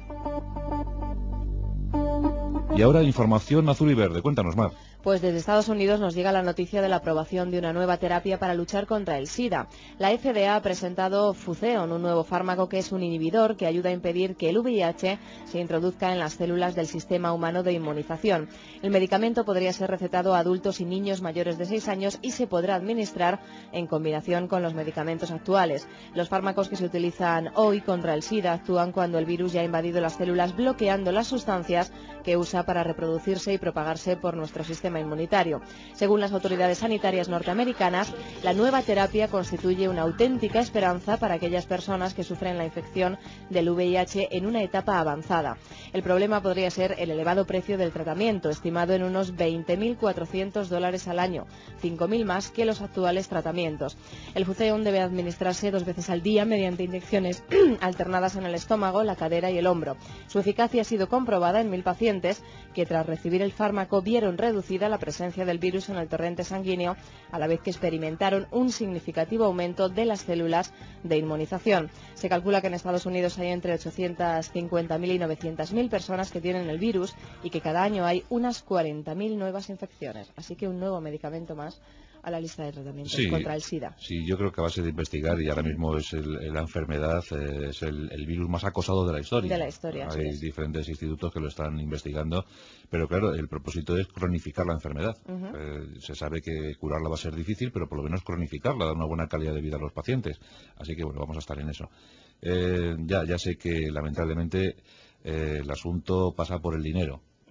Y ahora información azul y verde. Cuéntanos, Mar.
Pues desde Estados Unidos nos llega la noticia de la aprobación de una nueva terapia para luchar contra el SIDA. La FDA ha presentado Fuceon, un nuevo fármaco que es un inhibidor que ayuda a impedir que el VIH se introduzca en las células del sistema humano de inmunización. El medicamento podría ser recetado a adultos y niños mayores de 6 años y se podrá administrar en combinación con los medicamentos actuales. Los fármacos que se utilizan hoy contra el SIDA actúan cuando el virus ya ha invadido las células, bloqueando las sustancias que usa para reproducirse y propagarse por nuestro sistema inmunitario. Según las autoridades sanitarias norteamericanas, la nueva terapia constituye una auténtica esperanza para aquellas personas que sufren la infección del VIH en una etapa avanzada. El problema podría ser el elevado precio del tratamiento, estimado en unos $20.400 al año, 5.000 más que los actuales tratamientos. El Fuceon debe administrarse 2 veces al día mediante inyecciones alternadas en el estómago, la cadera y el hombro. Su eficacia ha sido comprobada en 1.000 pacientes que tras recibir el fármaco vieron reducida la presencia del virus en el torrente sanguíneo, a la vez que experimentaron un significativo aumento de las células de inmunización. Se calcula que en Estados Unidos hay entre 850.000 y 900.000 personas que tienen el virus y que cada año hay unas 40.000 nuevas infecciones. Así que un nuevo medicamento más a la lista de tratamientos contra el SIDA.
Sí, yo creo que a base de investigar, y ahora mismo es la enfermedad, es el virus más acosado de la historia.
De la historia,
Hay diferentes institutos que lo están investigando, pero claro, el propósito es cronificar la enfermedad. Se sabe que curarla va a ser difícil, pero por lo menos cronificarla, dar una buena calidad de vida a los pacientes. Así que bueno, vamos a estar en eso. Ya sé que lamentablemente el asunto pasa por el dinero.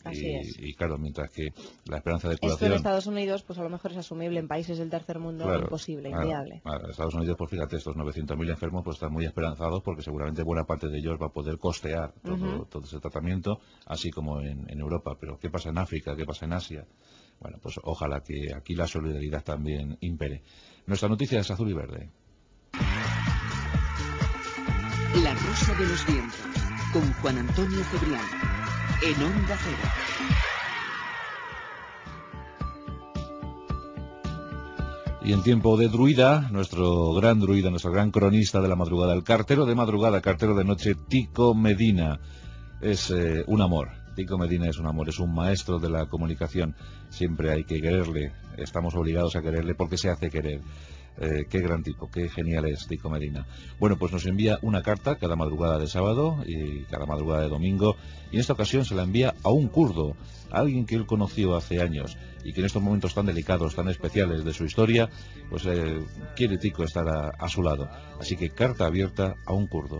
Y claro, mientras que la esperanza de
Esto
curación...
en Estados Unidos, pues a lo mejor es asumible, en países del tercer mundo imposible, inviable.
Estados Unidos, pues fíjate, estos 900.000 enfermos pues están muy esperanzados porque seguramente buena parte de ellos va a poder costear todo ese tratamiento, así como en Europa. Pero ¿qué pasa en África? ¿Qué pasa en Asia? Bueno, pues ojalá que aquí la solidaridad también impere. Nuestra noticia es azul y verde.
La Rosa de los Vientos, con Juan Antonio Cebrián, en Onda Cero.
Y en tiempo de druida, nuestro gran cronista de la madrugada, el cartero de madrugada, cartero de noche, Tico Medina. Es un amor. Tico Medina es un amor, es un maestro de la comunicación. Siempre hay que quererle, estamos obligados a quererle porque se hace querer. Qué gran tipo, qué genial es Tico Medina. Bueno, pues nos envía una carta cada madrugada de sábado y cada madrugada de domingo, y en esta ocasión se la envía a un kurdo, a alguien que él conoció hace años y que en estos momentos tan delicados, tan especiales de su historia, pues quiere Tico estar a su lado. Así que carta abierta a un kurdo.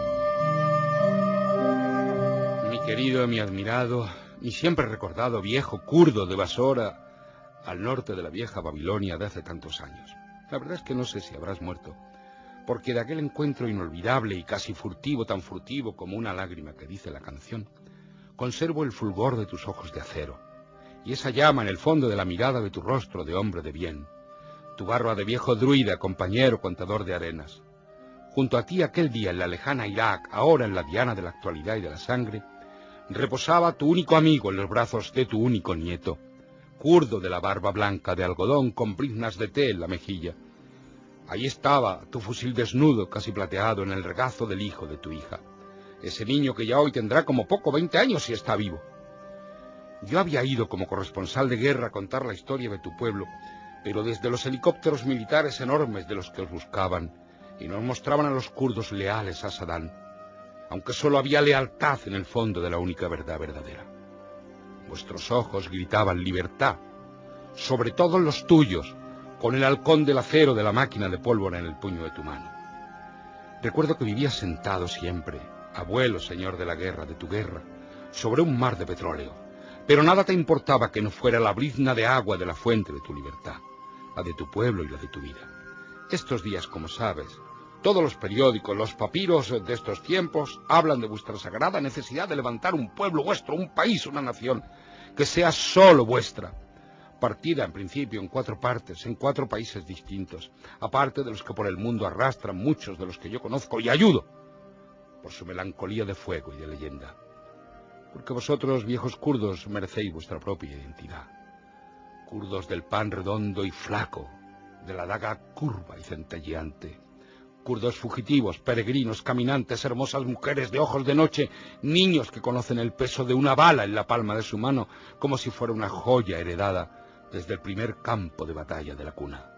Mi querido, mi admirado, mi siempre recordado viejo kurdo de Basora, al norte de la vieja Babilonia de hace tantos años. La verdad es que no sé si habrás muerto, porque de aquel encuentro inolvidable y casi furtivo, tan furtivo como una lágrima que dice la canción, conservo el fulgor de tus ojos de acero, y esa llama en el fondo de la mirada de tu rostro de hombre de bien, tu barba de viejo druida, compañero contador de arenas. Junto a ti aquel día en la lejana Irak, ahora en la diana de la actualidad y de la sangre, reposaba tu único amigo en los brazos de tu único nieto, kurdo de la barba blanca de algodón con briznas de té en la mejilla. Ahí estaba tu fusil desnudo, casi plateado, en el regazo del hijo de tu hija, ese niño que ya hoy tendrá como poco 20 años si está vivo. Yo había ido como corresponsal de guerra a contar la historia de tu pueblo, pero desde los helicópteros militares enormes de los que os buscaban, y nos mostraban a los kurdos leales a Saddam, aunque solo había lealtad en el fondo de la única verdad verdadera. Vuestros ojos gritaban libertad, sobre todo los tuyos, con el halcón del acero de la máquina de pólvora en el puño de tu mano. Recuerdo que vivías sentado siempre, abuelo señor de la guerra, de tu guerra, sobre un mar de petróleo, pero nada te importaba que no fuera la brizna de agua de la fuente de tu libertad, la de tu pueblo y la de tu vida. Estos días, como sabes, todos los periódicos, los papiros de estos tiempos hablan de vuestra sagrada necesidad de levantar un pueblo vuestro, un país, una nación, que sea solo vuestra, partida en principio en 4 partes, en 4 países distintos, aparte de los que por el mundo arrastran muchos de los que yo conozco y ayudo, por su melancolía de fuego y de leyenda. Porque vosotros, viejos kurdos, merecéis vuestra propia identidad. Kurdos del pan redondo y flaco, de la daga curva y centelleante. Kurdos fugitivos, peregrinos, caminantes, hermosas mujeres de ojos de noche, niños que conocen el peso de una bala en la palma de su mano, como si fuera una joya heredada desde el primer campo de batalla de la cuna.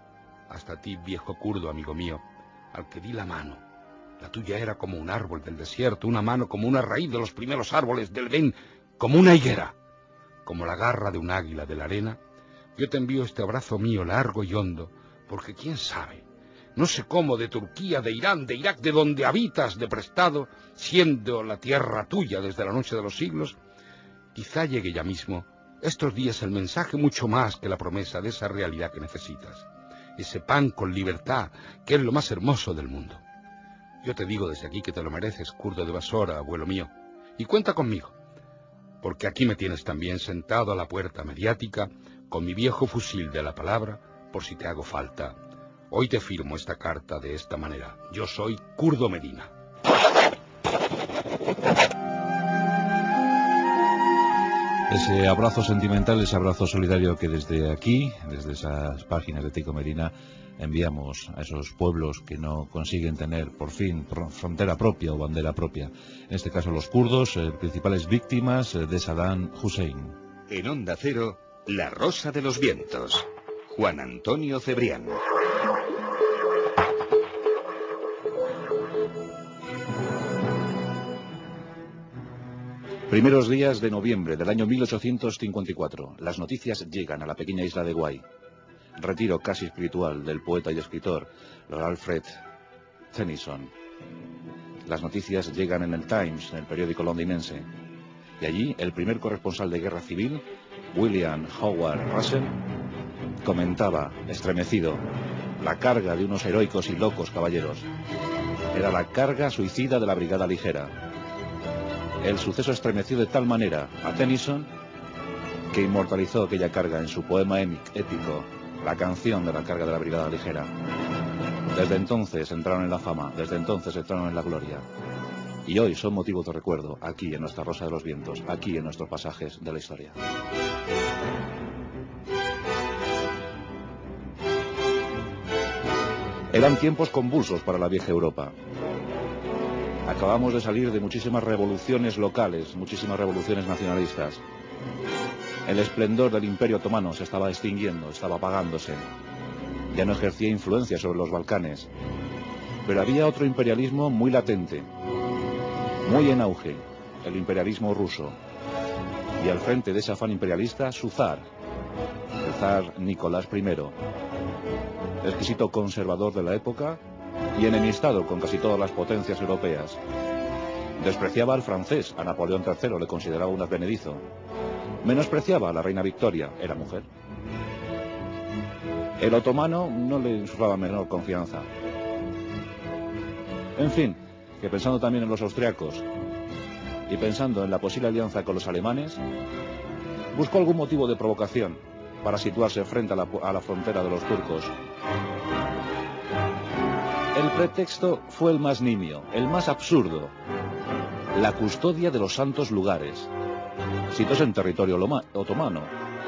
Hasta ti, viejo kurdo, amigo mío, al que di la mano. La tuya era como un árbol del desierto, una mano como una raíz de los primeros árboles del Edén, como una higuera, como la garra de un águila de la arena. Yo te envío este abrazo mío largo y hondo, porque quién sabe, no sé cómo, de Turquía, de Irán, de Irak, de donde habitas de prestado, siendo la tierra tuya desde la noche de los siglos, quizá llegue ya mismo, estos días, el mensaje mucho más que la promesa de esa realidad que necesitas, ese pan con libertad, que es lo más hermoso del mundo. Yo te digo desde aquí que te lo mereces, kurdo de Basora, abuelo mío, y cuenta conmigo, porque aquí me tienes también sentado a la puerta mediática, con mi viejo fusil de la palabra, por si te hago falta. Hoy te firmo esta carta de esta manera. Yo soy Kurdo Medina.
Ese abrazo sentimental, ese abrazo solidario que desde aquí, desde esas páginas de Tico Medina, enviamos a esos pueblos que no consiguen tener por fin frontera propia o bandera propia. En este caso los kurdos, principales víctimas de Saddam Hussein.
En Onda Cero, La Rosa de los Vientos. Juan Antonio Cebrián.
Primeros días de noviembre del año 1854. Las noticias llegan a la pequeña isla de Guay. Retiro casi espiritual del poeta y escritor Lord Alfred Tennyson. Las noticias llegan en el Times, en el periódico londinense. Y allí el primer corresponsal de guerra civil, William Howard Russell, comentaba, estremecido, la carga de unos heroicos y locos caballeros. Era la carga suicida de la Brigada Ligera. El suceso estremeció de tal manera a Tennyson que inmortalizó aquella carga en su poema épico, La canción de la carga de la Brigada Ligera. Desde entonces entraron en la fama, desde entonces entraron en la gloria. Y hoy son motivos de recuerdo, aquí en nuestra Rosa de los Vientos, aquí en nuestros pasajes de la historia. Eran tiempos convulsos para la vieja Europa. Acabamos de salir de muchísimas revoluciones locales, muchísimas revoluciones nacionalistas. El esplendor del Imperio Otomano se estaba extinguiendo, estaba apagándose. Ya no ejercía influencia sobre los Balcanes. Pero había otro imperialismo muy latente, muy en auge, el imperialismo ruso. Y al frente de ese afán imperialista, su zar, el zar Nicolás I, exquisito conservador de la época y enemistado con casi todas las potencias europeas. Despreciaba al francés, a Napoleón III, le consideraba un advenedizo. Menospreciaba a la reina Victoria, era mujer. El otomano no le inspiraba menor confianza. En fin, que pensando también en los austriacos y pensando en la posible alianza con los alemanes, buscó algún motivo de provocación para situarse frente a la frontera de los turcos. El pretexto fue el más nimio, el más absurdo: la custodia de los santos lugares, situados en territorio otomano.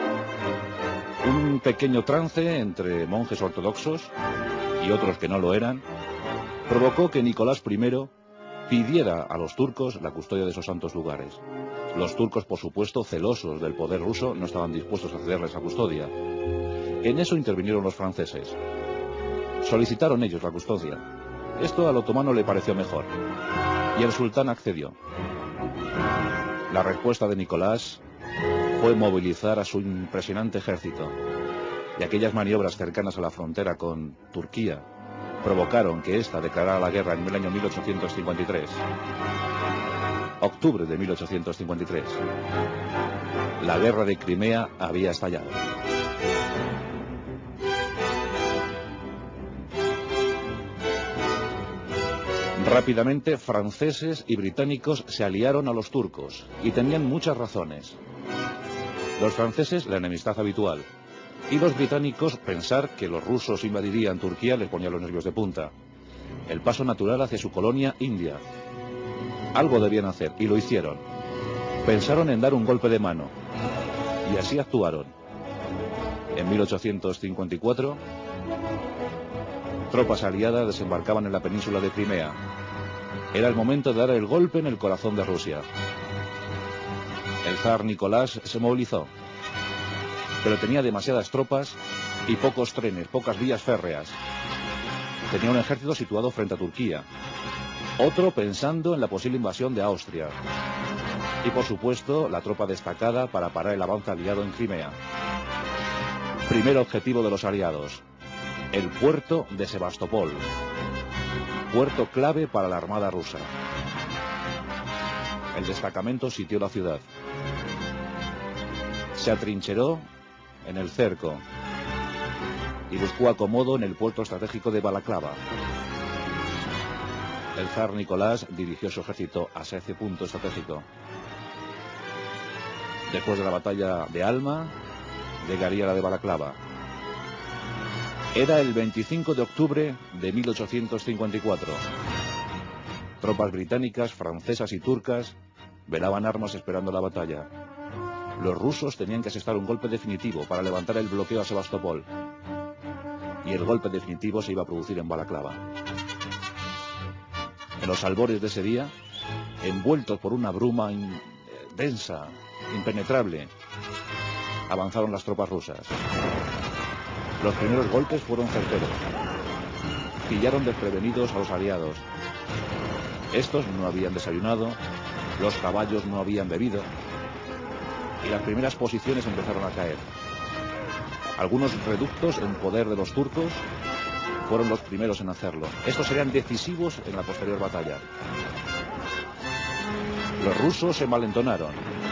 Un pequeño trance entre monjes ortodoxos y otros que no lo eran provocó que Nicolás I pidiera a los turcos la custodia de esos santos lugares. Los turcos, por supuesto, celosos del poder ruso, no estaban dispuestos a cederles la custodia. En eso intervinieron los franceses. Solicitaron ellos la custodia. Esto al otomano le pareció mejor, y el sultán accedió. La respuesta de Nicolás fue movilizar a su impresionante ejército, y aquellas maniobras cercanas a la frontera con Turquía provocaron que ésta declarara la guerra en el año 1853. Octubre de 1853. La guerra de Crimea había estallado. Rápidamente, franceses y británicos se aliaron a los turcos, y tenían muchas razones. Los franceses, la enemistad habitual, y los británicos, pensar que los rusos invadirían Turquía les ponía los nervios de punta. El paso natural hacia su colonia India. Algo debían hacer, y lo hicieron. Pensaron en dar un golpe de mano, y así actuaron. En 1854, tropas aliadas desembarcaban en la península de Crimea. Era el momento de dar el golpe en el corazón de Rusia. El zar Nicolás se movilizó, pero tenía demasiadas tropas y pocos trenes, pocas vías férreas. Tenía un ejército situado frente a Turquía, otro pensando en la posible invasión de Austria, y por supuesto la tropa destacada para parar el avance aliado en Crimea. Primer objetivo de los aliados: el puerto de Sebastopol, puerto clave para la armada rusa. El destacamento sitió la ciudad. Se atrincheró en el cerco y buscó acomodo en el puerto estratégico de Balaclava. El zar Nicolás dirigió su ejército hacia ese punto estratégico. Después de la batalla de Alma, llegaría la de Balaclava. Era el 25 de octubre de 1854. Tropas británicas, francesas y turcas velaban armas esperando la batalla. Los rusos tenían que asestar un golpe definitivo para levantar el bloqueo a Sebastopol. Y el golpe definitivo se iba a producir en Balaclava. En los albores de ese día, envueltos por una bruma densa, impenetrable, avanzaron las tropas rusas. Los primeros golpes fueron certeros. Pillaron desprevenidos a los aliados. Estos no habían desayunado, los caballos no habían bebido, y las primeras posiciones empezaron a caer. Algunos reductos en poder de los turcos fueron los primeros en hacerlo. Estos serían decisivos en la posterior batalla. Los rusos se malentonaron.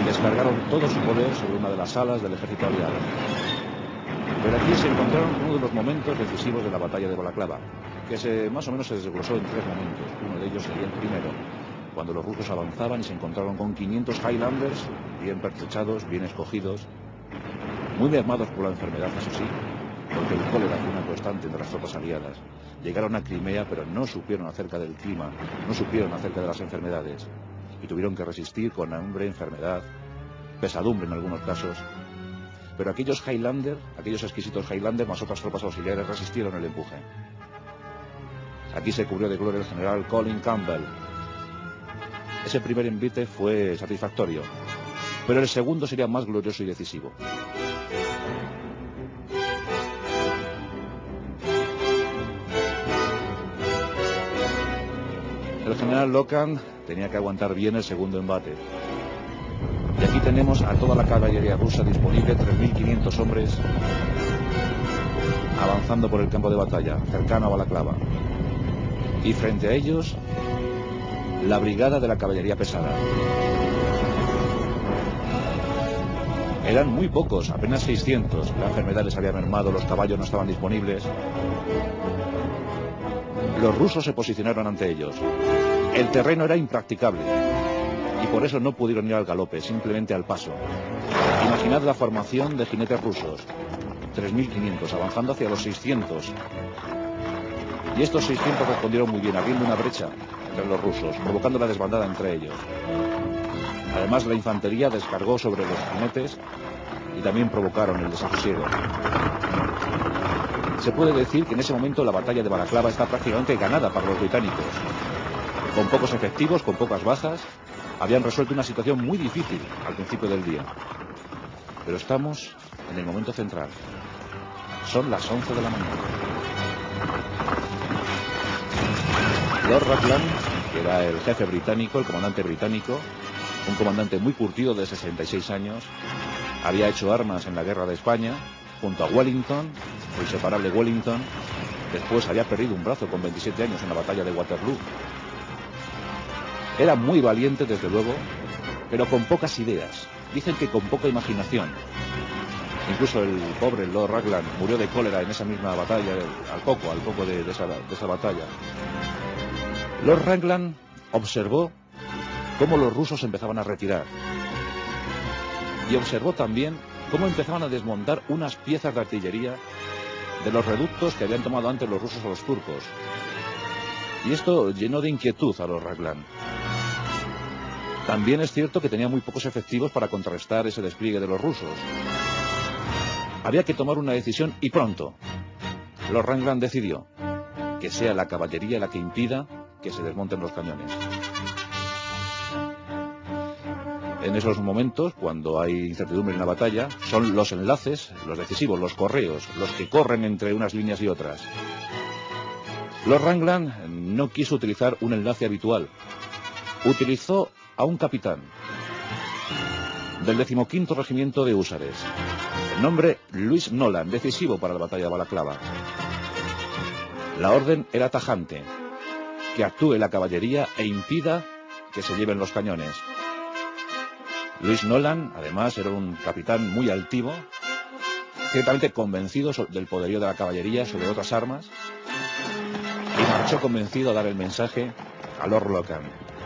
descargaron todo su poder sobre una de las alas del ejército aliado. Pero aquí se encontraron uno de los momentos decisivos de la batalla de Balaclava, que más o menos se desglosó en 3 momentos. Uno de ellos sería el primero, cuando los rusos avanzaban y se encontraron con 500 Highlanders, bien pertrechados, bien escogidos, muy mermados por la enfermedad, eso sí, porque el cólera fue una constante entre las tropas aliadas. Llegaron a Crimea, pero no supieron acerca del clima, no supieron acerca de las enfermedades, y tuvieron que resistir con hambre, enfermedad, pesadumbre en algunos casos. Pero aquellos Highlander, aquellos exquisitos Highlander, más otras tropas auxiliares, resistieron el empuje. Aquí se cubrió de gloria el general Colin Campbell. Ese primer envite fue satisfactorio, pero el segundo sería más glorioso y decisivo. El general Locan tenía que aguantar bien el segundo embate. Y aquí tenemos a toda la caballería rusa disponible, 3.500 hombres, avanzando por el campo de batalla, cercano a Balaclava. Y frente a ellos, la brigada de la caballería pesada. Eran muy pocos, apenas 600. La enfermedad les había mermado, los caballos no estaban disponibles. Los rusos se posicionaron ante ellos. El terreno era impracticable y por eso no pudieron ir al galope, simplemente al paso. Imaginad la formación de jinetes rusos, 3.500, avanzando hacia los 600. Y estos 600 respondieron muy bien, abriendo una brecha entre los rusos, provocando la desbandada entre ellos. Además, la infantería descargó sobre los jinetes y también provocaron el desasosiego. Se puede decir que en ese momento la batalla de Balaclava está prácticamente ganada para los británicos. Con pocos efectivos, con pocas bajas, habían resuelto una situación muy difícil al principio del día. Pero estamos en el momento central. Son las 11 de la mañana. Lord Raglan, que era el jefe británico, el comandante británico, un comandante muy curtido de 66 años, había hecho armas en la guerra de España, junto a Wellington, el inseparable Wellington. Después había perdido un brazo con 27 años en la batalla de Waterloo. Era muy valiente, desde luego, pero con pocas ideas. Dicen que con poca imaginación. Incluso el pobre Lord Raglan murió de cólera en esa misma batalla, al poco de esa batalla. Lord Raglan observó cómo los rusos empezaban a retirar. Y observó también cómo empezaban a desmontar unas piezas de artillería de los reductos que habían tomado antes los rusos a los turcos. Y esto llenó de inquietud a Lord Raglan. También es cierto que tenía muy pocos efectivos para contrarrestar ese despliegue de los rusos. Había que tomar una decisión y pronto. Lord Raglan decidió que sea la caballería la que impida que se desmonten los cañones. En esos momentos, cuando hay incertidumbre en la batalla, son los enlaces, los decisivos, los correos, los que corren entre unas líneas y otras. Lord Raglan no quiso utilizar un enlace habitual. Utilizó a un capitán del 15º Regimiento de Húsares, el nombre Louis Nolan, decisivo para la batalla de Balaclava. La orden era tajante: que actúe la caballería e impida que se lleven los cañones. Louis Nolan, además, era un capitán muy altivo, ciertamente convencido del poderío de la caballería sobre otras armas, y marchó convencido a dar el mensaje a Lord Locan.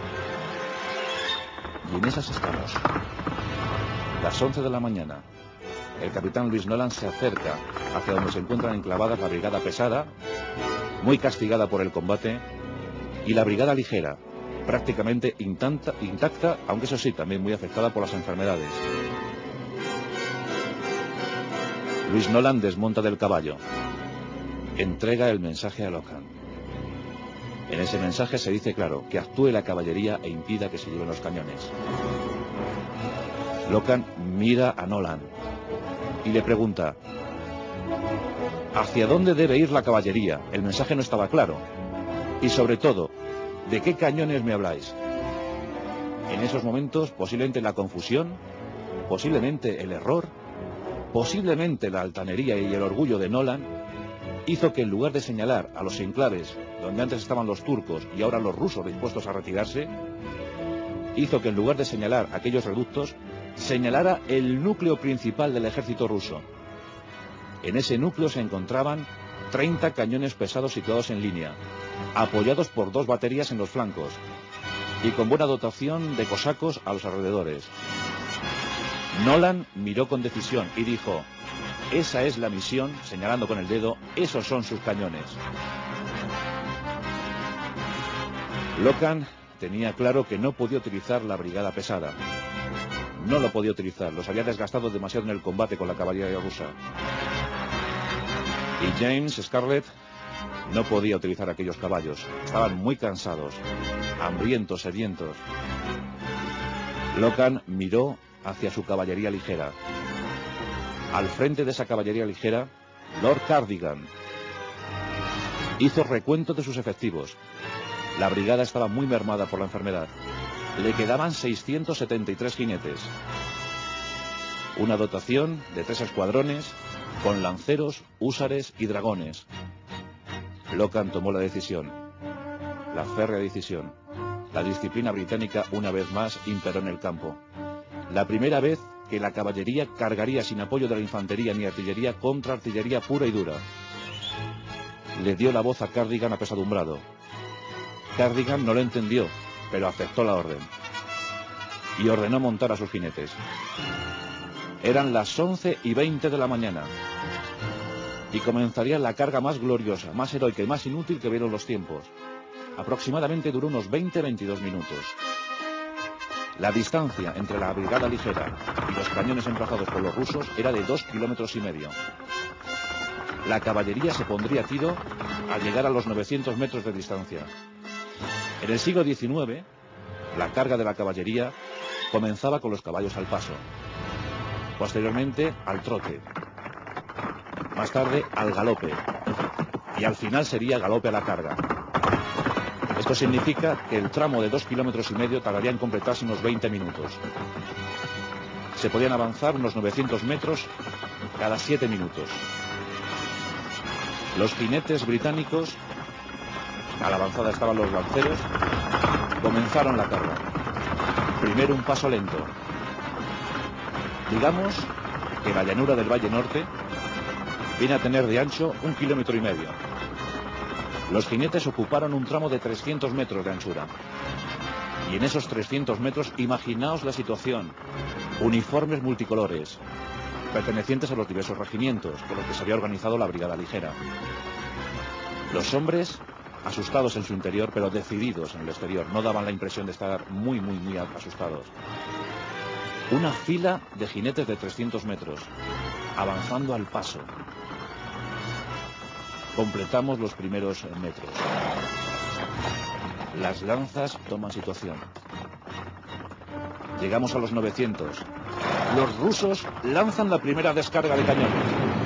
Y en esas estamos. Las 11 de la mañana. El capitán Louis Nolan se acerca hacia donde se encuentran enclavadas la brigada pesada, muy castigada por el combate, y la brigada ligera, prácticamente intacta, aunque eso sí, también muy afectada por las enfermedades. Louis Nolan desmonta del caballo. Entrega el mensaje a Locan. En ese mensaje se dice claro que actúe la caballería e impida que se lleven los cañones. Locan mira a Nolan y le pregunta: ¿hacia dónde debe ir la caballería? El mensaje no estaba claro. Y sobre todo, ¿de qué cañones me habláis? En esos momentos, posiblemente la confusión, posiblemente el error, posiblemente la altanería y el orgullo de Nolan hizo que, en lugar de señalar a los enclaves donde antes estaban los turcos y ahora los rusos dispuestos a retirarse, hizo que, en lugar de señalar aquellos reductos, señalara el núcleo principal del ejército ruso. En ese núcleo se encontraban 30 cañones pesados situados en línea, apoyados por 2 baterías en los flancos y con buena dotación de cosacos a los alrededores. Nolan miró con decisión y dijo: esa es la misión, señalando con el dedo, esos son sus cañones. Locan tenía claro que no podía utilizar la brigada pesada. No lo podía utilizar, los había desgastado demasiado en el combate con la caballería rusa. Y James Scarlett no podía utilizar aquellos caballos. Estaban muy cansados, hambrientos, sedientos. Locan miró hacia su caballería ligera. Al frente de esa caballería ligera, Lord Cardigan hizo recuento de sus efectivos. La brigada estaba muy mermada por la enfermedad. Le quedaban 673 jinetes. Una dotación de 3 escuadrones con lanceros, húsares y dragones. Locan tomó la decisión, la férrea decisión. La disciplina británica una vez más imperó en el campo. La primera vez que la caballería cargaría sin apoyo de la infantería ni artillería contra artillería pura y dura. Le dio la voz a Cardigan apesadumbrado. Cardigan no lo entendió, pero aceptó la orden y ordenó montar a sus jinetes. Eran las 11:20 de la mañana y comenzaría la carga más gloriosa, más heroica y más inútil que vieron los tiempos. Aproximadamente duró unos 20-22 minutos. La distancia entre la brigada ligera y los cañones emplazados por los rusos era de 2,5 kilómetros. La caballería se pondría a tiro al llegar a los 900 metros de distancia. En el siglo XIX, la carga de la caballería comenzaba con los caballos al paso, posteriormente al trote, más tarde al galope, y al final sería galope a la carga. Esto significa que el tramo de 2,5 kilómetros tardaría en completarse unos 20 minutos. Se podían avanzar unos 900 metros cada 7 minutos. Los jinetes británicos, a la avanzada estaban los lanceros, comenzaron la carga. Primero un paso lento. Digamos que la llanura del Valle Norte viene a tener de ancho 1,5 kilómetros. Los jinetes ocuparon un tramo de 300 metros de anchura. Y en esos 300 metros, imaginaos la situación. Uniformes multicolores, pertenecientes a los diversos regimientos con los que se había organizado la brigada ligera. Los hombres, asustados en su interior, pero decididos en el exterior, no daban la impresión de estar muy asustados. Una fila de jinetes de 300 metros, avanzando al paso. Completamos los primeros metros. Las lanzas toman situación. Llegamos a los 900. Los rusos lanzan la primera descarga de cañones.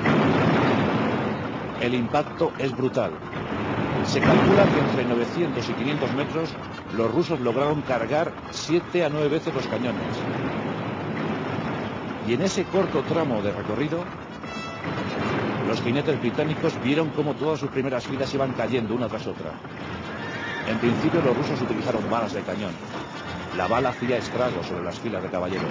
El impacto es brutal. Se calcula que entre 900 y 500 metros los rusos lograron cargar 7 a 9 veces los cañones. Y en ese corto tramo de recorrido, los jinetes británicos vieron cómo todas sus primeras filas iban cayendo una tras otra. En principio los rusos utilizaron balas de cañón. La bala hacía estragos sobre las filas de caballeros.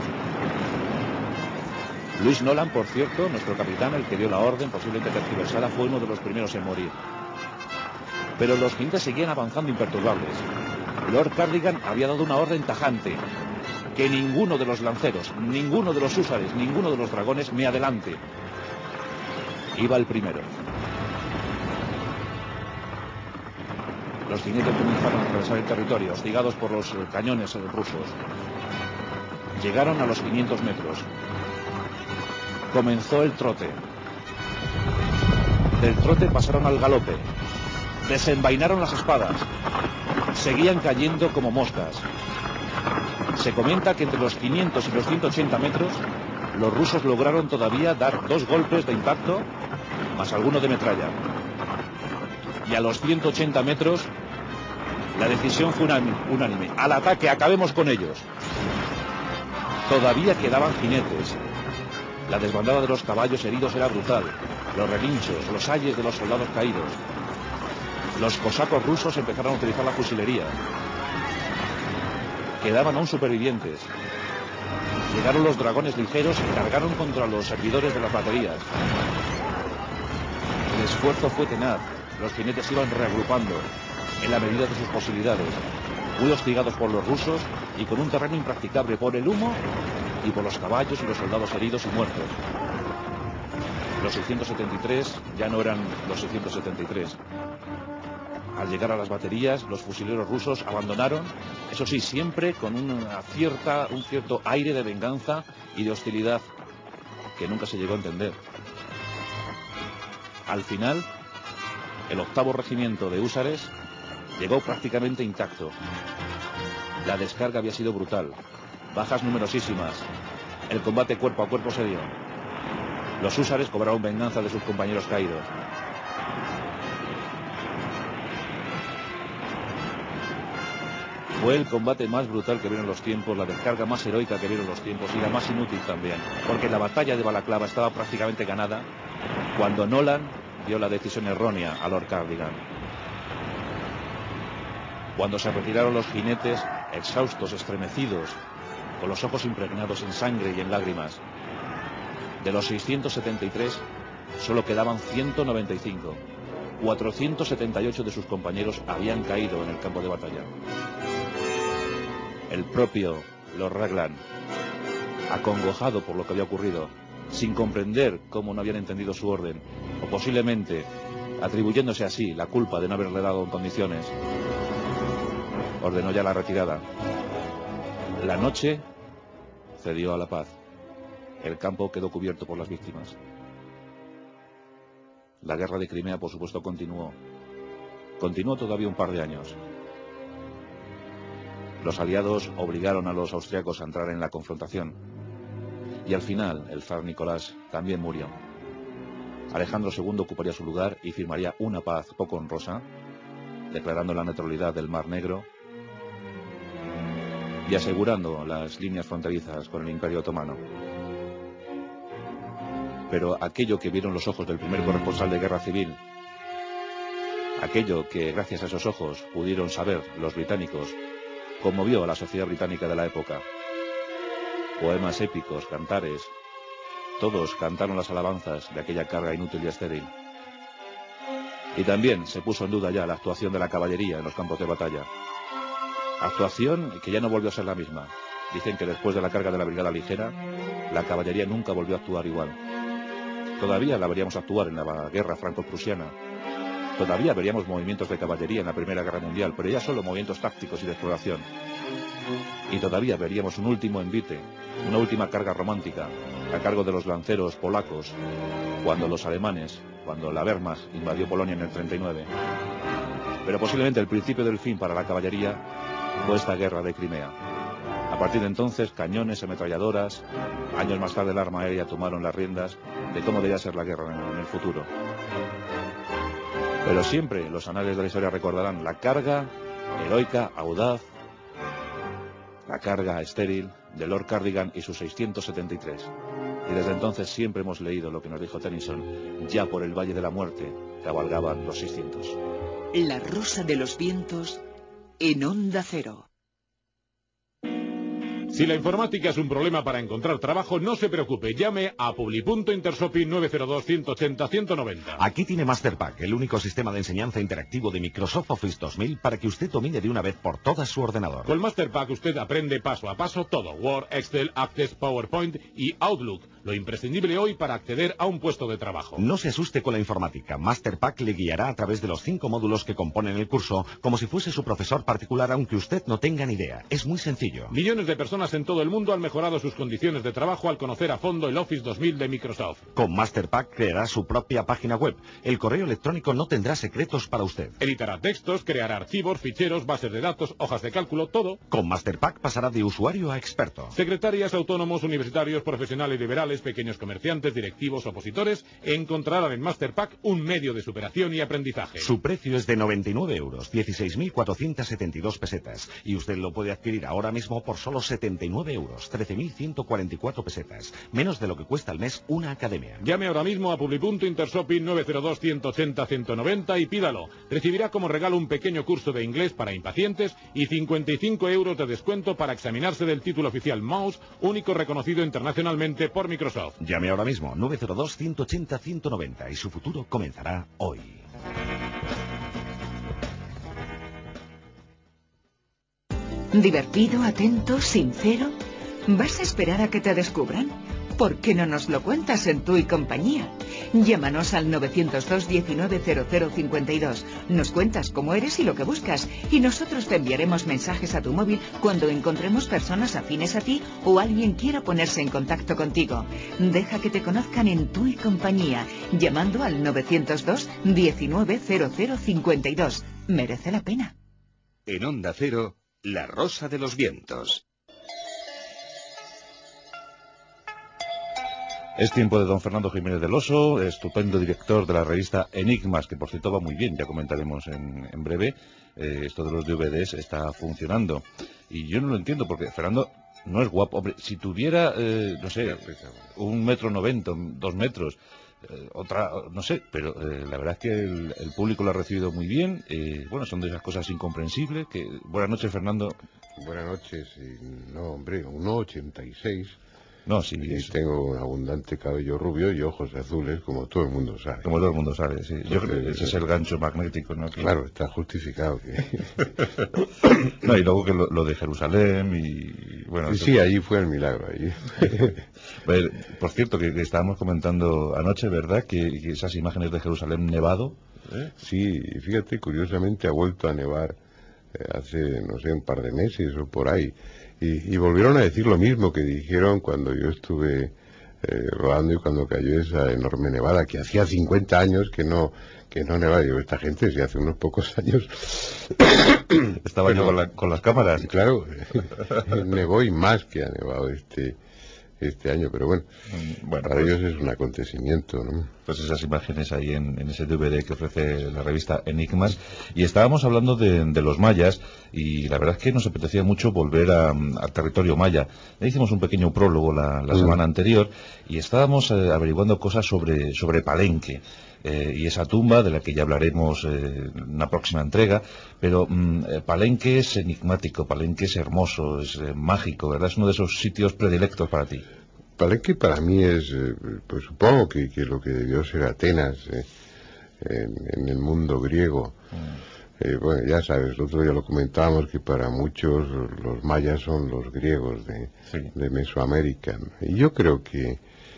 Louis Nolan, por cierto, nuestro capitán, el que dio la orden, posiblemente tergiversada, fue uno de los primeros en morir. Pero los jinetes seguían avanzando imperturbables. Lord Cardigan había dado una orden tajante: que ninguno de los lanceros, ninguno de los húsares, ninguno de los dragones me adelante. Iba el primero. Los jinetes comenzaron a atravesar el territorio, hostigados por los cañones rusos. Llegaron a los 500 metros. Comenzó el trote. Del trote pasaron al galope. Desenvainaron las espadas. Seguían cayendo como moscas. Se comenta que entre los 500 y los 180 metros, los rusos lograron todavía dar 2 golpes de impacto, más alguno de metralla. Y a los 180 metros, la decisión fue unánime. Al ataque, acabemos con ellos. Todavía quedaban jinetes. La desbandada de los caballos heridos era brutal. Los relinchos, los ayes de los soldados caídos. Los cosacos rusos empezaron a utilizar la fusilería. Quedaban aún supervivientes. Llegaron los dragones ligeros y cargaron contra los servidores de las baterías. El esfuerzo fue tenaz. Los jinetes se iban reagrupando en la medida de sus posibilidades, muy hostigados por los rusos y con un terreno impracticable por el humo y por los caballos y los soldados heridos y muertos. Los 673 ya no eran los 673. Al llegar a las baterías, los fusileros rusos abandonaron, eso sí, siempre con un cierto aire de venganza y de hostilidad que nunca se llegó a entender. Al final, el 8º regimiento de húsares llegó prácticamente intacto. La descarga había sido brutal, bajas numerosísimas, el combate cuerpo a cuerpo se dio. Los húsares cobraron venganza de sus compañeros caídos. Fue el combate más brutal que vieron los tiempos, la descarga más heroica que vieron los tiempos y la más inútil también, porque la batalla de Balaclava estaba prácticamente ganada cuando Nolan dio la decisión errónea a Lord Cardigan. Cuando se retiraron los jinetes, exhaustos, estremecidos, con los ojos impregnados en sangre y en lágrimas. De los 673, solo quedaban 195. 478 de sus compañeros habían caído en el campo de batalla. El propio Lord Raglan, acongojado por lo que había ocurrido, sin comprender cómo no habían entendido su orden, o posiblemente atribuyéndose así la culpa de no haberle dado en condiciones, ordenó ya la retirada. La noche cedió a la paz. El campo quedó cubierto por las víctimas. La guerra de Crimea, por supuesto, continuó. Continuó todavía un par de años. Los aliados obligaron a los austriacos a entrar en la confrontación. Y al final, el zar Nicolás también murió. Alejandro II ocuparía su lugar y firmaría una paz poco honrosa, declarando la neutralidad del Mar Negro y asegurando las líneas fronterizas con el Imperio Otomano. Pero aquello que vieron los ojos del primer corresponsal de guerra civil, aquello que gracias a esos ojos pudieron saber los británicos, conmovió a la sociedad británica de la época. Poemas épicos, cantares, todos cantaron las alabanzas de aquella carga inútil y estéril. Y también se puso en duda ya la actuación de la caballería en los campos de batalla. Actuación que ya no volvió a ser la misma. Dicen que después de la carga de la brigada ligera, la caballería nunca volvió a actuar igual. Todavía la veríamos actuar en la guerra franco-prusiana. Todavía veríamos movimientos de caballería en la Primera Guerra Mundial, pero ya solo movimientos tácticos y de exploración. Y todavía veríamos un último envite, una última carga romántica, a cargo de los lanceros polacos, cuando los alemanes, cuando la Wehrmacht invadió Polonia en el 39. Pero posiblemente el principio del fin para la caballería fue esta guerra de Crimea. A partir de entonces, cañones, ametralladoras, años más tarde el arma aérea tomaron las riendas de cómo debía ser la guerra en el futuro. Pero siempre los anales de la historia recordarán la carga heroica, audaz, la carga estéril de Lord Cardigan y sus 673. Y desde entonces siempre hemos leído lo que nos dijo Tennyson: ya por el Valle de la Muerte cabalgaban los 600.
La Rosa de los Vientos en Onda Cero.
Si la informática es un problema para encontrar trabajo, no se preocupe, llame a Publipunto Intersopi 902-180-190.
Aquí tiene Masterpack, el único sistema de enseñanza interactivo de Microsoft Office 2000 para que usted domine de una vez por todas su ordenador.
Con Masterpack usted aprende paso a paso todo: Word, Excel, Access, PowerPoint y Outlook, lo imprescindible hoy para acceder a un puesto de trabajo.
No se asuste con la informática. Masterpack le guiará a través de los 5 módulos que componen el curso, como si fuese su profesor particular, aunque usted no tenga ni idea. Es muy sencillo.
Millones de personas en todo el mundo han mejorado sus condiciones de trabajo al conocer a fondo el Office 2000 de Microsoft.
Con Masterpack creará su propia página web. El correo electrónico no tendrá secretos para usted.
Editará textos, creará archivos, ficheros, bases de datos, hojas de cálculo, todo.
Con Masterpack pasará de usuario a experto.
Secretarias, autónomos, universitarios, profesionales liberales industriales, pequeños comerciantes, directivos, opositores, encontrarán en Masterpack un medio de superación y aprendizaje.
Su precio es de 99 euros, 16.472 pesetas. Y usted lo puede adquirir ahora mismo por solo 79 euros, 13.144 pesetas. Menos de lo que cuesta al mes una academia.
Llame ahora mismo a Publipunto Intershopping 902-180-190 y pídalo. Recibirá como regalo un pequeño curso de inglés para impacientes y 55 euros de descuento para examinarse del título oficial Mouse, único reconocido internacionalmente por Microsoft.
Llame ahora mismo, 902-180-190 y su futuro comenzará hoy.
¿Divertido, atento, sincero? ¿Vas a esperar a que te descubran? ¿Por qué no nos lo cuentas en Tú y Compañía? Llámanos al 902 19 0052. Nos cuentas cómo eres y lo que buscas, y nosotros te enviaremos mensajes a tu móvil cuando encontremos personas afines a ti o alguien quiera ponerse en contacto contigo. Deja que te conozcan en Tú y Compañía, llamando al 902 19 0052. Merece la pena.
En Onda Cero, La Rosa de los Vientos.
Es tiempo de don Fernando Jiménez del Oso, estupendo director de la revista Enigmas, que por cierto va muy bien, ya comentaremos en breve. Esto de los DVDs está funcionando. Y yo no lo entiendo, porque Fernando no es guapo. Hombre, si tuviera, no sé, 1,90 m, 2 metros, otra, no sé, pero la verdad es que el público lo ha recibido muy bien. Bueno, son de esas cosas incomprensibles. Buenas noches, Fernando.
Buenas noches. No, hombre, 1,86 m.
No, sí.
Y tengo un abundante cabello rubio y ojos azules, como todo el mundo sabe.
Como todo el mundo sabe, sí. Yo creo que ese es el gancho magnético, ¿no?
Claro, está justificado.
No, y luego que lo de Jerusalén y... bueno.
Sí, allí fue el milagro, allí.
Por cierto, que estábamos comentando anoche, ¿verdad? Que esas imágenes de Jerusalén nevado...
Sí, fíjate, curiosamente ha vuelto a nevar hace, no sé, un par de meses o por ahí. Y volvieron a decir lo mismo que dijeron cuando yo estuve rodando y cuando cayó esa enorme nevada, que hacía 50 años que no nevaba. Digo, esta gente, si hace unos pocos años...
Estaba yo con las cámaras.
Claro, nevó y más que ha nevado este año, pero bueno, para ellos es un acontecimiento, ¿no?
Pues esas imágenes ahí en ese DVD que ofrece la revista Enigmas. Y estábamos hablando de los mayas, y la verdad es que nos apetecía mucho volver al territorio maya. Le hicimos un pequeño prólogo la semana anterior, y estábamos averiguando cosas sobre Palenque. Y esa tumba de la que ya hablaremos en una próxima entrega, pero Palenque es enigmático, Palenque es hermoso, es mágico, ¿verdad? Es uno de esos sitios predilectos para ti.
Palenque para mí es, pues supongo que lo que debió ser Atenas en el mundo griego. Bueno, ya sabes, el otro día lo comentábamos que para muchos los mayas son los griegos de Mesoamérica. Y yo creo que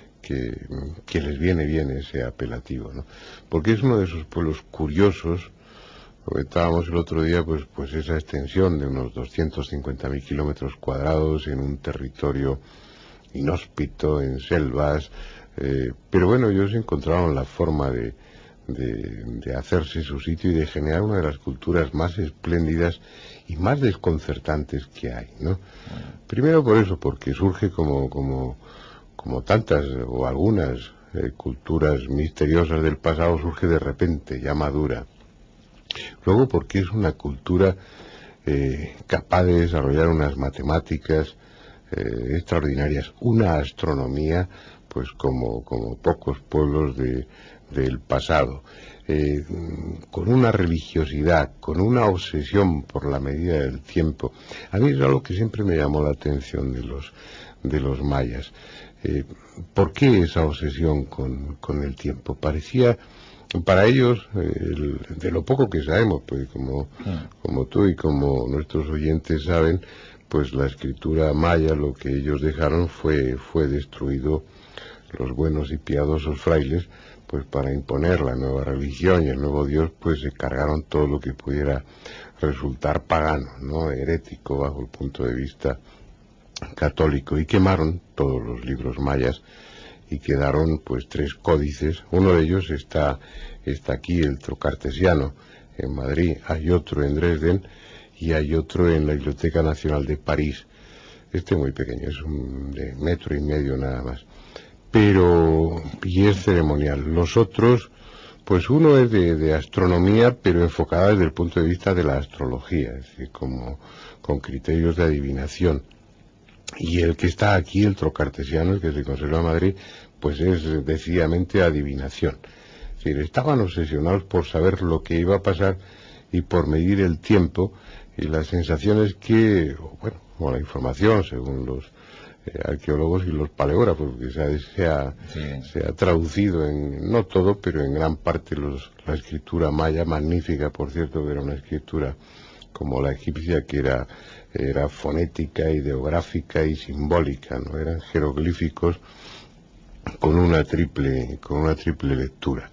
les viene bien ese apelativo, ¿no? Porque es uno de esos pueblos curiosos. Comentábamos el otro día pues esa extensión de unos 250.000 kilómetros cuadrados en un territorio inhóspito, en selvas, pero bueno, ellos encontraron la forma de hacerse su sitio y de generar una de las culturas más espléndidas y más desconcertantes que hay, ¿no? Primero por eso, porque surge como tantas o algunas culturas misteriosas del pasado, surge de repente, ya madura. Luego porque es una cultura capaz de desarrollar unas matemáticas extraordinarias, una astronomía pues como pocos pueblos del pasado, con una religiosidad, con una obsesión por la medida del tiempo. A mí es algo que siempre me llamó la atención de los mayas. ¿Por qué esa obsesión con el tiempo? Parecía para ellos, de lo poco que sabemos, pues como tú y como nuestros oyentes saben, pues la escritura maya, lo que ellos dejaron fue destruido. Los buenos y piadosos frailes, pues para imponer la nueva religión y el nuevo Dios, pues se cargaron todo lo que pudiera resultar pagano, ¿no? Herético bajo el punto de vista católico, y quemaron todos los libros mayas y quedaron pues 3 códices. Uno de ellos está aquí, el Trocartesiano, en Madrid. Hay otro en Dresden y hay otro en la Biblioteca Nacional de París. Muy pequeño, es de 1,5 metros nada más. y es ceremonial. Los otros, pues uno es de astronomía, pero enfocada desde el punto de vista de la astrología, es decir, como con criterios de adivinación. Y el que está aquí, el trocartesiano, el que se conserva en Madrid, pues es decididamente adivinación. Es decir, estaban obsesionados por saber lo que iba a pasar y por medir el tiempo, y las sensaciones que, bueno, o la información, según los arqueólogos y los paleógrafos, que se ha traducido en, no todo, pero en gran parte la escritura maya, magnífica, por cierto, que era una escritura como la egipcia, que era fonética, ideográfica y simbólica, ¿no? Eran jeroglíficos con una triple lectura.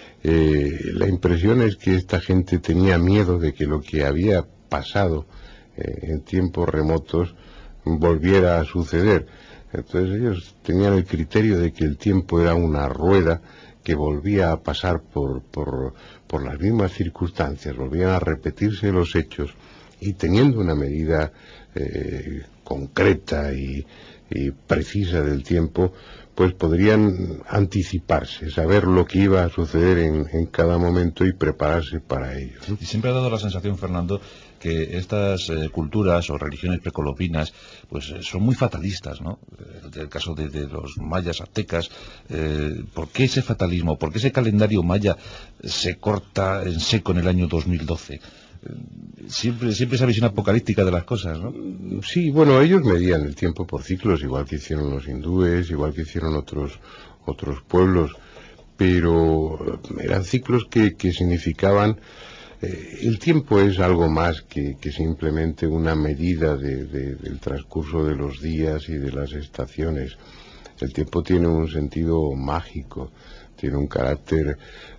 La impresión es que esta gente tenía miedo de que lo que había pasado en tiempos remotos volviera a suceder. Entonces ellos tenían el criterio de que el tiempo era una rueda que volvía a pasar por las mismas circunstancias, volvían a repetirse los hechos, y teniendo una medida concreta y precisa del tiempo, pues podrían anticiparse, saber lo que iba a suceder en cada momento y prepararse para ello, ¿no?
Y siempre ha dado la sensación, Fernando, que estas culturas o religiones precolombinas pues son muy fatalistas, ¿no? El caso de los mayas aztecas, ¿por qué ese fatalismo? ¿Por qué ese calendario maya se corta en seco en el año 2012? Siempre esa visión apocalíptica de las cosas, ¿no?
Sí, bueno, ellos medían el tiempo por ciclos, igual que hicieron los hindúes, igual que hicieron otros pueblos, pero eran ciclos que significaban... el tiempo es algo más que simplemente una medida del transcurso de los días y de las estaciones. El tiempo tiene un sentido mágico, tiene un carácter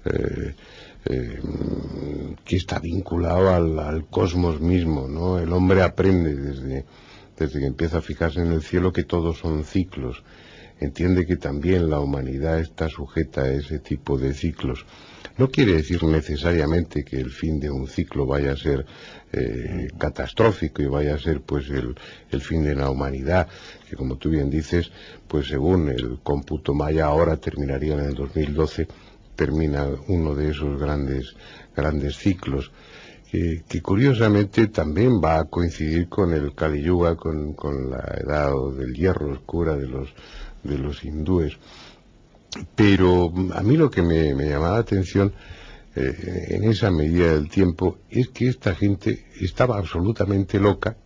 que está vinculado al cosmos mismo, ¿no? El hombre aprende desde que empieza a fijarse en el cielo que todos son ciclos. Entiende que también la humanidad está sujeta a ese tipo de ciclos. No quiere decir necesariamente que el fin de un ciclo vaya a ser catastrófico y vaya a ser pues el fin de la humanidad, que como tú bien dices, pues según el cómputo maya ahora terminaría en el 2012, termina uno de esos grandes ciclos, que curiosamente también va a coincidir con el Kali Yuga, con la edad del hierro oscura de los hindúes. Pero a mí lo que me llamaba la atención en esa medida del tiempo es que esta gente estaba absolutamente loca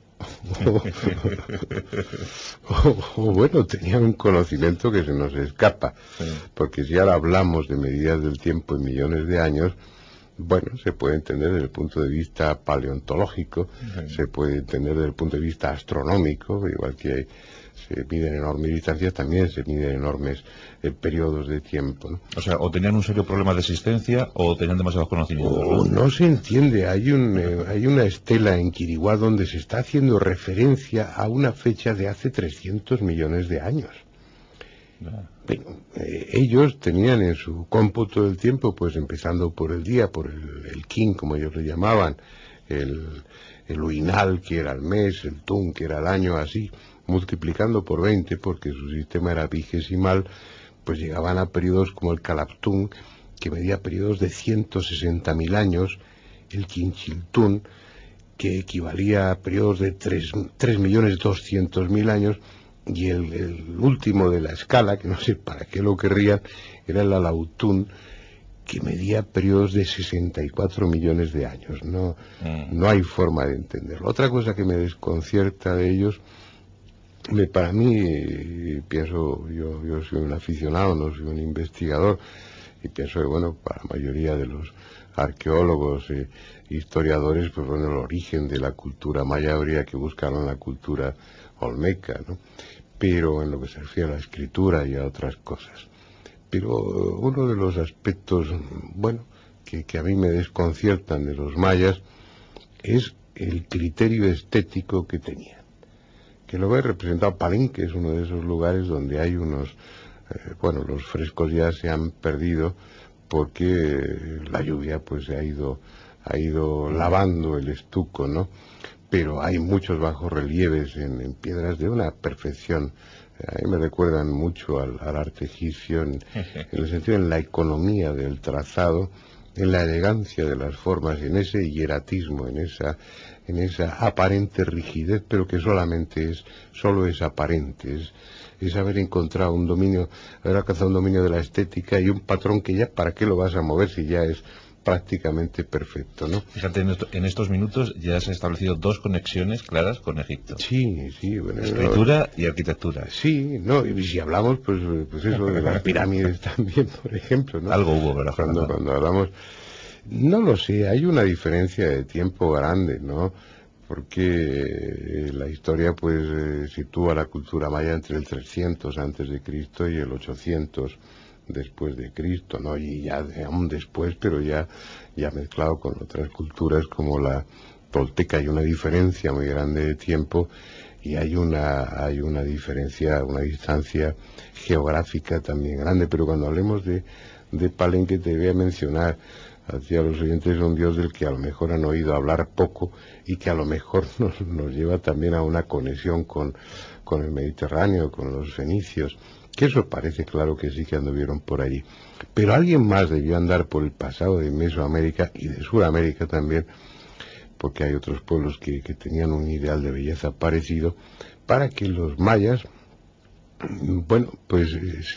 o bueno, tenían un conocimiento que se nos escapa, porque si ahora hablamos de medidas del tiempo en millones de años, bueno, se puede entender desde el punto de vista paleontológico, se puede entender desde el punto de vista astronómico, igual que se miden enormes distancias, también se miden enormes periodos de tiempo, ¿no?
O sea, o tenían un serio problema de existencia o tenían demasiados conocimientos, ¿no?
No se entiende. Hay una estela en Quiriguá donde se está haciendo referencia a una fecha de hace 300 millones de años. Bueno, ellos tenían en su cómputo del tiempo, pues empezando por el día, por el kin, como ellos le llamaban, el uinal, que era el mes, el tun, que era el año, así, multiplicando por 20, porque su sistema era vigesimal, pues llegaban a periodos como el calaptún, que medía periodos de 160.000 años, el quinchiltún, que equivalía a periodos de 3.200.000 años, y el último de la escala, que no sé para qué lo querrían, era el alautún, que medía periodos de 64 millones de años. No hay forma de entenderlo. Otra cosa que me desconcierta de ellos, para mí, pienso, yo soy un aficionado, no soy un investigador, y pienso que, bueno, para la mayoría de los arqueólogos, historiadores, pues bueno, el origen de la cultura maya habría que buscarlo en la cultura olmeca, ¿no? Pero en lo que se refiere a la escritura y a otras cosas. Pero uno de los aspectos, bueno, que a mí me desconciertan de los mayas es el criterio estético que tenían. Que lo ve representado Palenque, es uno de esos lugares donde hay unos, los frescos ya se han perdido porque la lluvia pues se ha ido ha ido lavando el estuco, ¿no? Pero hay muchos bajorrelieves en piedras de una perfección. A mí me recuerdan mucho al arte egipcio en el sentido, en la economía del trazado, en la elegancia de las formas, en ese hieratismo, en esa aparente rigidez, pero que solo es aparente, es haber encontrado un dominio, haber alcanzado un dominio de la estética y un patrón que ya, ¿para qué lo vas a mover si ya es prácticamente perfecto, ¿no?
Fíjate, en estos minutos ya se han establecido dos conexiones claras con Egipto.
Sí, bueno,
escritura y arquitectura.
Sí, no, y si hablamos, pues eso, de las pirámides también, por ejemplo, ¿no?
Algo hubo, ¿verdad?
Cuando hablamos, no lo sé, hay una diferencia de tiempo grande, ¿no? Porque la historia, pues, sitúa la cultura maya entre el 300 antes de Cristo y el 800 después de Cristo, ¿no? Y ya aún después, pero ya mezclado con otras culturas como la tolteca. Hay una diferencia muy grande de tiempo y hay una diferencia, una distancia geográfica también grande. Pero cuando hablemos de Palenque, te voy a mencionar hacia los oyentes un dios del que a lo mejor han oído hablar poco y que a lo mejor nos lleva también a una conexión con el Mediterráneo, con los fenicios, que eso parece claro que sí que anduvieron por allí. Pero alguien más debió andar por el pasado de Mesoamérica y de Sudamérica también, porque hay otros pueblos que tenían un ideal de belleza parecido, para que los mayas, bueno, pues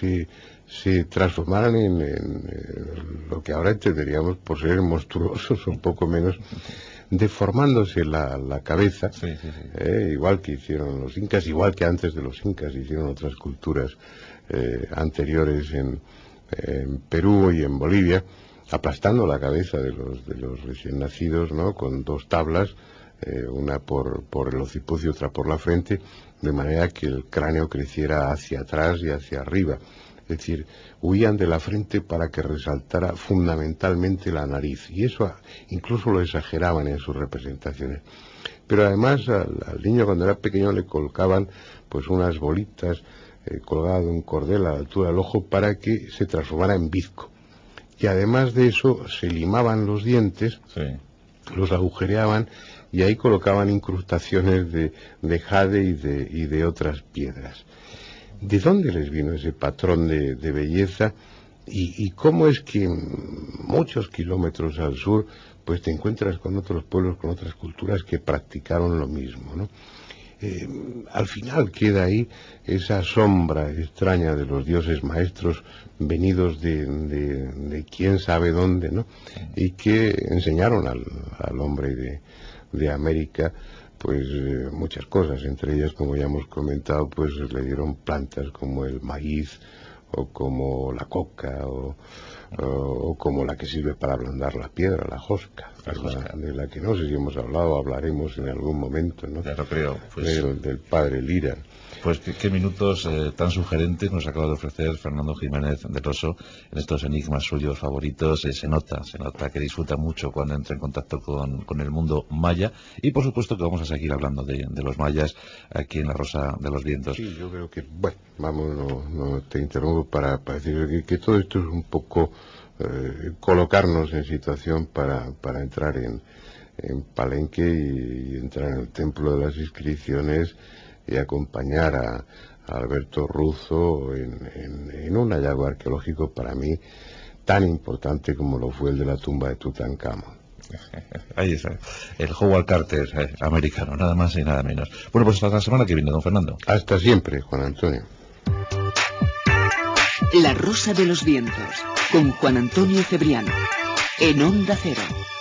se transformaran en lo que ahora entenderíamos por ser monstruosos, un poco menos, deformándose la cabeza, igual que hicieron los incas, igual que antes de los incas hicieron otras culturas anteriores en Perú y en Bolivia, aplastando la cabeza de los recién nacidos, ¿no? Con dos tablas, una por el occipucio y otra por la frente, de manera que el cráneo creciera hacia atrás y hacia arriba. Es decir, huían de la frente para que resaltara fundamentalmente la nariz, y eso incluso lo exageraban en sus representaciones. Pero además al niño, cuando era pequeño, le colocaban pues unas bolitas colgadas de un cordel a la altura del ojo para que se transformara en bizco. Y además de eso se limaban los dientes, los agujereaban y ahí colocaban incrustaciones de jade y de otras piedras. ¿De dónde les vino ese patrón de belleza? Y cómo es que muchos kilómetros al sur pues te encuentras con otros pueblos, con otras culturas que practicaron lo mismo, ¿no? Al final queda ahí esa sombra extraña de los dioses maestros venidos de quién sabe dónde, ¿no? Y que enseñaron al hombre de América pues muchas cosas, entre ellas, como ya hemos comentado, pues le dieron plantas como el maíz o como la coca o como la que sirve para ablandar la piedra, la josca, de la que no sé si hemos hablado, hablaremos en algún momento, ¿no?
Claro, creo. Pues,
del padre Lira.
Pues qué minutos tan sugerentes nos acaba de ofrecer Fernando Jiménez del Oso en estos enigmas suyos favoritos. Se nota que disfruta mucho cuando entra en contacto con el mundo maya, y por supuesto que vamos a seguir hablando de los mayas aquí en La Rosa de los Vientos.
Sí, yo creo que, bueno, vamos, no te interrumpo para decir que todo esto es un poco colocarnos en situación para entrar en Palenque y entrar en el templo de las inscripciones y acompañar a Alberto Ruzo en un hallazgo arqueológico para mí tan importante como lo fue el de la tumba de Tutankamón.
Ahí está, el Howard Carter americano, nada más y nada menos. Bueno, pues hasta la semana que viene, don Fernando.
Hasta siempre, Juan Antonio.
La Rosa de los Vientos, con Juan Antonio Cebriano, en Onda Cero.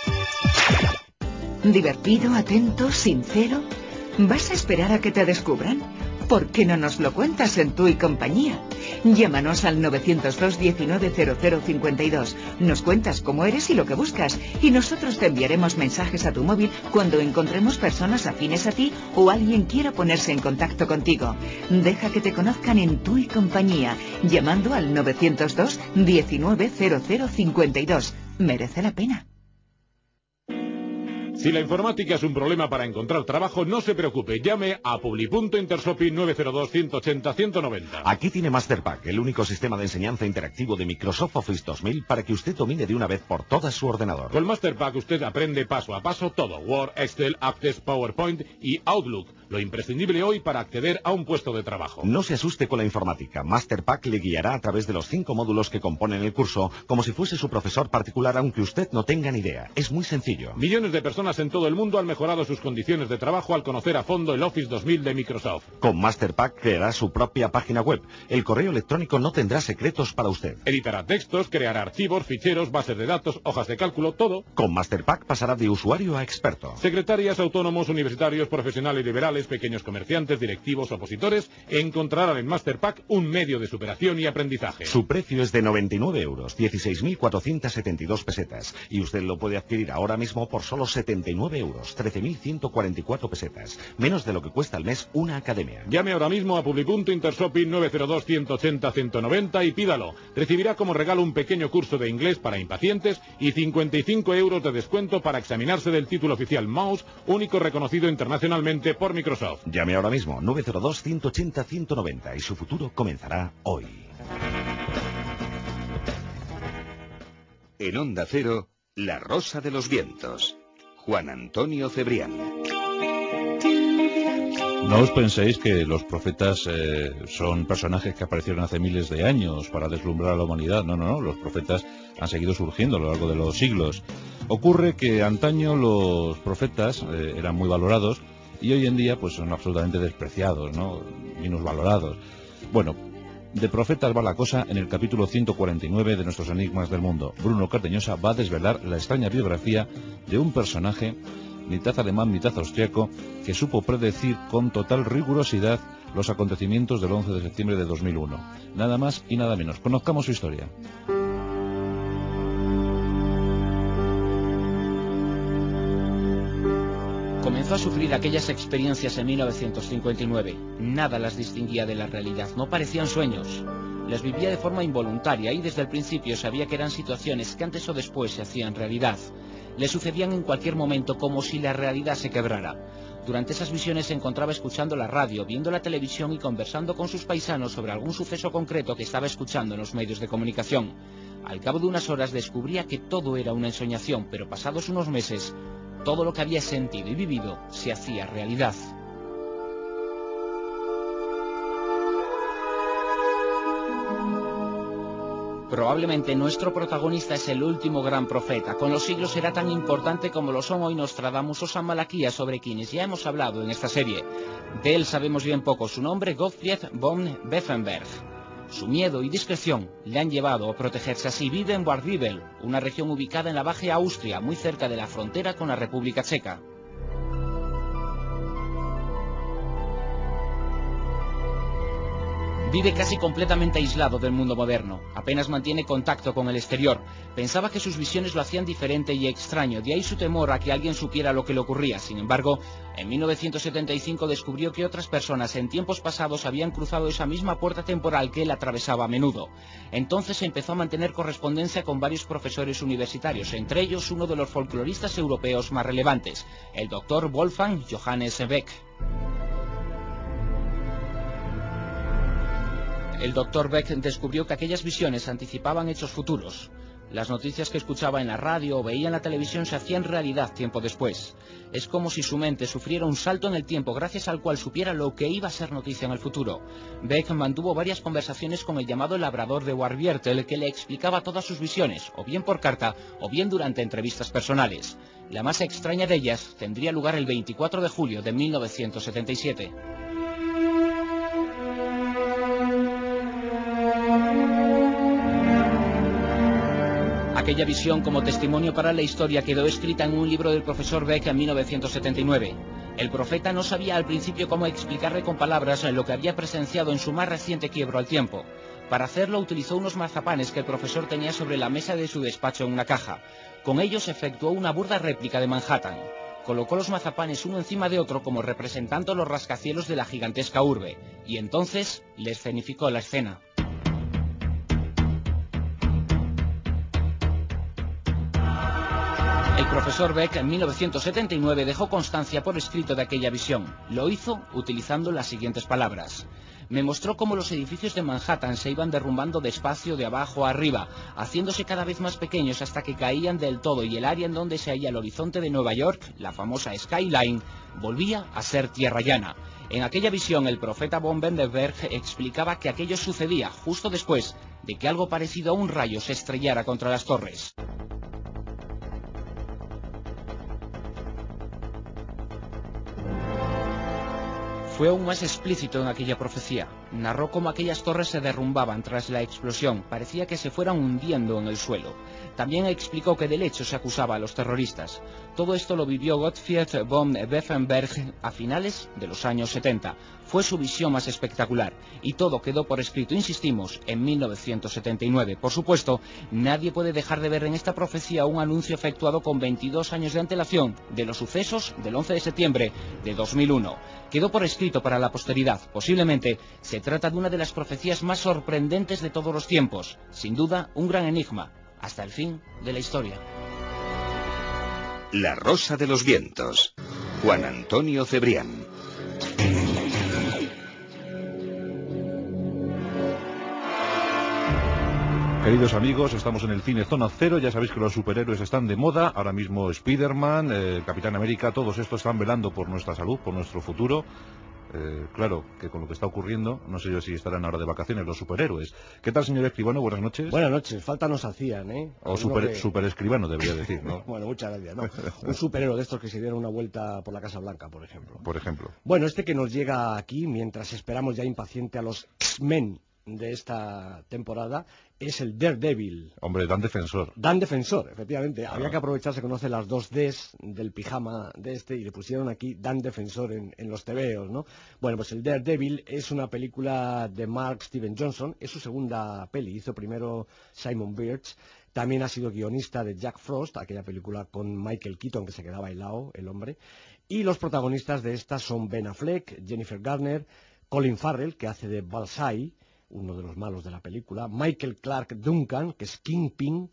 ¿Divertido, atento, sincero? ¿Vas a esperar a que te descubran? ¿Por qué no nos lo cuentas en Tú y Compañía? Llámanos al 902 19 0052. Nos cuentas cómo eres y lo que buscas, y nosotros te enviaremos mensajes a tu móvil cuando encontremos personas afines a ti o alguien quiera ponerse en contacto contigo. Deja que te conozcan en Tú y Compañía, llamando al 902 19 0052. Merece la pena.
Si la informática es un problema para encontrar trabajo, no se preocupe, llame a Publi.Intershopping Intershopping 902-180-190.
Aquí tiene MasterPack, el único sistema de enseñanza interactivo de Microsoft Office 2000 para que usted domine de una vez por todas su ordenador.
Con MasterPack usted aprende paso a paso todo: Word, Excel, Access, PowerPoint y Outlook, lo imprescindible hoy para acceder a un puesto de trabajo.
No se asuste con la informática. MasterPack le guiará a través de los 5 módulos que componen el curso, como si fuese su profesor particular, aunque usted no tenga ni idea. Es muy sencillo.
Millones de personas en todo el mundo han mejorado sus condiciones de trabajo al conocer a fondo el Office 2000 de Microsoft.
Con MasterPack creará su propia página web. El correo electrónico no tendrá secretos para usted.
Editará textos, creará archivos, ficheros, bases de datos, hojas de cálculo, todo.
Con MasterPack pasará de usuario a experto.
Secretarias, autónomos, universitarios, profesionales liberales, pequeños comerciantes, directivos, opositores, encontrarán en MasterPack un medio de superación y aprendizaje.
Su precio es de 99 euros, 16.472 pesetas. Y usted lo puede adquirir ahora mismo por solo 79 euros, 13.144 pesetas. Menos de lo que cuesta al mes una academia.
Llame ahora mismo a Publi.Intershopping 902-180-190 y pídalo. Recibirá como regalo un pequeño curso de inglés para impacientes y 55 euros de descuento para examinarse del título oficial Mouse, único reconocido internacionalmente por Microsoft.
Llame ahora mismo, 902-180-190 y su futuro comenzará hoy.
En Onda Cero, La Rosa de los Vientos. Juan Antonio Cebrián.
No os penséis que los profetas son personajes que aparecieron hace miles de años para deslumbrar a la humanidad. No, los profetas han seguido surgiendo a lo largo de los siglos. Ocurre que antaño los profetas eran muy valorados y hoy en día pues son absolutamente despreciados, ¿no? Minusvalorados. Bueno, de profetas va la cosa en el capítulo 149 de nuestros Enigmas del Mundo. Bruno Cardeñosa va a desvelar la extraña biografía de un personaje mitad alemán, mitad austriaco, que supo predecir con total rigurosidad los acontecimientos del 11 de septiembre de 2001. Nada más y nada menos. Conozcamos su historia.
Comenzó a sufrir aquellas experiencias en 1959. Nada las distinguía de la realidad, no parecían sueños. Las vivía de forma involuntaria y desde el principio sabía que eran situaciones que antes o después se hacían realidad. Le sucedían en cualquier momento como si la realidad se quebrara. Durante esas visiones se encontraba escuchando la radio, viendo la televisión y conversando con sus paisanos sobre algún suceso concreto que estaba escuchando en los medios de comunicación. Al cabo de unas horas descubría que todo era una ensoñación, pero pasados unos meses, todo lo que había sentido y vivido se hacía realidad. Probablemente nuestro protagonista es el último gran profeta. Con los siglos será tan importante como lo son hoy Nostradamus o San Malaquías, sobre quienes ya hemos hablado en esta serie. De él sabemos bien poco. Su nombre, Gottfried von Beffenberg. Su miedo y discreción le han llevado a protegerse así. Vive en Waldwibel, una región ubicada en la Baja Austria, muy cerca de la frontera con la República Checa. Vive casi completamente aislado del mundo moderno, apenas mantiene contacto con el exterior. Pensaba que sus visiones lo hacían diferente y extraño, de ahí su temor a que alguien supiera lo que le ocurría. Sin embargo, en 1975 descubrió que otras personas en tiempos pasados habían cruzado esa misma puerta temporal que él atravesaba a menudo. Entonces empezó a mantener correspondencia con varios profesores universitarios, entre ellos uno de los folcloristas europeos más relevantes, el doctor Wolfgang Johannes Beck. El Dr. Beck descubrió que aquellas visiones anticipaban hechos futuros. Las noticias que escuchaba en la radio o veía en la televisión se hacían realidad tiempo después. Es como si su mente sufriera un salto en el tiempo gracias al cual supiera lo que iba a ser noticia en el futuro. Beck mantuvo varias conversaciones con el llamado labrador de Warviertel, que le explicaba todas sus visiones, o bien por carta o bien durante entrevistas personales. La más extraña de ellas tendría lugar el 24 de julio de 1977. Aquella visión como testimonio para la historia quedó escrita en un libro del profesor Beck en 1979. El profeta no sabía al principio cómo explicarle con palabras lo que había presenciado en su más reciente quiebro al tiempo. Para hacerlo utilizó unos mazapanes que el profesor tenía sobre la mesa de su despacho en una caja. Con ellos efectuó una burda réplica de Manhattan. Colocó los mazapanes uno encima de otro como representando los rascacielos de la gigantesca urbe, y entonces le escenificó la escena. El profesor Beck en 1979 dejó constancia por escrito de aquella visión. Lo hizo utilizando las siguientes palabras. Me mostró cómo los edificios de Manhattan se iban derrumbando despacio de abajo a arriba, haciéndose cada vez más pequeños hasta que caían del todo y el área en donde se halla el horizonte de Nueva York, la famosa Skyline, volvía a ser tierra llana. En aquella visión el profeta von Bendenberg explicaba que aquello sucedía justo después de que algo parecido a un rayo se estrellara contra las torres. Fue aún más explícito en aquella profecía. Narró cómo aquellas torres se derrumbaban tras la explosión, parecía que se fueran hundiendo en el suelo. También explicó que del hecho se acusaba a los terroristas. Todo esto lo vivió Gottfried von Bendenberg a finales de los años 70. Fue su visión más espectacular, y todo quedó por escrito, insistimos, en 1979. Por supuesto, nadie puede dejar de ver en esta profecía un anuncio efectuado con 22 años de antelación de los sucesos del 11 de septiembre de 2001. Quedó por escrito para la posteridad. Posiblemente se trata de una de las profecías más sorprendentes de todos los tiempos. Sin duda, un gran enigma, hasta el fin de la historia.
La Rosa de los Vientos. Juan Antonio Cebrián.
Queridos amigos, estamos en el cine Zona Cero, ya sabéis que los superhéroes están de moda, ahora mismo Spider-Man, Capitán América, todos estos están velando por nuestra salud, por nuestro futuro. Claro, que con lo que está ocurriendo, no sé yo si estarán ahora de vacaciones los superhéroes. ¿Qué tal, señor escribano? Buenas noches.
Buenas noches, falta nos hacían, ¿eh?
O super escribano, debería decir, ¿no?
Bueno, muchas gracias, ¿no? Un superhéroe de estos que se dieron una vuelta por la Casa Blanca, por ejemplo.
Por ejemplo.
Bueno, este que nos llega aquí, mientras esperamos ya impaciente a los X-Men de esta temporada, es el Daredevil.
Hombre, Dan Defensor.
Dan Defensor, efectivamente. Había que aprovechar, se conoce las dos Ds del pijama de este y le pusieron aquí Dan Defensor en los tebeos, ¿no? Bueno, pues el Daredevil es una película de Mark Steven Johnson, es su segunda peli, hizo primero Simon Birch, también ha sido guionista de Jack Frost, aquella película con Michael Keaton que se quedaba helado, el hombre, y los protagonistas de esta son Ben Affleck, Jennifer Garner, Colin Farrell, que hace de Bullseye, uno de los malos de la película, Michael Clark Duncan, que es Kingpin,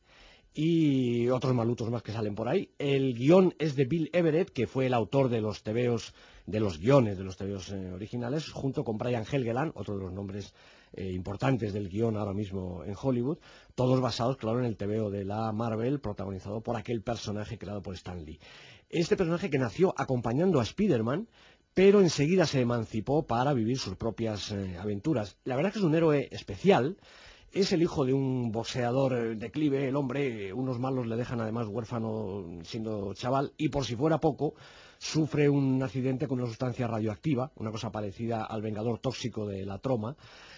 y otros malutos más que salen por ahí. El guión es de Bill Everett, que fue el autor de los tebeos, de los guiones de los tebeos originales, junto con Brian Helgeland, otro de los nombres importantes del guión ahora mismo en Hollywood, todos basados, claro, en el tebeo de la Marvel, protagonizado por aquel personaje creado por Stan Lee. Este personaje que nació acompañando a Spider-Man, pero enseguida se emancipó para vivir sus propias aventuras. La verdad es que es un héroe especial, es el hijo de un boxeador declive, el hombre, unos malos le dejan además huérfano siendo chaval, y por si fuera poco, sufre un accidente con una sustancia radioactiva, una cosa parecida al vengador tóxico de la Troma,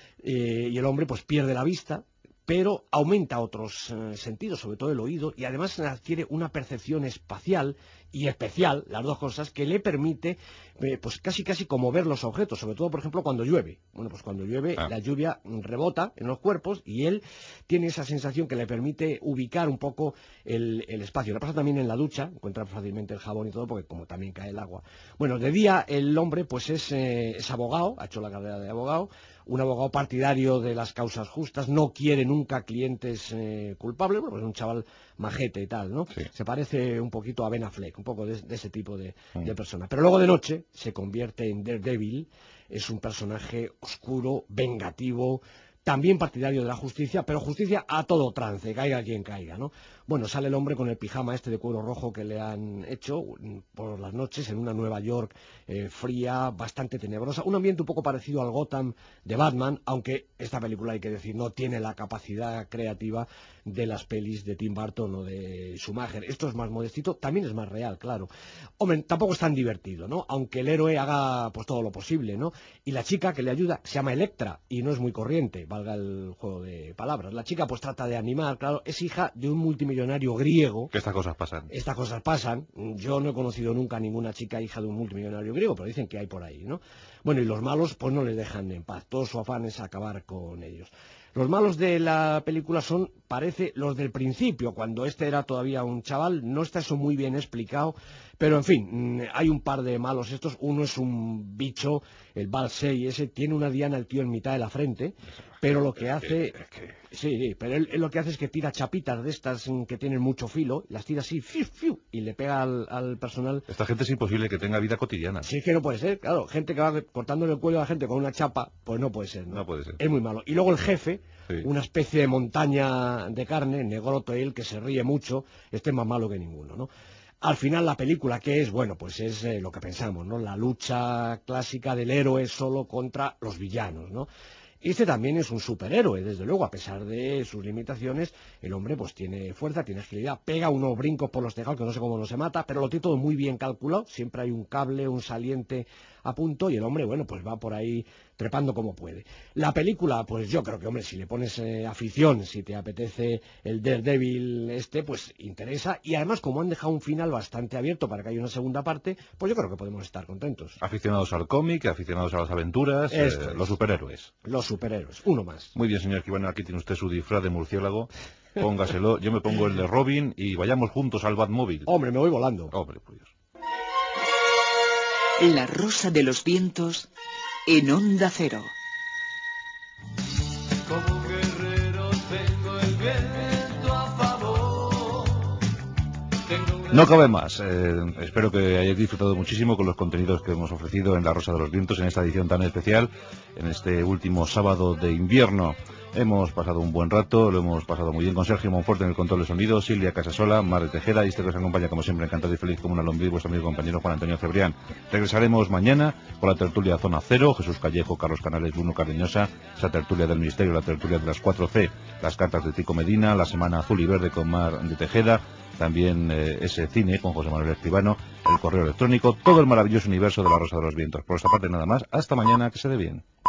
y el hombre pues pierde la vista, pero aumenta otros sentidos, sobre todo el oído, y además adquiere una percepción espacial y especial, las dos cosas, que le permite pues casi como ver los objetos, sobre todo por ejemplo cuando llueve. Bueno, pues cuando llueve la lluvia rebota en los cuerpos y él tiene esa sensación que le permite ubicar un poco el espacio. Le pasa también en la ducha, encuentra fácilmente el jabón y todo, porque como también cae el agua. Bueno, de día el hombre pues es abogado, ha hecho la carrera de abogado, un abogado partidario de las causas justas, no quiere nunca clientes culpables, bueno, pues es un chaval majete y tal, ¿no? Sí. Se parece un poquito a Ben Affleck, un poco de ese tipo de persona. Pero luego de noche se convierte en Daredevil, es un personaje oscuro, vengativo, también partidario de la justicia, pero justicia a todo trance, caiga quien caiga, ¿no? Bueno, sale el hombre con el pijama este de cuero rojo que le han hecho por las noches en una Nueva York fría, bastante tenebrosa, un ambiente un poco parecido al Gotham de Batman, aunque esta película, hay que decir, no tiene la capacidad creativa de las pelis de Tim Burton o de Schumacher. Esto es más modestito, también es más real, claro. Hombre, tampoco es tan divertido, ¿no? Aunque el héroe haga pues todo lo posible, ¿no? Y la chica que le ayuda se llama Electra y no es muy corriente, valga el juego de palabras. La chica pues trata de animar, claro, es hija de un multimillonario griego.
Que estas cosas pasan.
Estas cosas pasan. Yo no he conocido nunca a ninguna chica hija de un multimillonario griego, pero dicen que hay por ahí, ¿no? Bueno, y los malos pues no les dejan en paz. Todo su afán es acabar con ellos. Los malos de la película son, parece, los del principio, cuando este era todavía un chaval. No está eso muy bien explicado, pero en fin, hay un par de malos estos. Uno es un bicho, el Bullseye ese, tiene una diana el tío en mitad de la frente, pero lo que hace... Sí, pero él lo que hace es que tira chapitas de estas que tienen mucho filo, las tira así, fiu, fiu, y le pega al personal.
Esta gente es imposible que tenga vida cotidiana.
Sí, es que no puede ser, claro, gente que va cortándole el cuello a la gente con una chapa, pues no puede ser, ¿no?
No puede ser.
Es muy malo. Y luego el jefe, una especie de montaña de carne, negroto él, que se ríe mucho, este es más malo que ninguno, ¿no? Al final la película, ¿qué es? Bueno, pues es lo que pensamos, ¿no? La lucha clásica del héroe solo contra los villanos, ¿no? Este también es un superhéroe, desde luego, a pesar de sus limitaciones, el hombre pues tiene fuerza, tiene agilidad, pega unos brincos por los tejados que no sé cómo no se mata, pero lo tiene todo muy bien calculado, siempre hay un cable, un saliente a punto y el hombre, bueno, pues va por ahí trepando como puede. La película, pues yo creo que, hombre, si le pones afición, si te apetece el Daredevil pues interesa, y además como han dejado un final bastante abierto para que haya una segunda parte, pues yo creo que podemos estar contentos.
Aficionados al cómic, aficionados a las aventuras, los superhéroes.
Los superhéroes, uno más.
Muy bien, señor Escribano, aquí tiene usted su disfraz de murciélago. Póngaselo, yo me pongo el de Robin y vayamos juntos al Batmóvil.
Hombre, me voy volando.
Hombre, por Dios.
La Rosa de los Vientos en Onda Cero.
Como guerrero tengo el viento a favor.
No cabe más. Espero que hayáis disfrutado muchísimo con los contenidos que hemos ofrecido en La Rosa de los Vientos en esta edición tan especial, en este último sábado de invierno. Hemos pasado un buen rato, lo hemos pasado muy bien con Sergio Monforte en el control de sonido, Silvia Casasola, Mar Tejera, y este que os acompaña como siempre encantado y feliz como una lombriz, vuestro amigo y compañero Juan Antonio Cebrián. Regresaremos mañana con la tertulia Zona Cero, Jesús Callejo, Carlos Canales, Bruno Cardeñosa, esa tertulia del Ministerio, la tertulia de las 4C, las cartas de Tico Medina, la Semana Azul y Verde con Mar de Tejeda, también ese cine con José Manuel Escribano, el correo electrónico, todo el maravilloso universo de La Rosa de los Vientos. Por esta parte nada más, hasta mañana, que se dé bien.